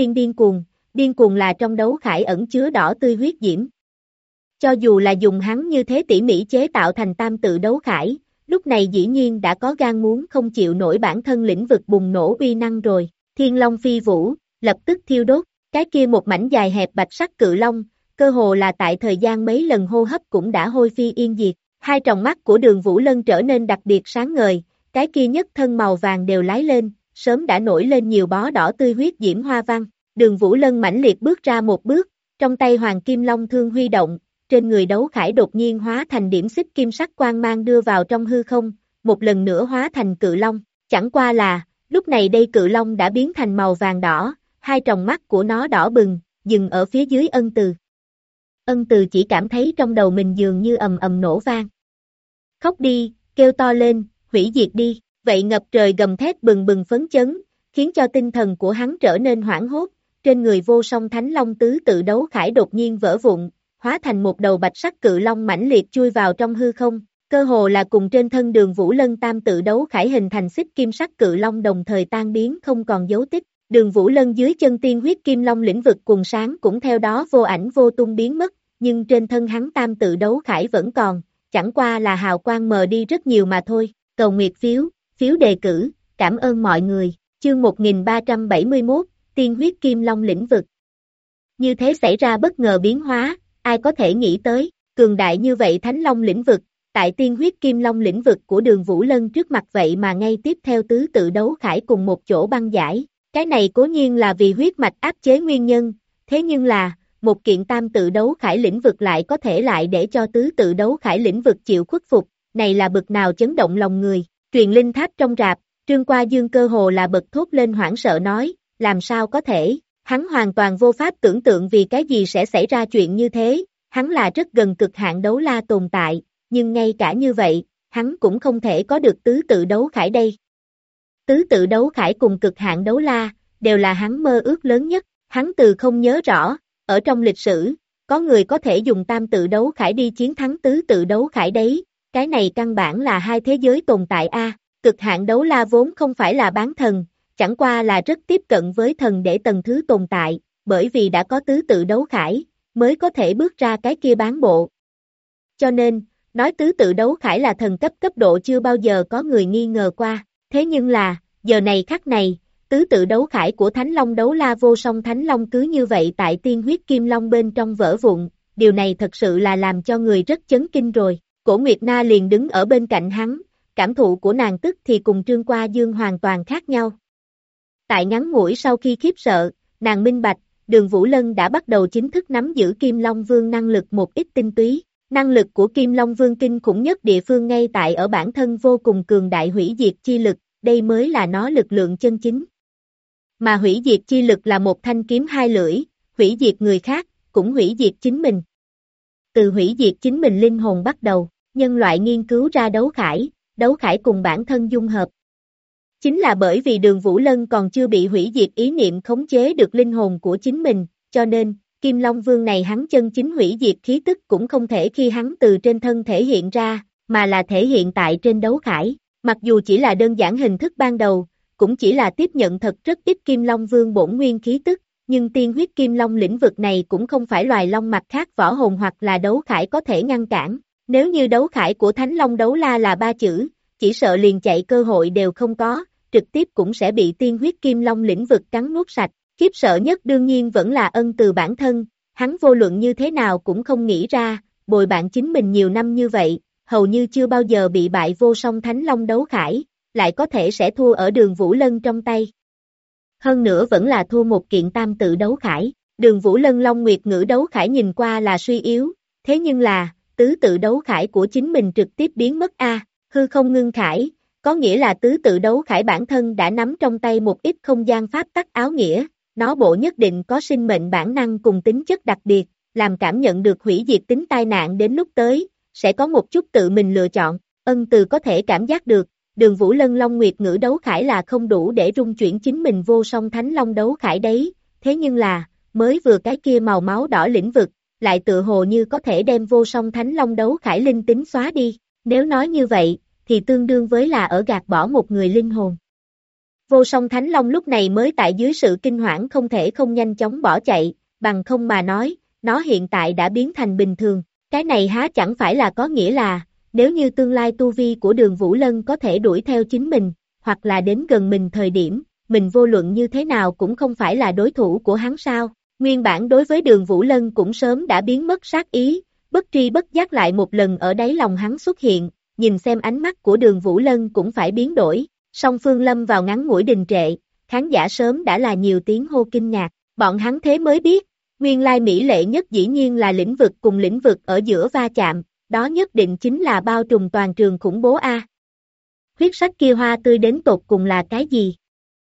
điên cuồng là trong đấu khải ẩn chứa đỏ tươi huyết diễm. Cho dù là dùng hắn như thế tỉ mỉ chế tạo thành tam tự đấu khải, lúc này dĩ nhiên đã có gan muốn không chịu nổi bản thân lĩnh vực bùng nổ uy năng rồi, thiên long phi vũ, lập tức thiêu đốt, cái kia một mảnh dài hẹp bạch sắc cự long, cơ hồ là tại thời gian mấy lần hô hấp cũng đã hôi phi yên diệt, hai tròng mắt của Đường Vũ Lân trở nên đặc biệt sáng ngời, cái kia nhất thân màu vàng đều lái lên, sớm đã nổi lên nhiều bó đỏ tươi huyết diễm hoa văn, Đường Vũ Lân mãnh liệt bước ra một bước, trong tay hoàng kim long thương huy động, trên người đấu khải đột nhiên hóa thành điểm xích kim sắc quang mang đưa vào trong hư không, một lần nữa hóa thành cự long, chẳng qua là, lúc này đây cự long đã biến thành màu vàng đỏ, hai tròng mắt của nó đỏ bừng, dừng ở phía dưới Ân Từ. Ân Từ chỉ cảm thấy trong đầu mình dường như ầm ầm nổ vang. Khóc đi, kêu to lên, hủy diệt đi, vậy ngập trời gầm thét bừng bừng phấn chấn, khiến cho tinh thần của hắn trở nên hoảng hốt, trên người vô song thánh long tứ tự đấu khải đột nhiên vỡ vụn, hóa thành một đầu bạch sắc cự long mãnh liệt chui vào trong hư không, cơ hồ là cùng trên thân Đường Vũ Lân tam tự đấu khải hình thành xích kim sắc cự long đồng thời tan biến không còn dấu tích. Đường Vũ Lân dưới chân tiên huyết kim long lĩnh vực cuồng sáng cũng theo đó vô ảnh vô tung biến mất, nhưng trên thân hắn tam tự đấu khải vẫn còn, chẳng qua là hào quang mờ đi rất nhiều mà thôi. Cầu nguyệt phiếu đề cử, cảm ơn mọi người. Chương 1371, tiên huyết kim long lĩnh vực. Như thế xảy ra bất ngờ biến hóa, ai có thể nghĩ tới, cường đại như vậy Thánh Long lĩnh vực, tại tiên huyết kim long lĩnh vực của Đường Vũ Lân trước mặt vậy mà ngay tiếp theo tứ tự đấu khải cùng một chỗ băng giải. Cái này cố nhiên là vì huyết mạch áp chế nguyên nhân, thế nhưng là, một kiện tam tự đấu khải lĩnh vực lại có thể lại để cho tứ tự đấu khải lĩnh vực chịu khuất phục, này là bực nào chấn động lòng người. Truyền linh tháp trong rạp, Trương Qua Dương cơ hồ là bật thốt lên hoảng sợ nói, làm sao có thể, hắn hoàn toàn vô pháp tưởng tượng vì cái gì sẽ xảy ra chuyện như thế, hắn là rất gần cực hạn đấu la tồn tại, nhưng ngay cả như vậy, hắn cũng không thể có được tứ tự đấu khải đây. Tứ tự đấu khải cùng cực hạn đấu la, đều là hắn mơ ước lớn nhất, hắn từ không nhớ rõ, ở trong lịch sử, có người có thể dùng tam tự đấu khải đi chiến thắng tứ tự đấu khải đấy, cái này căn bản là hai thế giới tồn tại a. Cực hạn đấu la vốn không phải là bán thần, chẳng qua là rất tiếp cận với thần để tầng thứ tồn tại, bởi vì đã có tứ tự đấu khải, mới có thể bước ra cái kia bán bộ. Cho nên, nói tứ tự đấu khải là thần cấp độ chưa bao giờ có người nghi ngờ qua, thế nhưng là, giờ này khắc này, tứ tự đấu khải của Thánh Long đấu la vô song Thánh Long cứ như vậy tại tiên huyết kim long bên trong vỡ vụn, điều này thật sự là làm cho người rất chấn kinh rồi. Cổ Nguyệt Na liền đứng ở bên cạnh hắn, cảm thụ của nàng tức thì cùng Trương Qua Dương hoàn toàn khác nhau. Tại ngắn ngủi sau khi khiếp sợ, nàng minh bạch, Đường Vũ Lân đã bắt đầu chính thức nắm giữ Kim Long Vương năng lực một ít tinh túy. Năng lực của Kim Long Vương kinh khủng nhất địa phương ngay tại ở bản thân vô cùng cường đại hủy diệt chi lực, đây mới là nó lực lượng chân chính. Mà hủy diệt chi lực là một thanh kiếm hai lưỡi, hủy diệt người khác, cũng hủy diệt chính mình. Từ hủy diệt chính mình linh hồn bắt đầu, nhân loại nghiên cứu ra đấu khải, đấu khải cùng bản thân dung hợp. Chính là bởi vì Đường Vũ Lân còn chưa bị hủy diệt ý niệm khống chế được linh hồn của chính mình, cho nên, Kim Long Vương này hắn chân chính hủy diệt khí tức cũng không thể khi hắn từ trên thân thể hiện ra, mà là thể hiện tại trên đấu khải. Mặc dù chỉ là đơn giản hình thức ban đầu, cũng chỉ là tiếp nhận thật rất ít Kim Long Vương bổn nguyên khí tức, nhưng tiên huyết Kim Long lĩnh vực này cũng không phải loài long mạch khác võ hồn hoặc là đấu khải có thể ngăn cản. Nếu như đấu khải của Thánh Long Đấu La là 3 chữ, chỉ sợ liền chạy cơ hội đều không có, trực tiếp cũng sẽ bị tiên huyết Kim Long lĩnh vực cắn nuốt sạch. Khiếp sợ nhất đương nhiên vẫn là Ân Từ bản thân, hắn vô luận như thế nào cũng không nghĩ ra, bồi bạn chính mình nhiều năm như vậy, hầu như chưa bao giờ bị bại vô song Thánh Long đấu khải, lại có thể sẽ thua ở Đường Vũ Lân trong tay. Hơn nữa vẫn là thua một kiện tam tự đấu khải, Đường Vũ Lân Long Nguyệt Ngữ đấu khải nhìn qua là suy yếu, thế nhưng là, tứ tự đấu khải của chính mình trực tiếp biến mất hư không ngưng khải, có nghĩa là tứ tự đấu khải bản thân đã nắm trong tay một ít không gian pháp tắc áo nghĩa, nó bộ nhất định có sinh mệnh bản năng cùng tính chất đặc biệt, làm cảm nhận được hủy diệt tính tai nạn đến lúc tới, sẽ có một chút tự mình lựa chọn. Ân Từ có thể cảm giác được, Đường Vũ Lân Long Nguyệt Ngữ đấu khải là không đủ để rung chuyển chính mình vô song Thánh Long đấu khải đấy, thế nhưng là, mới vừa cái kia màu máu đỏ lĩnh vực, lại tự hồ như có thể đem vô song Thánh Long đấu khải linh tính xóa đi, nếu nói như vậy, thì tương đương với là ở gạt bỏ một người linh hồn. Vô song Thánh Long lúc này mới tại dưới sự kinh hoảng không thể không nhanh chóng bỏ chạy, bằng không mà nói, nó hiện tại đã biến thành bình thường, cái này há chẳng phải là có nghĩa là, nếu như tương lai tu vi của Đường Vũ Lân có thể đuổi theo chính mình, hoặc là đến gần mình thời điểm, mình vô luận như thế nào cũng không phải là đối thủ của hắn sao, nguyên bản đối với Đường Vũ Lân cũng sớm đã biến mất sát ý, bất tri bất giác lại một lần ở đáy lòng hắn xuất hiện, nhìn xem ánh mắt của Đường Vũ Lân cũng phải biến đổi. Song phương lâm vào ngắn ngủi đình trệ, khán giả sớm đã là nhiều tiếng hô kinh ngạc, bọn hắn thế mới biết, nguyên lai mỹ lệ nhất dĩ nhiên là lĩnh vực cùng lĩnh vực ở giữa va chạm, đó nhất định chính là bao trùm toàn trường khủng bố Huyết sắc kia hoa tươi đến tột cùng là cái gì?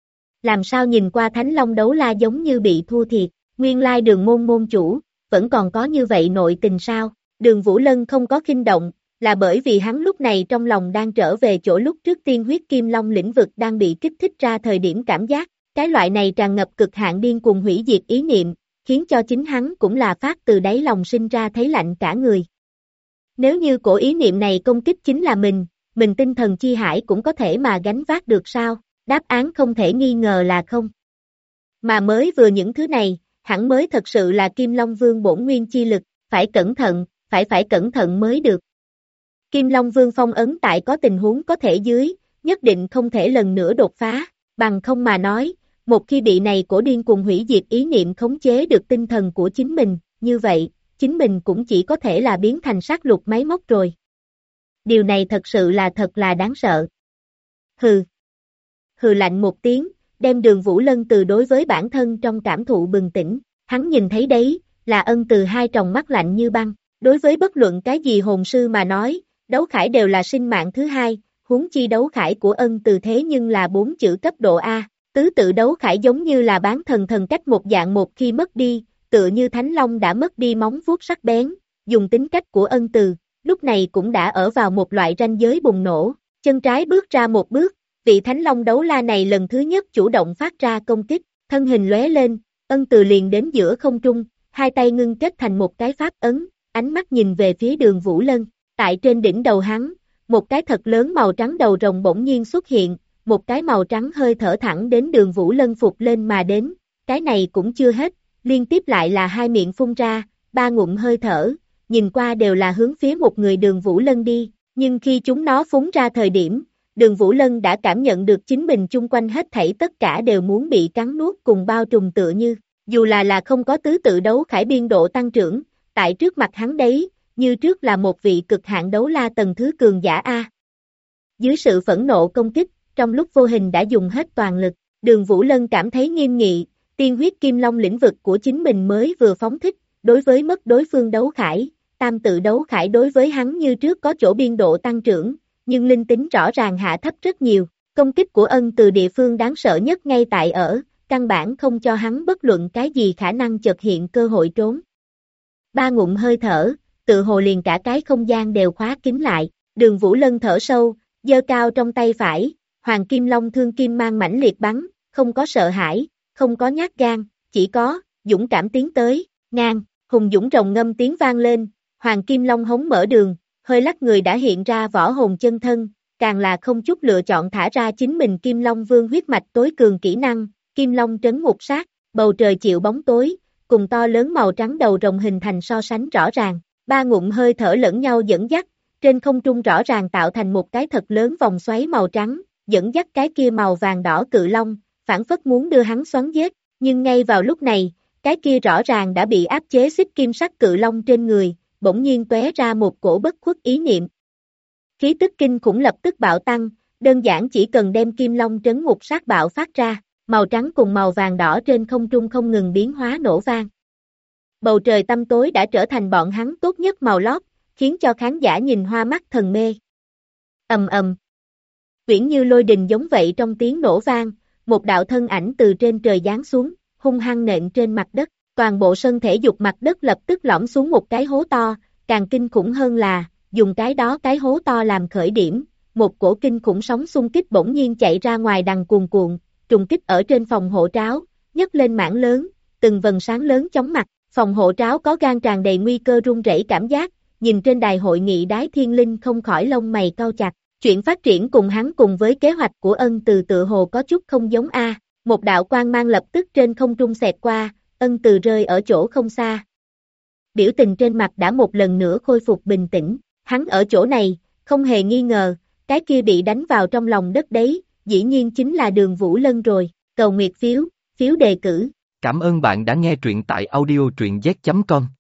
Làm sao nhìn qua Thánh Long đấu la giống như bị thua thiệt, nguyên lai Đường môn môn chủ, vẫn còn có như vậy nội tình sao? Đường Vũ Lân không có khinh động, là bởi vì hắn lúc này trong lòng đang trở về chỗ lúc trước tiên huyết Kim Long lĩnh vực đang bị kích thích ra thời điểm cảm giác, cái loại này tràn ngập cực hạn điên cuồng hủy diệt ý niệm, khiến cho chính hắn cũng là phát từ đáy lòng sinh ra thấy lạnh cả người. Nếu như cổ ý niệm này công kích chính là mình tinh thần chi hải cũng có thể mà gánh vác được sao, đáp án không thể nghi ngờ là không. Mà mới vừa những thứ này, hẳn mới thật sự là Kim Long Vương bổn nguyên chi lực, phải cẩn thận, phải cẩn thận mới được. Kim Long Vương phong ấn tại có tình huống có thể dưới, nhất định không thể lần nữa đột phá, bằng không mà nói, một khi bị này cổ điên cuồng hủy diệt ý niệm khống chế được tinh thần của chính mình, như vậy, chính mình cũng chỉ có thể là biến thành sát lục máy móc rồi. Điều này thật sự là thật là đáng sợ. Hừ. Hừ lạnh một tiếng, đem Đường Vũ Lân từ đối với bản thân trong cảm thụ bừng tỉnh, hắn nhìn thấy đấy, là Ân Từ hai tròng mắt lạnh như băng, đối với bất luận cái gì hồn sư mà nói, đấu khải đều là sinh mạng thứ hai, huống chi đấu khải của Ân Từ thế nhưng là 4 chữ cấp độ A, tứ tự đấu khải giống như là bán thần cách một dạng một khi mất đi, tựa như Thánh Long đã mất đi móng vuốt sắc bén, dùng tính cách của Ân Từ, lúc này cũng đã ở vào một loại ranh giới bùng nổ, chân trái bước ra một bước, vị Thánh Long đấu la này lần thứ nhất chủ động phát ra công kích, thân hình lóe lên, Ân Từ liền đến giữa không trung, hai tay ngưng kết thành một cái pháp ấn, ánh mắt nhìn về phía Đường Vũ Lân. Tại trên đỉnh đầu hắn, một cái thật lớn màu trắng đầu rồng bỗng nhiên xuất hiện, một cái màu trắng hơi thở thẳng đến Đường Vũ Lân phục lên mà đến, cái này cũng chưa hết, liên tiếp lại là hai miệng phun ra, 3 ngụm hơi thở, nhìn qua đều là hướng phía một người Đường Vũ Lân đi, nhưng khi chúng nó phúng ra thời điểm, Đường Vũ Lân đã cảm nhận được chính mình chung quanh hết thảy tất cả đều muốn bị cắn nuốt cùng bao trùm tựa như, dù là không có tứ tự đấu khải biên độ tăng trưởng, tại trước mặt hắn đấy, như trước là một vị cực hạn đấu la tầng thứ cường giả Dưới sự phẫn nộ công kích, trong lúc vô hình đã dùng hết toàn lực, Đường Vũ Lân cảm thấy nghiêm nghị, tiên huyết Kim Long lĩnh vực của chính mình mới vừa phóng thích, đối với mất đối phương đấu khải, tam tự đấu khải đối với hắn như trước có chỗ biên độ tăng trưởng, nhưng linh tính rõ ràng hạ thấp rất nhiều, công kích của Ân Từ địa phương đáng sợ nhất ngay tại ở, căn bản không cho hắn bất luận cái gì khả năng chợt hiện cơ hội trốn. 3 ngụm hơi thở, tự hồ liền cả cái không gian đều khóa kín lại, Đường Vũ Lân thở sâu, giơ cao trong tay phải, Hoàng Kim Long thương kim mang mãnh liệt bắn, không có sợ hãi, không có nhát gan, chỉ có dũng cảm tiến tới, ngang, hùng dũng rồng ngâm tiếng vang lên, Hoàng Kim Long hống mở đường, hơi lắc người đã hiện ra võ hồn chân thân, càng là không chút lựa chọn thả ra chính mình Kim Long Vương huyết mạch tối cường kỹ năng, Kim Long trấn ngục sát, bầu trời chịu bóng tối, cùng to lớn màu trắng đầu rồng hình thành so sánh rõ ràng, ba ngụm hơi thở lẫn nhau dẫn dắt, trên không trung rõ ràng tạo thành một cái thật lớn vòng xoáy màu trắng, dẫn dắt cái kia màu vàng đỏ cự long, phản phất muốn đưa hắn xoắn giết, nhưng ngay vào lúc này, cái kia rõ ràng đã bị áp chế xích kim sắc cự long trên người, bỗng nhiên tóe ra một cổ bất khuất ý niệm. Khí tức kinh khủng lập tức bạo tăng, đơn giản chỉ cần đem kim long trấn ngục sát bạo phát ra, màu trắng cùng màu vàng đỏ trên không trung không ngừng biến hóa nổ vang. Bầu trời tăm tối đã trở thành bọn hắn tốt nhất màu lót, khiến cho khán giả nhìn hoa mắt thần mê. Ầm ầm. Viễn như lôi đình giống vậy trong tiếng nổ vang, một đạo thân ảnh từ trên trời giáng xuống, hung hăng nện trên mặt đất, toàn bộ sân thể dục mặt đất lập tức lõm xuống một cái hố to, càng kinh khủng hơn là, dùng cái hố to làm khởi điểm, một cổ kinh khủng sóng xung kích bỗng nhiên chạy ra ngoài đằng cuồn cuộn, trùng kích ở trên phòng hộ tráo, nhấc lên mảng lớn, từng vần sáng lớn chóng mặt, phòng hộ tráo có gan tràn đầy nguy cơ run rẩy cảm giác, nhìn trên đài hội nghị đái thiên linh không khỏi lông mày cau chặt, chuyện phát triển cùng hắn cùng với kế hoạch của Ân Từ tựa hồ có chút không giống a. Một đạo quang mang lập tức trên không trung xẹt qua, Ân Từ rơi ở chỗ không xa. Biểu tình trên mặt đã một lần nữa khôi phục bình tĩnh, hắn ở chỗ này, không hề nghi ngờ, cái kia bị đánh vào trong lòng đất đấy, dĩ nhiên chính là Đường Vũ Lân rồi, cầu nguyệt phiếu, phiếu đề cử. Cảm ơn bạn đã nghe truyện tại audio truyện z.com.